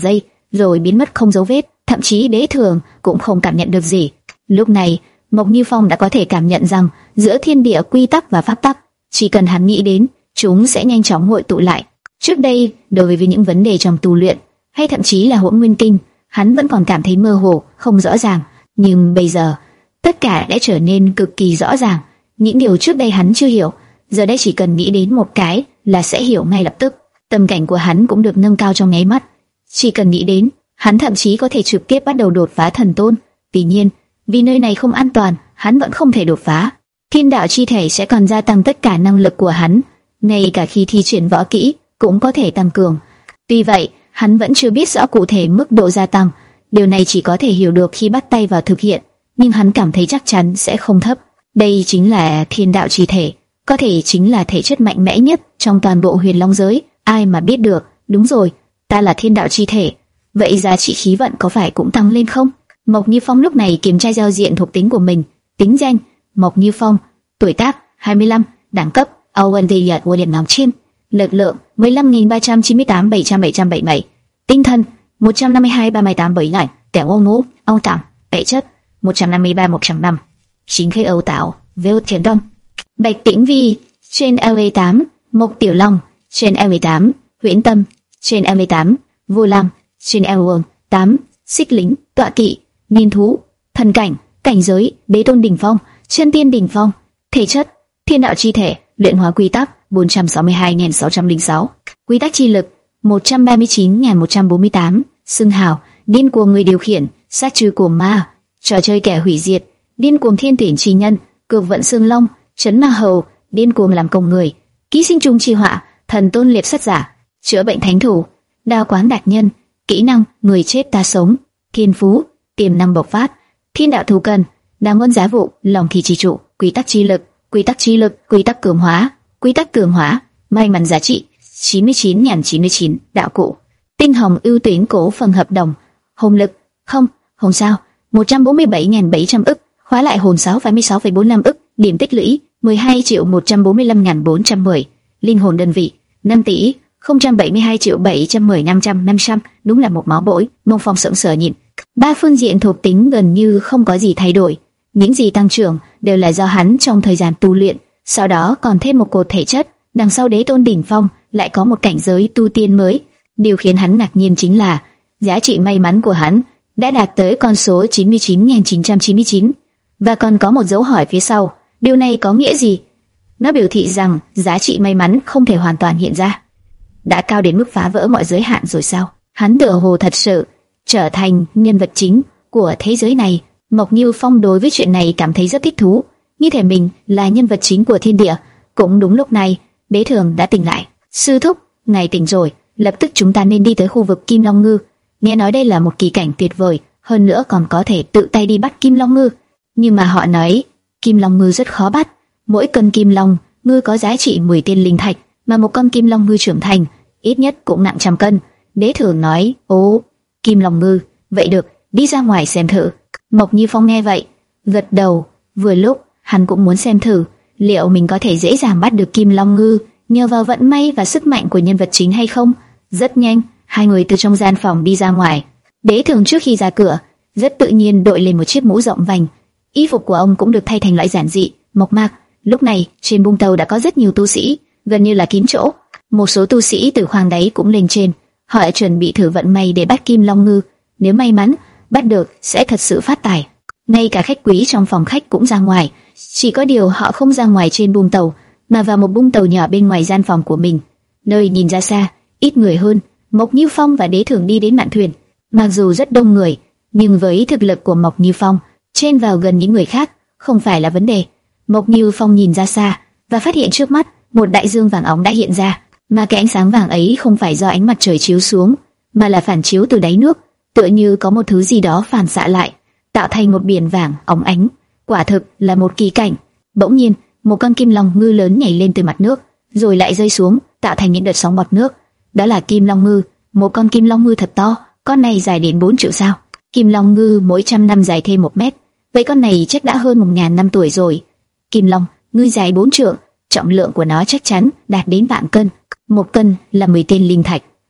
rồi biến mất không dấu vết, thậm chí Đế Thường cũng không cảm nhận được gì. Lúc này, Mộc Như Phong đã có thể cảm nhận rằng giữa thiên địa quy tắc và pháp tắc, chỉ cần hắn nghĩ đến, chúng sẽ nhanh chóng hội tụ lại. Trước đây, đối với những vấn đề trong tu luyện, hay thậm chí là Hỗn Nguyên Kinh, hắn vẫn còn cảm thấy mơ hồ, không rõ ràng, nhưng bây giờ, tất cả đã trở nên cực kỳ rõ ràng. Những điều trước đây hắn chưa hiểu, giờ đây chỉ cần nghĩ đến một cái là sẽ hiểu ngay lập tức. Tâm cảnh của hắn cũng được nâng cao trong nháy mắt. Chỉ cần nghĩ đến, hắn thậm chí có thể trực tiếp bắt đầu đột phá thần tôn. Tuy nhiên, vì nơi này không an toàn, hắn vẫn không thể đột phá. Thiên đạo chi thể sẽ còn gia tăng tất cả năng lực của hắn, ngay cả khi thi triển võ kỹ cũng có thể tăng cường. Tuy vậy, hắn vẫn chưa biết rõ cụ thể mức độ gia tăng. Điều này chỉ có thể hiểu được khi bắt tay vào thực hiện, nhưng hắn cảm thấy chắc chắn sẽ không thấp. Đây chính là thiên đạo chi thể, có thể chính là thể chất mạnh mẽ nhất trong toàn bộ huyền long giới. Ai mà biết được? Đúng rồi, ta là thiên đạo chi thể. Vậy giá trị khí vận có phải cũng tăng lên không? Mộc Như Phong lúc này kiểm tra giao diện thuộc tính của mình. Tính danh: Mộc Như Phong, tuổi tác hai mươi lăm, đẳng cấp Owen Diệt của điểm nóng chim, lực lượng mười lăm nghìn ba trăm chín mươi tám bảy trăm bảy trăm bảy mươi bảy, tinh thần một trăm năm mươi hai ba mươi tám bảy lạnh, kẻo ô ngũ, âu tạm, thể chất một trăm năm mươi ba một trăm năm, chín khế âu tạo, vêu thiền đông. Bạch Tĩnh Vi trên L A tám, Mộc Tiểu Long trên L A tám, Huyễn Tâm trên L A tám, Vô Lam trên L A tám, Xích Lính, Tọa Kỵ, Niên Thú, Thần Cảnh, cảnh giới Đế Tôn đỉnh phong, Chân Tiên đỉnh phong, thể chất thiên đạo chi thể, luyện hóa quy tắc bốn trăm sáu mươi hai nghìn sáu trăm lẻ sáu, quy tắc chi lực một trăm ba mươi chín nghìn một trăm bốn mươi tám, xưng hào điên cuồng người điều khiển, sát trừ cuồng ma, trò chơi kẻ hủy diệt, điên cuồng thiên tuyển chi nhân, cực vận xương long, chấn ma hầu, điên cuồng làm công người, ký sinh trùng chi họa, thần tôn liệp sắt giả, chữa bệnh thánh thủ, đao quán đạt nhân, kỹ năng người chết ta sống, thiên phú tiềm năng bộc phát, thiên đạo thù cần, đào ngân giá vụ, lòng thì chi trụ, quy tắc chi lực, quy tắc chi lực, quy tắc cường hóa, quy tắc cường hóa, may mắn giá trị chín mươi chín nghìn chín mươi chín, đạo cụ tinh hồng ưu tuyển cổ phần hợp đồng, hồn lực không, hồn sao một trăm bốn mươi bảy nghìn bảy trăm ức, khóa lại hồn sáu mươi sáu phẩy bốn mươi lăm ức, điểm tích lũy mười hai triệu một trăm bốn mươi lăm nghìn bốn trăm mười, linh hồn đơn vị năm tỷ không trăm bảy mươi hai triệu bảy trăm mười năm trăm năm trăm, đúng là một máu bội. Mông Phong sững sờ nhìn, ba phương diện thuộc tính gần như không có gì thay đổi, những gì tăng trưởng đều là do hắn trong thời gian tu luyện, sau đó còn thêm một cột thể chất, đằng sau Đế Tôn đỉnh phong lại có một cảnh giới tu tiên mới. Điều khiến hắn ngạc nhiên chính là giá trị may mắn của hắn đã đạt tới con số chín mươi chín nghìn chín trăm chín mươi chín, và còn có một dấu hỏi phía sau. Điều này có nghĩa gì? Nó biểu thị rằng giá trị may mắn không thể hoàn toàn hiện ra, đã cao đến mức phá vỡ mọi giới hạn rồi sao? Hắn tựa hồ thật sự trở thành nhân vật chính của thế giới này. Mộc Như Phong đối với chuyện này cảm thấy rất thích thú, như thể mình là nhân vật chính của thiên địa. Cũng đúng lúc này, Đế Thường đã tỉnh lại. Sư thúc, ngài tỉnh rồi, lập tức chúng ta nên đi tới khu vực Kim Long Ngư. Nghe nói đây là một kỳ cảnh tuyệt vời, hơn nữa còn có thể tự tay đi bắt Kim Long Ngư. Nhưng mà họ nói Kim Long Ngư rất khó bắt, mỗi cân Kim Long Ngư có giá trị mười tiên linh thạch, mà một con Kim Long Ngư trưởng thành ít nhất cũng nặng trăm cân. Đế Thường nói, ố, Kim Long Ngư, vậy được, đi ra ngoài xem thử. Mộc Như Phong nghe vậy, gật đầu. Vừa lúc hắn cũng muốn xem thử liệu mình có thể dễ dàng bắt được Kim Long Ngư nhờ vào vận may và sức mạnh của nhân vật chính hay không. Rất nhanh, hai người từ trong gian phòng đi ra ngoài. Đế Thường trước khi ra cửa, rất tự nhiên đội lên một chiếc mũ rộng vành. Y phục của ông cũng được thay thành loại giản dị, mộc mạc. Lúc này, trên bung tàu đã có rất nhiều tu sĩ, gần như là kín chỗ. Một số tu sĩ từ khoang đáy cũng lên trên, họ đã chuẩn bị thử vận may để bắt Kim Long Ngư. Nếu may mắn bắt được, sẽ thật sự phát tài. Ngay cả khách quý trong phòng khách cũng ra ngoài, chỉ có điều họ không ra ngoài trên bung tàu, mà vào một bung tàu nhỏ bên ngoài gian phòng của mình, nơi nhìn ra xa ít người hơn. Mộc Như Phong và Đế Thường đi đến mạn thuyền, mặc dù rất đông người, nhưng với thực lực của Mộc Như Phong, chen vào gần những người khác không phải là vấn đề. Mộc Như Phong nhìn ra xa và phát hiện trước mắt một đại dương vàng óng đã hiện ra, mà cái ánh sáng vàng ấy không phải do ánh mặt trời chiếu xuống, mà là phản chiếu từ đáy nước, tựa như có một thứ gì đó phản xạ lại, tạo thành một biển vàng óng ánh. Quả thực là một kỳ cảnh. Bỗng nhiên, một con Kim Long Ngư lớn nhảy lên từ mặt nước, rồi lại rơi xuống, tạo thành những đợt sóng bọt nước. Đó là Kim Long Ngư, một con Kim Long Ngư thật to, con này dài đến bốn triệu sao. Kim Long Ngư mỗi trăm năm dài thêm một mét, vậy con này chắc đã hơn một ngàn năm tuổi rồi. Kim Long Ngư dài bốn trượng, trọng lượng của nó chắc chắn đạt đến vạn cân. Một cân là mười tên linh thạch,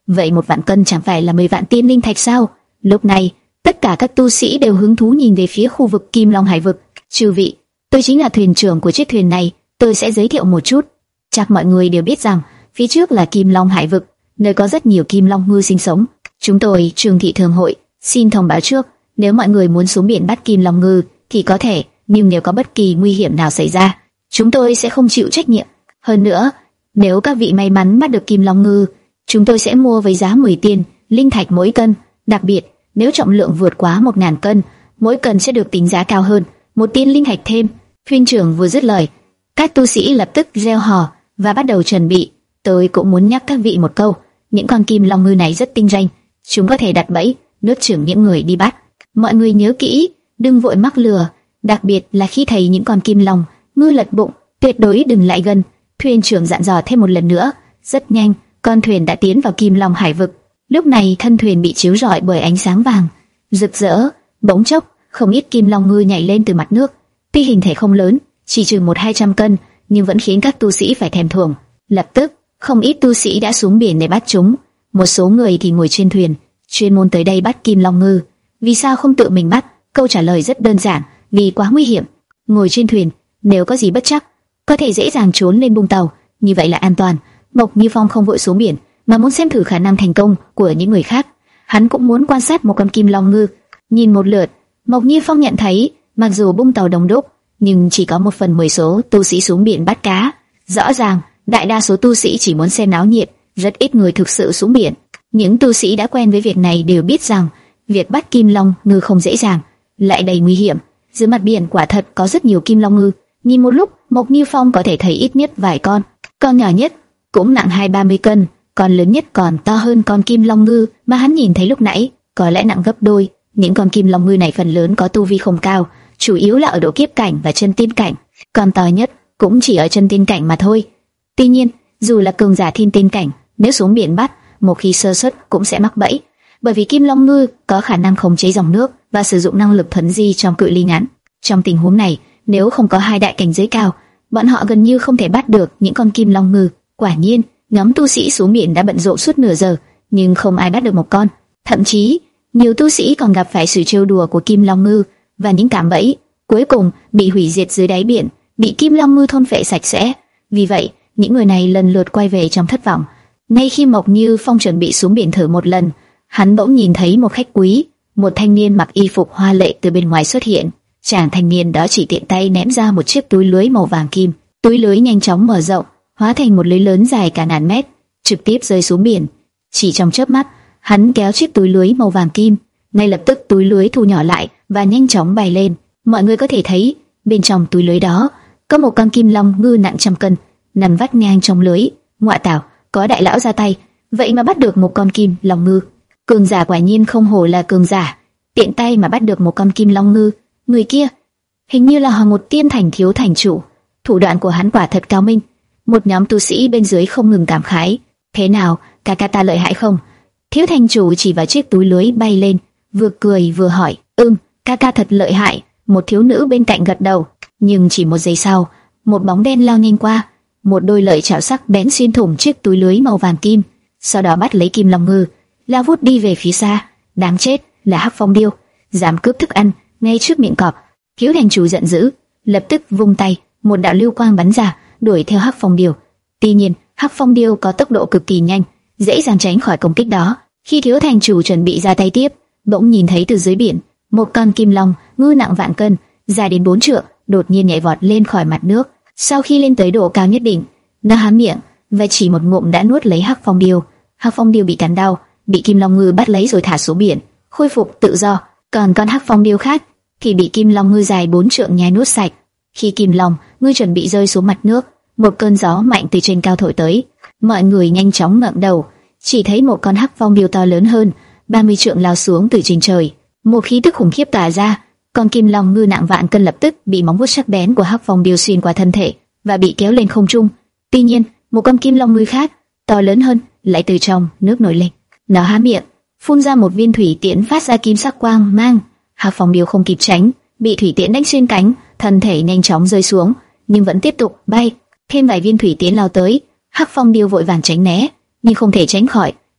Vậy một vạn cân chẳng phải là mười vạn tiên linh thạch sao? Lúc này, tất cả các tu sĩ đều hứng thú nhìn về phía khu vực Kim Long Hải vực. Chư vị, tôi chính là thuyền trưởng của chiếc thuyền này, tôi sẽ giới thiệu một chút. Chắc mọi người đều biết rằng, phía trước là Kim Long Hải vực, nơi có rất nhiều kim long ngư sinh sống. Chúng tôi, Trường thị Thường hội, xin thông báo trước, nếu mọi người muốn xuống biển bắt kim long ngư thì có thể, nhưng nếu có bất kỳ nguy hiểm nào xảy ra, chúng tôi sẽ không chịu trách nhiệm. Hơn nữa, nếu các vị may mắn bắt được kim long ngư, chúng tôi sẽ mua với giá mười tiên linh thạch mỗi cân. Đặc biệt, nếu trọng lượng vượt quá một ngàn cân, mỗi cân sẽ được tính giá cao hơn một tiên linh thạch thêm. Thuyền trưởng vừa dứt lời, các tu sĩ lập tức reo hò và bắt đầu chuẩn bị. Tôi cũng muốn nhắc các vị một câu, những con kim long ngư này rất tinh ranh, chúng có thể đặt bẫy, nuốt chửng những người đi bắt. Mọi người nhớ kỹ, đừng vội mắc lừa, đặc biệt là khi thấy những con kim long ngư lật bụng, tuyệt đối đừng lại gần. Thuyền trưởng dặn dò thêm một lần nữa. Rất nhanh, con thuyền đã tiến vào Kim Long Hải vực. Lúc này thân thuyền bị chiếu rọi bởi ánh sáng vàng rực rỡ. Bỗng chốc, không ít kim long ngư nhảy lên từ mặt nước. Tuy hình thể không lớn, chỉ chừng một hai trăm cân, nhưng vẫn khiến các tu sĩ phải thèm thuồng. Lập tức, không ít tu sĩ đã xuống biển để bắt chúng. Một số người thì ngồi trên thuyền, chuyên môn tới đây bắt kim long ngư. Vì sao không tự mình bắt? Câu trả lời rất đơn giản, vì quá nguy hiểm. Ngồi trên thuyền, nếu có gì bất trắc, có thể dễ dàng trốn lên bung tàu, như vậy là an toàn. Mộc Như Phong không vội xuống biển, mà muốn xem thử khả năng thành công của những người khác. Hắn cũng muốn quan sát một con kim long ngư. Nhìn một lượt, Mộc Như Phong nhận thấy, mặc dù bung tàu đông đúc, nhưng chỉ có một phần mười số tu sĩ xuống biển bắt cá. Rõ ràng, đại đa số tu sĩ chỉ muốn xem náo nhiệt, rất ít người thực sự xuống biển. Những tu sĩ đã quen với việc này đều biết rằng, việc bắt kim long ngư không dễ dàng, lại đầy nguy hiểm. Dưới mặt biển quả thật có rất nhiều kim long ngư. Nhìn một lúc, Mộc Như Phong có thể thấy ít nhất vài con. Con nhỏ nhất cũng nặng hai ba mươi cân, con lớn nhất còn to hơn con kim long ngư mà hắn nhìn thấy lúc nãy, có lẽ nặng gấp đôi. Những con kim long ngư này phần lớn có tu vi không cao, chủ yếu là ở độ kiếp cảnh và chân tiên cảnh. Con to nhất cũng chỉ ở chân tiên cảnh mà thôi. Tuy nhiên, dù là cường giả thiên tiên cảnh, nếu xuống biển bắt, một khi sơ suất cũng sẽ mắc bẫy, bởi vì kim long ngư có khả năng khống chế dòng nước và sử dụng năng lực thuấn di trong cự ly ngắn. Trong tình huống này, nếu không có hai đại cảnh giới cao, bọn họ gần như không thể bắt được những con kim long ngư. Quả nhiên, nhóm tu sĩ xuống biển đã bận rộn suốt nửa giờ, nhưng không ai bắt được một con. Thậm chí, nhiều tu sĩ còn gặp phải sự trêu đùa của kim long ngư và những cạm bẫy, cuối cùng bị hủy diệt dưới đáy biển, bị kim long ngư thôn phệ sạch sẽ. Vì vậy, những người này lần lượt quay về trong thất vọng. Ngay khi Mộc Như Phong chuẩn bị xuống biển thử một lần, hắn bỗng nhìn thấy một khách quý, một thanh niên mặc y phục hoa lệ từ bên ngoài xuất hiện. Chàng thanh niên đó chỉ tiện tay ném ra một chiếc túi lưới màu vàng kim. Túi lưới nhanh chóng mở rộng, hóa thành một lưới lớn dài cả ngàn mét, trực tiếp rơi xuống biển. Chỉ trong chớp mắt, hắn kéo chiếc túi lưới màu vàng kim, ngay lập tức túi lưới thu nhỏ lại và nhanh chóng bay lên. Mọi người có thể thấy, bên trong túi lưới đó có một con kim long ngư nặng trăm cân, nằm vắt ngang trong lưới. Ngoại tảo, có đại lão ra tay, vậy mà bắt được một con kim long ngư. Cường giả quả nhiên không hổ là cường giả, tiện tay mà bắt được một con kim long ngư. Người kia, hình như là một tiên thành thiếu thành chủ, thủ đoạn của hắn quả thật cao minh. Một nhóm tu sĩ bên dưới không ngừng cảm khái. Thế nào, ca ca ta lợi hại không? Thiếu thành chủ chỉ vào chiếc túi lưới bay lên, vừa cười vừa hỏi. Ừm, ca ca thật lợi hại. Một thiếu nữ bên cạnh gật đầu. Nhưng chỉ một giây sau, một bóng đen lao nhanh qua, một đôi lợi chảo sắc bén xuyên thủng chiếc túi lưới màu vàng kim, sau đó bắt lấy kim long ngư, lao vút đi về phía xa. Đáng chết, là Hắc Phong Điêu, dám cướp thức ăn ngay trước miệng cọp. Thiếu thành chủ giận dữ, lập tức vung tay, một đạo lưu quang bắn ra, đuổi theo Hắc Phong Điêu. Tuy nhiên, Hắc Phong Điêu có tốc độ cực kỳ nhanh, dễ dàng tránh khỏi công kích đó. Khi thiếu thành chủ chuẩn bị ra tay tiếp, bỗng nhìn thấy từ dưới biển, một con kim long ngư nặng vạn cân, dài đến bốn trượng, đột nhiên nhảy vọt lên khỏi mặt nước. Sau khi lên tới độ cao nhất định, nó há miệng và chỉ một ngụm đã nuốt lấy Hắc Phong Điêu. Hắc Phong Điêu bị cắn đau, bị kim long ngư bắt lấy rồi thả xuống biển, khôi phục tự do. Còn con Hắc Phong Điêu khác thì bị kim long ngư dài bốn trượng nhai nuốt sạch. Khi kim long ngư chuẩn bị rơi xuống mặt nước, một cơn gió mạnh từ trên cao thổi tới. Mọi người nhanh chóng ngẩng đầu, chỉ thấy một con Hắc Phong Điêu to lớn hơn ba mươi trượng lao xuống từ trên trời. Một khí tức khủng khiếp tỏa ra, con kim long ngư nặng vạn cân lập tức bị móng vuốt sắc bén của Hắc Phong Điêu xuyên qua thân thể và bị kéo lên không trung. Tuy nhiên, một con kim long ngư khác, to lớn hơn, lại từ trong nước nổi lên. Nó há miệng, phun ra một viên thủy tiễn phát ra kim sắc quang mang. Hắc Phong Điêu không kịp tránh, bị thủy tiễn đánh xuyên cánh, thân thể nhanh chóng rơi xuống, nhưng vẫn tiếp tục bay. Thêm vài viên thủy tiễn lao tới, Hắc Phong Điêu vội vàng tránh né, nhưng không thể tránh khỏi.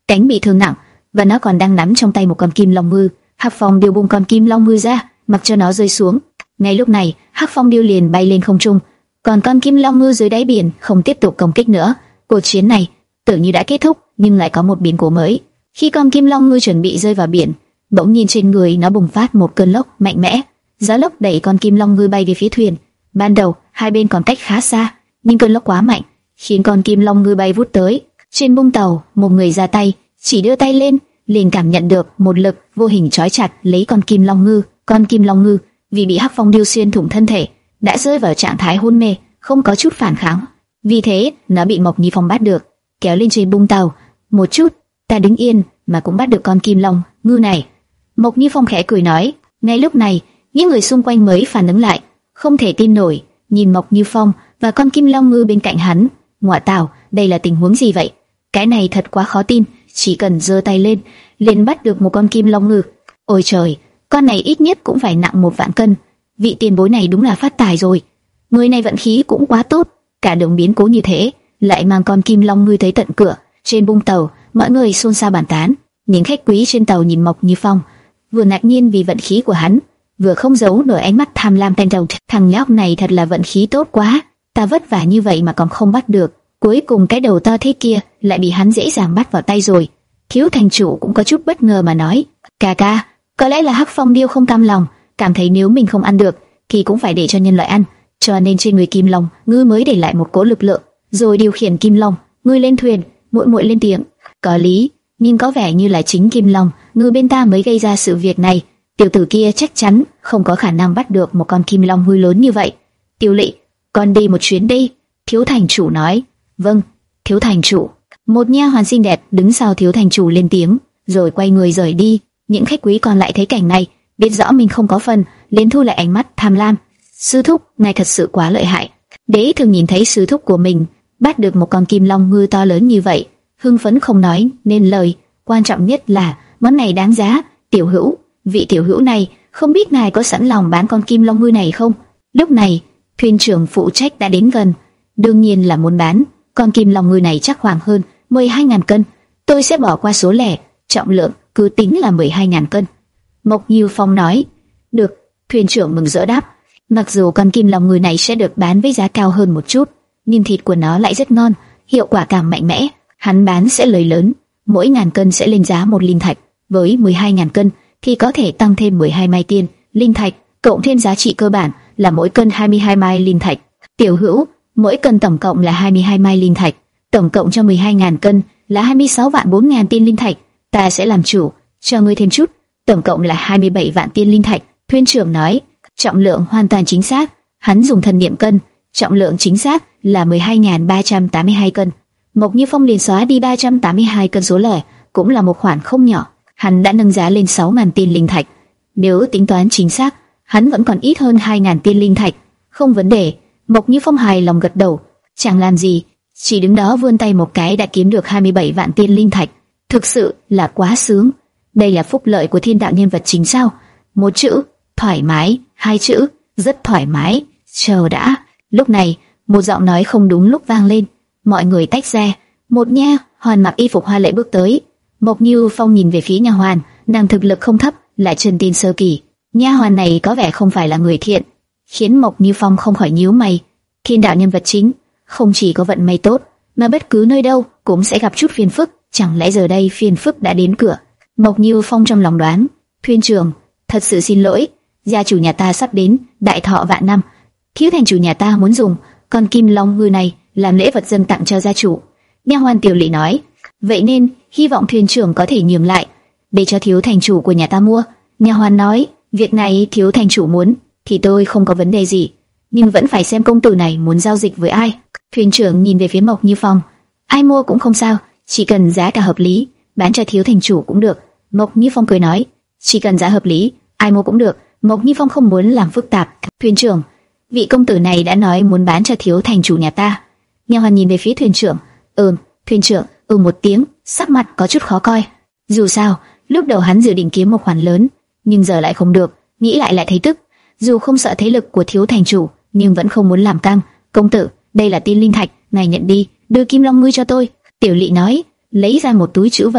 cánh bị thương nặng, và nó còn đang nắm trong tay một con kim long ngư. Hắc Phong Điêu buông con kim long ngư ra, mặc cho nó rơi xuống. Ngay lúc này, Hắc Phong Điêu liền bay lên không trung, còn con kim long ngư dưới đáy biển không tiếp tục công kích nữa. Cuộc chiến này tưởng như đã kết thúc, nhưng lại có một biến cố mới. Khi con kim long ngư chuẩn bị rơi vào biển, bỗng nhiên trên người nó bùng phát một cơn lốc mạnh mẽ. Gió lốc đẩy con kim long ngư bay về phía thuyền. Ban đầu hai bên còn cách khá xa, nhưng cơn lốc quá mạnh khiến con kim long ngư bay vút tới. Trên bung tàu, một người ra tay, chỉ đưa tay lên, liền cảm nhận được một lực vô hình trói chặt lấy con kim long ngư. Con kim long ngư vì bị Hắc Phong Điêu xuyên thủng thân thể, đã rơi vào trạng thái hôn mê, không có chút phản kháng. Vì thế, nó bị Mộc Như Phong bắt được, kéo lên trên bung tàu. Một chút, ta đứng yên mà cũng bắt được con kim long ngư này. Mộc Như Phong khẽ cười nói. Ngay lúc này, những người xung quanh mới phản ứng lại, không thể tin nổi nhìn Mộc Như Phong và con kim long ngư bên cạnh hắn. Ngoại tảo, đây là tình huống gì vậy? Cái này thật quá khó tin, chỉ cần giơ tay lên, liền bắt được một con kim long ngư. Ôi trời, con này ít nhất cũng phải nặng một vạn cân. Vị tiền bối này đúng là phát tài rồi. Người này vận khí cũng quá tốt, cả đường biến cố như thế, lại mang con kim long ngư tới tận cửa. Trên bung tàu, mọi người xôn xao bàn tán. Những khách quý trên tàu nhìn Mộc Như Phong, vừa ngạc nhiên vì vận khí của hắn, vừa không giấu nổi ánh mắt tham lam tên đầu. Thằng nhóc này thật là vận khí tốt quá, ta vất vả như vậy mà còn không bắt được, cuối cùng cái đầu to thế kia lại bị hắn dễ dàng bắt vào tay rồi. Thiếu thành chủ cũng có chút bất ngờ mà nói, ca ca, có lẽ là Hắc Phong Điêu không cam lòng, cảm thấy nếu mình không ăn được thì cũng phải để cho nhân loại ăn, cho nên trên người kim long ngư mới để lại một cỗ lực lượng, rồi điều khiển kim long ngư lên thuyền. Muội muội lên tiếng, có lý, nhưng có vẻ như là chính kim long ngư bên ta mới gây ra sự việc này. Tiểu tử kia chắc chắn không có khả năng bắt được một con kim long ngư lớn như vậy. Tiểu Lệ, con đi một chuyến đi. Thiếu thành chủ nói. Vâng, thiếu thành chủ. Một nha hoàn xinh đẹp đứng sau thiếu thành chủ lên tiếng, rồi quay người rời đi. Những khách quý còn lại thấy cảnh này, biết rõ mình không có phần, liền thu lại ánh mắt tham lam. Sư thúc, ngài thật sự quá lợi hại. Đế thường nhìn thấy sư thúc của mình bắt được một con kim long ngư to lớn như vậy, hưng phấn không nói nên lời. Quan trọng nhất là món này đáng giá. Tiểu hữu, vị tiểu hữu này, không biết ngài có sẵn lòng bán con kim long ngư này không? Lúc này, thuyền trưởng phụ trách đã đến gần, đương nhiên là muốn bán. Con kim long ngư này chắc khoảng hơn mười hai nghìn cân, tôi sẽ bỏ qua số lẻ, trọng lượng cứ tính là mười hai nghìn cân. Mộc Như Phong nói. Được, thuyền trưởng mừng rỡ đáp. Mặc dù con kim long ngư này sẽ được bán với giá cao hơn một chút, nhưng thịt của nó lại rất ngon, hiệu quả càng mạnh mẽ. Hắn bán sẽ lời lớn, mỗi ngàn cân sẽ lên giá một linh thạch, với mười hai nghìn cân thì có thể tăng thêm mười hai mai tiên linh thạch, cộng thêm giá trị cơ bản là mỗi cân hai mươi hai mai linh thạch. Tiểu hữu, mỗi cân tổng cộng là hai mươi hai mai linh thạch, tổng cộng cho mười hai nghìn cân là hai mươi sáu vạn bốn nghìn tiên linh thạch. Ta sẽ làm chủ, cho ngươi thêm chút, tổng cộng là hai mươi bảy vạn tiên linh thạch. Thuyền trưởng nói. Trọng lượng hoàn toàn chính xác, hắn dùng thần niệm cân, trọng lượng chính xác là mười hai nghìn ba trăm tám mươi hai cân. Mộc Như Phong liền xóa đi ba trăm tám mươi hai cân số lẻ, cũng là một khoản không nhỏ. Hắn đã nâng giá lên sáu nghìn tiên linh thạch. Nếu tính toán chính xác, hắn vẫn còn ít hơn hai nghìn tiên linh thạch. Không vấn đề. Mộc Như Phong hài lòng gật đầu, chẳng làm gì, chỉ đứng đó vươn tay một cái đã kiếm được hai mươi bảy vạn tiên linh thạch. Thực sự là quá sướng. Đây là phúc lợi của thiên đạo nhân vật chính sao? Một chữ thoải mái, hai chữ rất thoải mái. Chờ đã. Lúc này, một giọng nói không đúng lúc vang lên. Mọi người tách ra. Một nha hoàn mặc y phục hoa lệ bước tới. Mộc Như Phong nhìn về phía nha hoàn, nàng thực lực không thấp, lại chân tiên sơ kỳ. Nha hoàn này có vẻ không phải là người thiện, khiến Mộc Như Phong không khỏi nhíu mày. Thiên đạo nhân vật chính không chỉ có vận may tốt, mà bất cứ nơi đâu cũng sẽ gặp chút phiền phức. Chẳng lẽ giờ đây phiền phức đã đến cửa? Mộc Như Phong trong lòng đoán. Thuyền trưởng, thật sự xin lỗi, gia chủ nhà ta sắp đến đại thọ vạn năm, thiếu thành chủ nhà ta muốn dùng con kim long ngư này làm lễ vật dâng tặng cho gia chủ. Nha hoàn Tiểu Lệ nói. Vậy nên hy vọng thuyền trưởng có thể nhường lại để cho thiếu thành chủ của nhà ta mua. Nha hoàn nói. Việc này thiếu thành chủ muốn thì tôi không có vấn đề gì, nhưng vẫn phải xem công tử này muốn giao dịch với ai. Thuyền trưởng nhìn về phía Mộc Như Phong. Ai mua cũng không sao, chỉ cần giá cả hợp lý, bán cho thiếu thành chủ cũng được. Mộc Như Phong cười nói. Chỉ cần giá hợp lý, ai mua cũng được. Mộc Như Phong không muốn làm phức tạp. Thuyền trưởng, vị công tử này đã nói muốn bán cho thiếu thành chủ nhà ta. Nha hoàn nhìn về phía thuyền trưởng. Ừm. Thuyền trưởng ừ một tiếng, sắc mặt có chút khó coi. Dù sao, lúc đầu hắn dự định kiếm một khoản lớn, nhưng giờ lại không được, nghĩ lại lại thấy tức. Dù không sợ thế lực của thiếu thành chủ, nhưng vẫn không muốn làm căng. Công tử, đây là tiên linh thạch, ngài nhận đi, đưa kim long ngư cho tôi. Tiểu Lệ nói, lấy ra một túi trữ vật,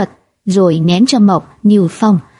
rồi ném cho Mộc Như Phong.